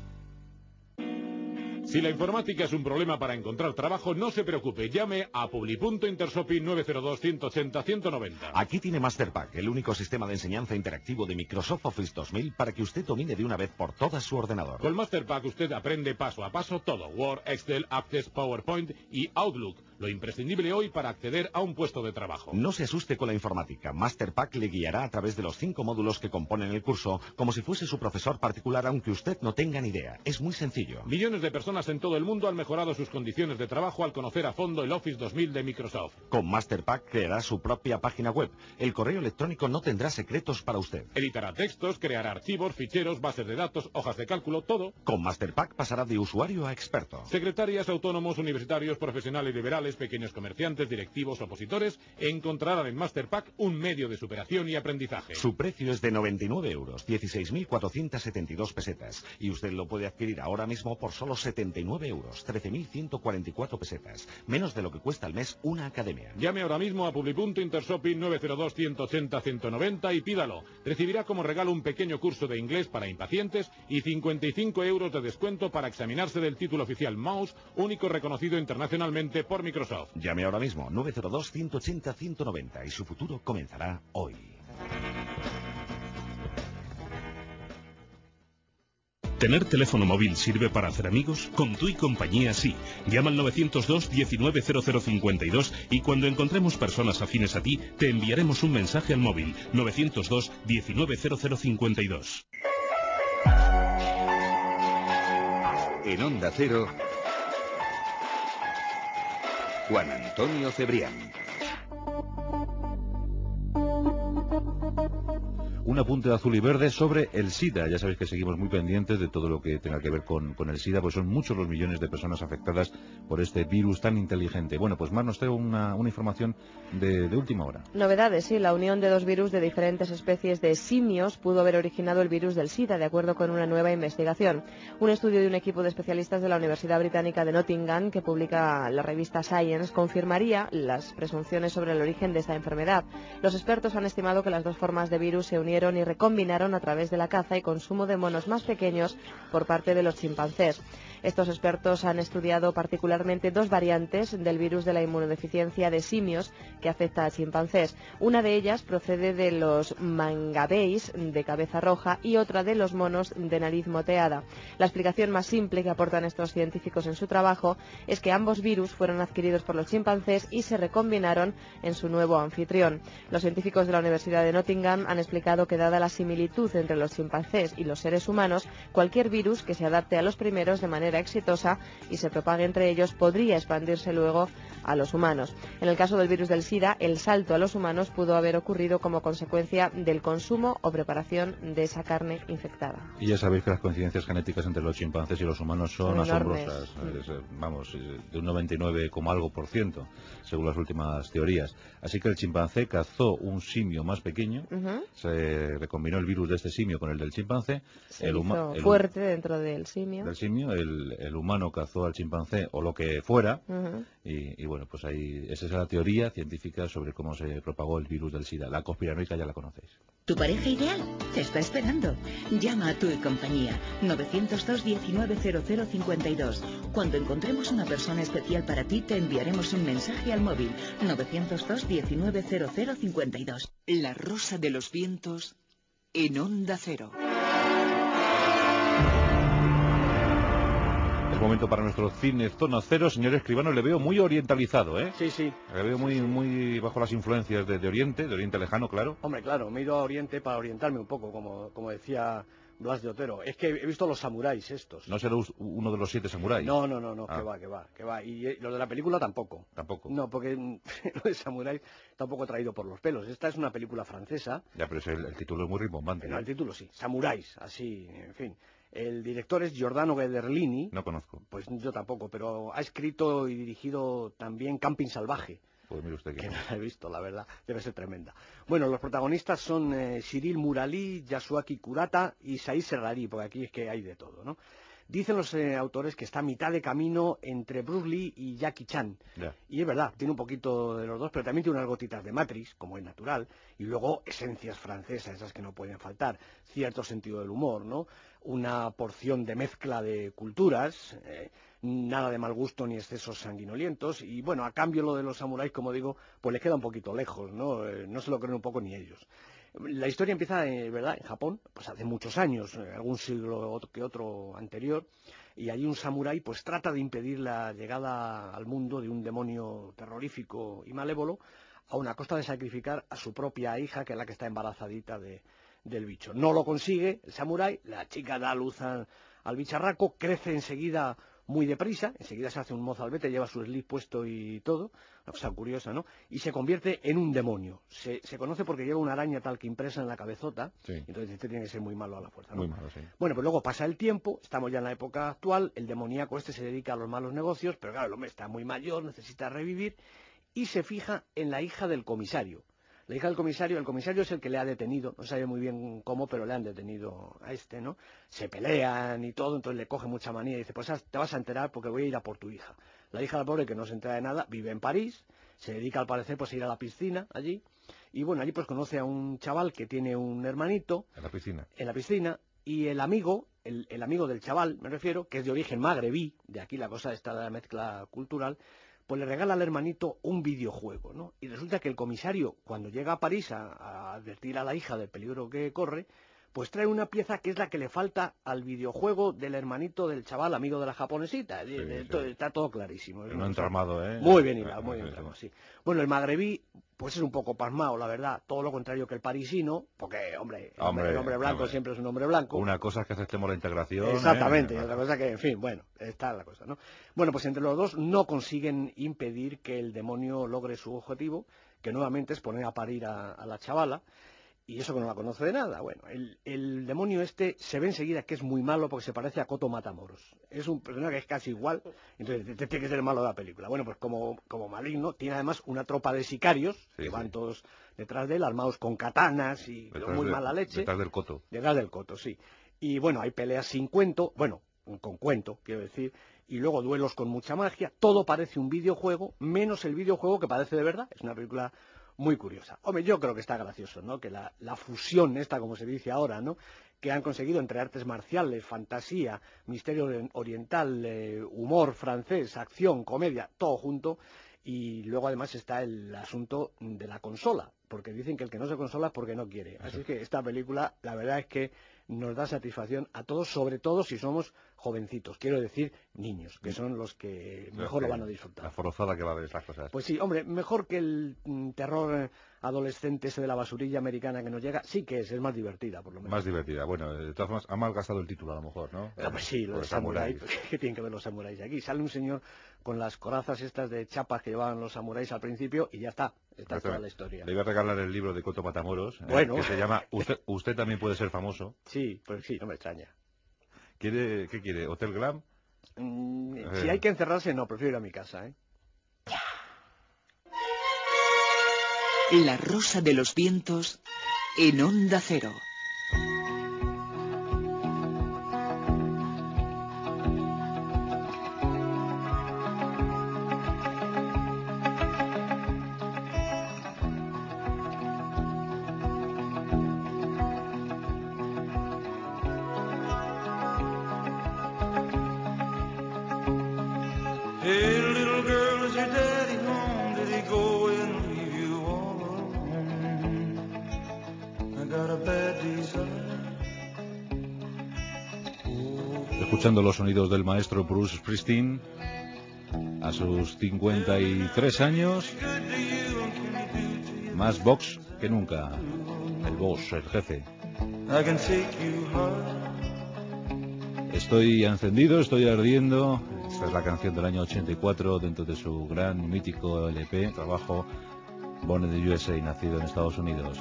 Si la informática es un problema para encontrar trabajo, no se preocupe. Llame a Publi.Intersopi 902-180-190. Aquí tiene MasterPack, el único sistema de enseñanza interactivo de Microsoft Office 2000 para que usted domine de una vez por todas su ordenador. Con MasterPack usted aprende paso a paso todo. Word, Excel, Access, PowerPoint y Outlook. Lo imprescindible hoy para acceder a un puesto de trabajo. No se asuste con la informática. MasterPack le guiará a través de los 5 módulos que componen el curso, como si fuese su profesor particular, aunque usted no tenga ni idea. Es muy sencillo. Millones de personas en todo el mundo han mejorado sus condiciones de trabajo al conocer a fondo el Office 2000 de Microsoft. Con MasterPack creará su propia página web. El correo electrónico no tendrá secretos para usted. Editará textos, creará archivos, ficheros, bases de datos, hojas de cálculo, todo. Con MasterPack pasará de usuario a experto. Secretarias, autónomos, universitarios, profesionales liberales, pequeños comerciantes, directivos, opositores, encontrarán en MasterPack un medio de superación y aprendizaje. Su precio es de 99 euros, 16.472 pesetas. Y usted lo puede adquirir ahora mismo por solo 79 euros, 13.144 pesetas. Menos de lo que cuesta al mes una academia. Llame ahora mismo a Publi.Intersopi 902-180-190 y pídalo. Recibirá como regalo un pequeño curso de inglés para impacientes y 55 euros de descuento para examinarse del título oficial Mouse, único reconocido internacionalmente por Microsoft. Llame ahora mismo 902-180-190 y su futuro comenzará hoy. ¿Tener teléfono móvil sirve para hacer amigos? Con Tú y Compañía sí. Llama al 902 19 0052 y cuando encontremos personas afines a ti, te enviaremos un mensaje al móvil 902 19 0052. En Onda Cero, Juan Antonio Cebrián. Un apunte azul y verde sobre el SIDA. Ya sabéis que seguimos muy pendientes de todo lo que tenga que ver con el SIDA, pues son muchos los millones de personas afectadas por este virus tan inteligente. Bueno, pues Mar nos trae una información de última hora. Novedades, sí. La unión de dos virus de diferentes especies de simios pudo haber originado el virus del SIDA, de acuerdo con una nueva investigación. Un estudio de un equipo de especialistas de la Universidad Británica de Nottingham, que publica la revista Science, confirmaría las presunciones sobre el origen de esta enfermedad. Los expertos han estimado que las dos formas de virus se unieron y recombinaron a través de la caza y consumo de monos más pequeños por parte de los chimpancés. Estos expertos han estudiado particularmente dos variantes del virus de la inmunodeficiencia de simios que afecta a chimpancés. Una de ellas procede de los mangabeys de cabeza roja y otra de los monos de nariz moteada. La explicación más simple que aportan estos científicos en su trabajo es que ambos virus fueron adquiridos por los chimpancés y se recombinaron en su nuevo anfitrión. Los científicos de la Universidad de Nottingham han explicado que dada la similitud entre los chimpancés y los seres humanos, cualquier virus que se adapte a los primeros de manera exitosa y se propague entre ellos podría expandirse luego a los humanos. En el caso del virus del SIDA, el salto a los humanos pudo haber ocurrido como consecuencia del consumo o preparación de esa carne infectada. Y ya sabéis que las coincidencias genéticas entre los chimpancés y los humanos son asombrosas. Vamos, de un 99, algo %, según las últimas teorías. Así que el chimpancé cazó un simio más pequeño, se recombinó el virus de este simio con el del chimpancé. Se hizo fuerte dentro del simio. El humano cazó al chimpancé o lo que fuera, y bueno, pues ahí esa es la teoría científica sobre cómo se propagó el virus del SIDA. La conspiranoica ya la conocéis. Tu pareja ideal te está esperando. Llama a Tú y Compañía 902 19 0052. Cuando encontremos una persona especial para ti, te enviaremos un mensaje al móvil 902 19 0052. La Rosa de los Vientos en Onda Cero. Es momento para nuestro cine Zona Cero. Señor Escribano, le veo muy orientalizado, ¿eh? Sí, sí. Le veo muy bajo las influencias de Oriente Lejano, claro. Hombre, claro, me he ido a Oriente para orientarme un poco, como decía Blas de Otero. Es que he visto los samuráis estos. ¿No será uno de los 7 samuráis? No, que va. Y lo de la película tampoco. ¿Tampoco? No, porque lo de samuráis tampoco traído por los pelos. Esta es una película francesa. Ya, pero el título es muy rimbombante. No, el título sí. Samuráis, así, en fin. El director es Giordano Gherlini. No conozco. Pues yo tampoco, pero ha escrito y dirigido también Camping Salvaje. Pues mire usted que no la he visto, la verdad, debe ser tremenda. Bueno, los protagonistas son Cyril Murali, Yasuaki Kurata y Said Serrari, porque aquí es que hay de todo, ¿no? Dicen los autores que está a mitad de camino entre Bruce Lee y Jackie Chan. Ya. Y es verdad, tiene un poquito de los dos, pero también tiene unas gotitas de Matrix, como es natural, y luego esencias francesas, esas que no pueden faltar, cierto sentido del humor, ¿no? Una porción de mezcla de culturas, nada de mal gusto ni excesos sanguinolientos, y bueno, a cambio lo de los samuráis, como digo, pues les queda un poquito lejos, ¿no? No se lo creen un poco ni ellos. La historia empieza, ¿verdad?, en Japón, pues hace muchos años, algún siglo que otro anterior, y allí un samurái pues trata de impedir la llegada al mundo de un demonio terrorífico y malévolo, aun a costa de sacrificar a su propia hija, que es la que está embarazadita del bicho. No lo consigue el samurái, la chica da luz al bicharraco, crece enseguida muy deprisa, enseguida se hace un mozalbete, lleva su slip puesto y todo, una cosa curiosa, ¿no? Y se convierte en un demonio. Se conoce porque lleva una araña tal que impresa en la cabezota, sí. Entonces este tiene que ser muy malo a la fuerza, ¿no? Muy malo, sí. Bueno, pues luego pasa el tiempo, estamos ya en la época actual, el demoníaco este se dedica a los malos negocios, pero claro, el hombre está muy mayor, necesita revivir, y se fija en la hija del comisario. La hija del comisario, el comisario es el que le ha detenido, no sabe muy bien cómo, pero le han detenido a este, ¿no? Se pelean y todo, entonces le coge mucha manía y dice, pues te vas a enterar porque voy a ir a por tu hija. La hija del pobre, que no se entera de nada, vive en París, se dedica al parecer pues a ir a la piscina allí, y bueno, allí pues conoce a un chaval que tiene un hermanito. En la piscina. En la piscina, y el amigo, el amigo del chaval, me refiero, que es de origen magrebí, de aquí la cosa está de la mezcla cultural, pues le regala al hermanito un videojuego, ¿no? Y resulta que el comisario, cuando llega a París a advertir a la hija del peligro que corre, pues trae una pieza que es la que le falta al videojuego del hermanito del chaval, amigo de la japonesita. Sí, está todo clarísimo. Pero no entramado, ¿eh? Muy bien hilado, muy bien entramado, sí. Bueno, el magrebí, pues es un poco pasmado, la verdad. Todo lo contrario que el parisino, porque, hombre, el hombre blanco siempre es un hombre blanco. Una cosa es que aceptemos la integración. Exactamente, y otra cosa que, en fin, bueno, está la cosa, ¿no? Bueno, pues entre los dos no consiguen impedir que el demonio logre su objetivo, que nuevamente es poner a parir a la chavala. Y eso que no la conoce de nada. Bueno, el demonio este se ve enseguida que es muy malo porque se parece a Coto Matamoros. Es un personaje que es casi igual, entonces tiene que ser el malo de la película. Bueno, pues como maligno, tiene además una tropa de sicarios que van todos detrás de él, armados con katanas y muy mala leche. Detrás del coto. Detrás del coto, sí. Y bueno, hay peleas sin cuento, bueno, con cuento, quiero decir, y luego duelos con mucha magia. Todo parece un videojuego, menos el videojuego que parece de verdad. Es una película muy curiosa. Hombre, yo creo que está gracioso, ¿no? Que la fusión esta, como se dice ahora, ¿no? Que han conseguido entre artes marciales, fantasía, misterio oriental, humor francés, acción, comedia, todo junto. Y luego además está el asunto de la consola, porque dicen que el que no se consola es porque no quiere. Así que esta película, la verdad es que nos da satisfacción a todos, sobre todo si somos jovencitos, quiero decir niños, que son los que mejor lo van a disfrutar. La forzada que va a ver estas cosas. Pues sí, hombre, mejor que el terror adolescente ese de la basurilla americana que nos llega, sí que es más divertida, por lo menos. Más divertida, bueno, de todas formas, ha malgastado el título a lo mejor, ¿no? Pues sí, los samuráis, ¿qué tienen que ver los samuráis aquí? Sale un señor con las corazas estas de chapas que llevaban los samuráis al principio y ya está, toda la historia. Le voy a regalar el libro de Coto Matamoros, bueno, que se llama Usted también puede ser famoso. Sí, pues sí, no me extraña. ¿Qué quiere? ¿Hotel Glam? Si hay que encerrarse, no, prefiero ir a mi casa, ¿eh? La Rosa de los Vientos en Onda Cero. Hey, little girl, is your daddy home? Did he go and leave you all alone? I got a bad desire. Escuchando los sonidos del maestro Bruce Springsteen a sus 53 años, más box que nunca. El boss, el jefe. I can take you high. Estoy encendido, estoy ardiendo. Esta es la canción del año 84 dentro de su gran mítico LP, trabajo Born in the USA, nacido en Estados Unidos.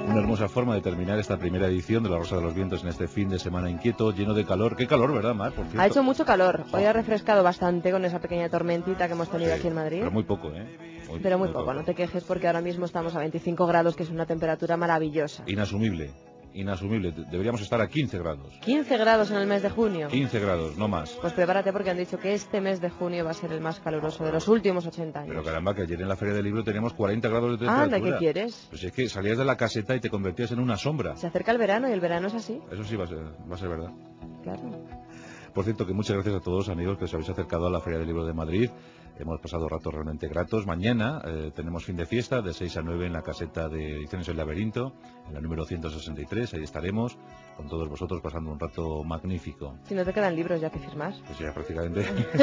Una hermosa forma de terminar esta primera edición de La Rosa de los Vientos en este fin de semana inquieto, lleno de calor. ¡Qué calor, verdad, Mar? Por cierto. Ha hecho mucho calor. Hoy ha refrescado bastante con esa pequeña tormentita que hemos tenido aquí en Madrid. Pero muy poco, ¿eh? Muy poco. No te quejes porque ahora mismo estamos a 25 grados, que es una temperatura maravillosa. Inasumible. Deberíamos estar a 15 grados. 15 grados en el mes de junio. 15 grados, no más. Pues prepárate porque han dicho que este mes de junio va a ser el más caluroso de los últimos 80 años. Pero caramba, que ayer en la Feria del Libro teníamos 40 grados de temperatura. Anda, ¿qué quieres? Pues es que salías de la caseta y te convertías en una sombra. Se acerca el verano y el verano es así. Eso sí va a ser verdad. Claro. Por cierto, que muchas gracias a todos, amigos, que os habéis acercado a la Feria del Libro de Madrid. Hemos pasado ratos realmente gratos. Mañana tenemos fin de fiesta de 6 a 9 en la caseta de Ediciones El Laberinto, en la número 163. Ahí estaremos con todos vosotros pasando un rato magnífico. Si no te quedan libros ya que firmar. Pues ya prácticamente.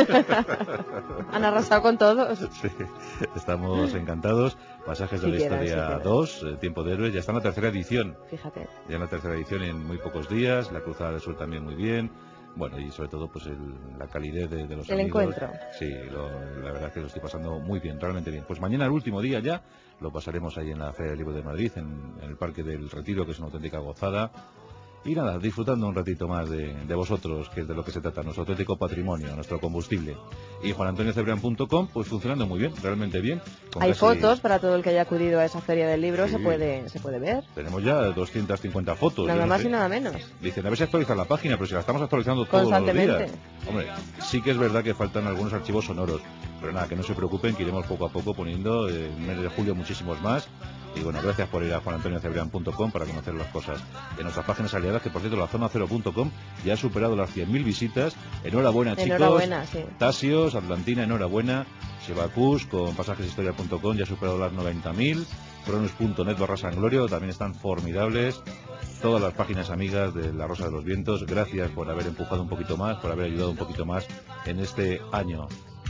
Han arrasado con todos. Sí, estamos encantados. Pasajes de la Historia 2, Tiempo de Héroes, ya está en la tercera edición. Fíjate. Ya en la tercera edición en muy pocos días. La Cruzada del Sur también muy bien. Bueno, y sobre todo pues la calidez de los el amigos. Encuentro. Sí, la verdad es que lo estoy pasando muy bien, realmente bien. Pues mañana, el último día ya, lo pasaremos ahí en la Feria del Libro de Madrid, en el Parque del Retiro, que es una auténtica gozada. Y nada, disfrutando un ratito más de vosotros, que es de lo que se trata, nuestro auténtico patrimonio, nuestro combustible. Y juanantoniocebrean.com, pues funcionando muy bien, realmente bien. Hay fotos para todo el que haya acudido a esa feria del libro, sí. se puede ver. Tenemos ya 250 fotos. Nada más y nada menos. Dicen, a ver si actualizan la página, pero si la estamos actualizando todos los días. Hombre, sí que es verdad que faltan algunos archivos sonoros, pero nada, que no se preocupen, que iremos poco a poco poniendo, en el mes de julio muchísimos más. Y bueno, gracias por ir a juanantoniocebrean.com para conocer las cosas. En nuestras páginas aliadas, que por cierto, la zonacero.com ya ha superado las 100.000 visitas. Enhorabuena, chicos. Enhorabuena, sí. Tasios, Atlantina, enhorabuena. Shebacus con pasajeshistoria.com ya ha superado las 90.000. Cronus.net/Sanglorio también están formidables. Todas las páginas amigas de La Rosa de los Vientos, gracias por haber empujado un poquito más, por haber ayudado un poquito más en este año.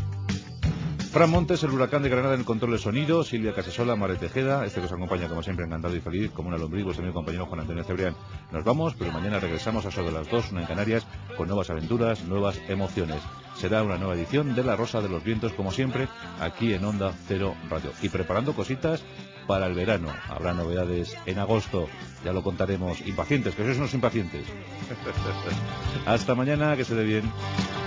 Fran Montes, el huracán de Granada en el control de sonido, Silvia Casasola, Mare Tejeda, que os acompaña como siempre encantado y feliz como una lombriz, vuestro amigo compañero Juan Antonio Cebrián. Nos vamos, pero mañana regresamos a eso de las 2, una en Canarias, con nuevas aventuras, nuevas emociones. Será una nueva edición de La Rosa de los Vientos, como siempre, aquí en Onda Cero Radio. Y preparando cositas para el verano. Habrá novedades en agosto, ya lo contaremos. Impacientes, que sois unos impacientes. Hasta mañana, que se dé bien.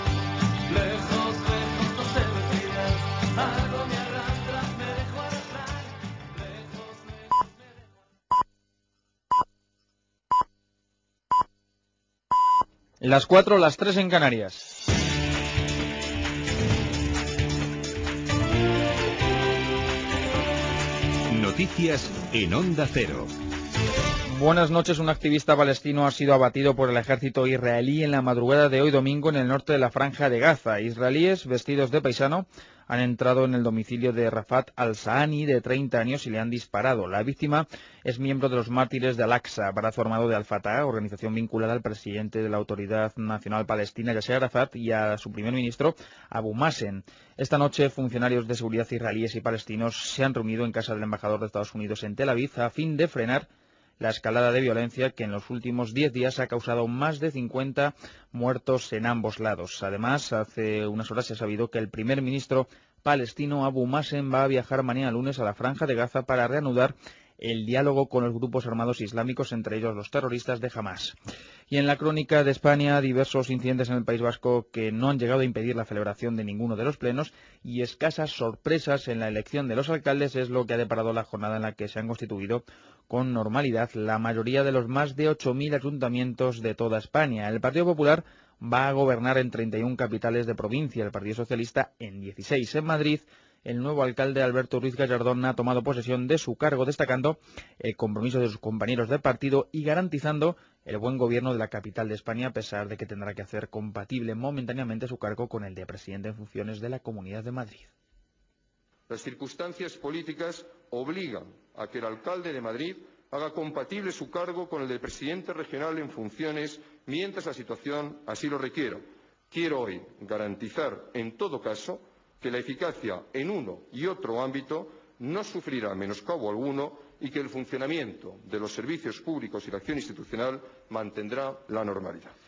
Las 4, las 3 en Canarias. Noticias en Onda Cero. Buenas noches. Un activista palestino ha sido abatido por el ejército israelí en la madrugada de hoy domingo en el norte de la Franja de Gaza. Israelíes vestidos de paisano han entrado en el domicilio de Rafat al-Saani, de 30 años, y le han disparado. La víctima es miembro de los mártires de Al-Aqsa, brazo armado de Al-Fatah, organización vinculada al presidente de la Autoridad Nacional Palestina, Yasser Arafat, y a su primer ministro, Abu Mazen. Esta noche, funcionarios de seguridad israelíes y palestinos se han reunido en casa del embajador de Estados Unidos en Tel Aviv a fin de frenar la escalada de violencia que en los últimos 10 días ha causado más de 50 muertos en ambos lados. Además, hace unas horas se ha sabido que el primer ministro palestino Abu Mazen va a viajar mañana lunes a la Franja de Gaza para reanudar el diálogo con los grupos armados islámicos, entre ellos los terroristas de Hamas. Y en la crónica de España, diversos incidentes en el País Vasco que no han llegado a impedir la celebración de ninguno de los plenos, y escasas sorpresas en la elección de los alcaldes es lo que ha deparado la jornada en la que se han constituido con normalidad la mayoría de los más de 8.000 ayuntamientos de toda España. El Partido Popular va a gobernar en 31 capitales de provincia, el Partido Socialista en 16. En Madrid, el nuevo alcalde Alberto Ruiz Gallardón ha tomado posesión de su cargo, destacando el compromiso de sus compañeros de partido y garantizando el buen gobierno de la capital de España, a pesar de que tendrá que hacer compatible momentáneamente su cargo con el de presidente en funciones de la Comunidad de Madrid. Las circunstancias políticas obligan a que el alcalde de Madrid haga compatible su cargo con el de presidente regional en funciones mientras la situación así lo requiera. Quiero hoy garantizar, en todo caso, que la eficacia en uno y otro ámbito no sufrirá menoscabo alguno y que el funcionamiento de los servicios públicos y la acción institucional mantendrá la normalidad.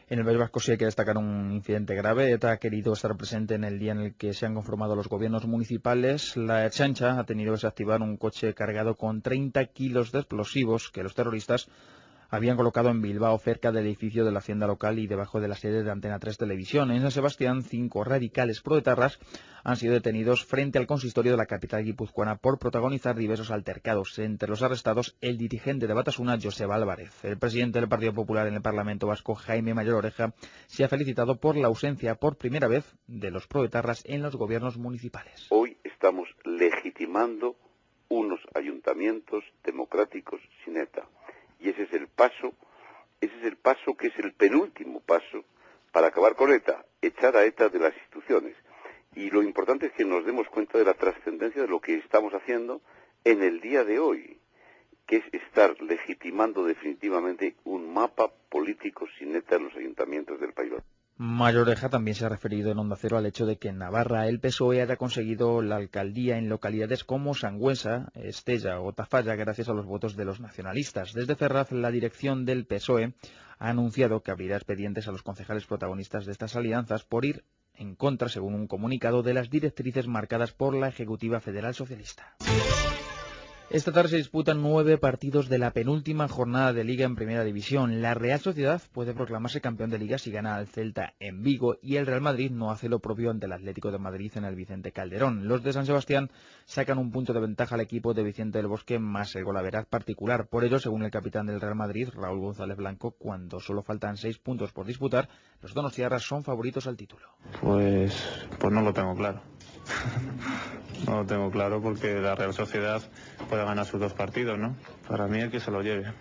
En el País Vasco sí hay que destacar un incidente grave. ETA ha querido estar presente en el día en el que se han conformado los gobiernos municipales. La Ertzaintza ha tenido que desactivar un coche cargado con 30 kilos de explosivos que los terroristas habían colocado en Bilbao, cerca del edificio de la Hacienda Local y debajo de la sede de Antena 3 Televisión. En San Sebastián, 5 radicales proetarras han sido detenidos frente al consistorio de la capital guipuzcoana por protagonizar diversos altercados. Entre los arrestados, el dirigente de Batasuna, Joseba Álvarez. El presidente del Partido Popular en el Parlamento Vasco, Jaime Mayor Oreja, se ha felicitado por la ausencia por primera vez de los proetarras en los gobiernos municipales. Hoy estamos legitimando unos ayuntamientos democráticos sin ETA. Y ese es el paso que es el penúltimo paso para acabar con ETA, echar a ETA de las instituciones. Y lo importante es que nos demos cuenta de la trascendencia de lo que estamos haciendo en el día de hoy, que es estar legitimando definitivamente un mapa político sin ETA en los ayuntamientos del País Vasco. Mayor Oreja también se ha referido en Onda Cero al hecho de que en Navarra el PSOE haya conseguido la alcaldía en localidades como Sangüesa, Estella o Tafalla gracias a los votos de los nacionalistas. Desde Ferraz, la dirección del PSOE ha anunciado que abrirá expedientes a los concejales protagonistas de estas alianzas por ir en contra, según un comunicado, de las directrices marcadas por la Ejecutiva Federal Socialista. Esta tarde se disputan 9 partidos de la penúltima jornada de Liga en Primera División. La Real Sociedad puede proclamarse campeón de Liga si gana al Celta en Vigo y el Real Madrid no hace lo propio ante el Atlético de Madrid en el Vicente Calderón. Los de San Sebastián sacan un punto de ventaja al equipo de Vicente del Bosque más el golaveraz particular. Por ello, según el capitán del Real Madrid, Raúl González Blanco, cuando solo faltan 6 puntos por disputar, los donostiarras son favoritos al título. Pues no lo tengo claro. No lo tengo claro porque la Real Sociedad puede ganar sus 2 partidos, ¿no? Para mí el que se lo lleve.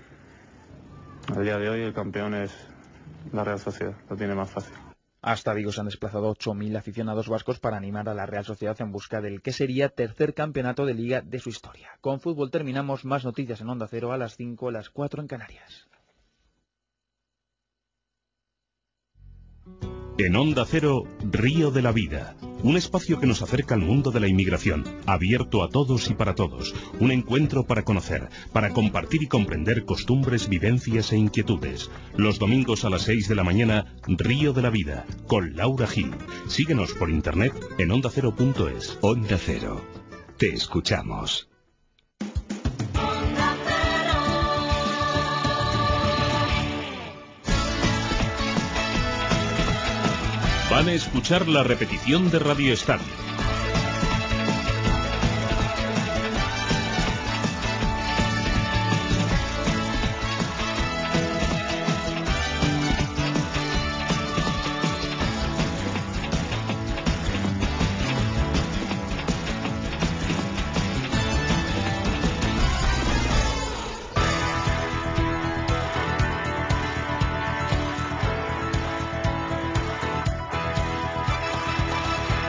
A día de hoy el campeón es la Real Sociedad, lo tiene más fácil. Hasta Vigo se han desplazado 8.000 aficionados vascos para animar a la Real Sociedad en busca del que sería tercer campeonato de Liga de su historia. Con fútbol terminamos, más noticias en Onda Cero a las 5, a las 4 en Canarias. En Onda Cero, Río de la Vida. Un espacio que nos acerca al mundo de la inmigración, abierto a todos y para todos. Un encuentro para conocer, para compartir y comprender costumbres, vivencias e inquietudes. Los domingos a las 6 de la mañana, Río de la Vida, con Laura Gil. Síguenos por internet en ondacero.es. Onda Cero. Te escuchamos. Van a escuchar la repetición de Radio Estadio.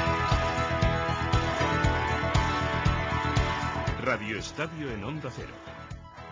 Radio Estadio en Onda Cero.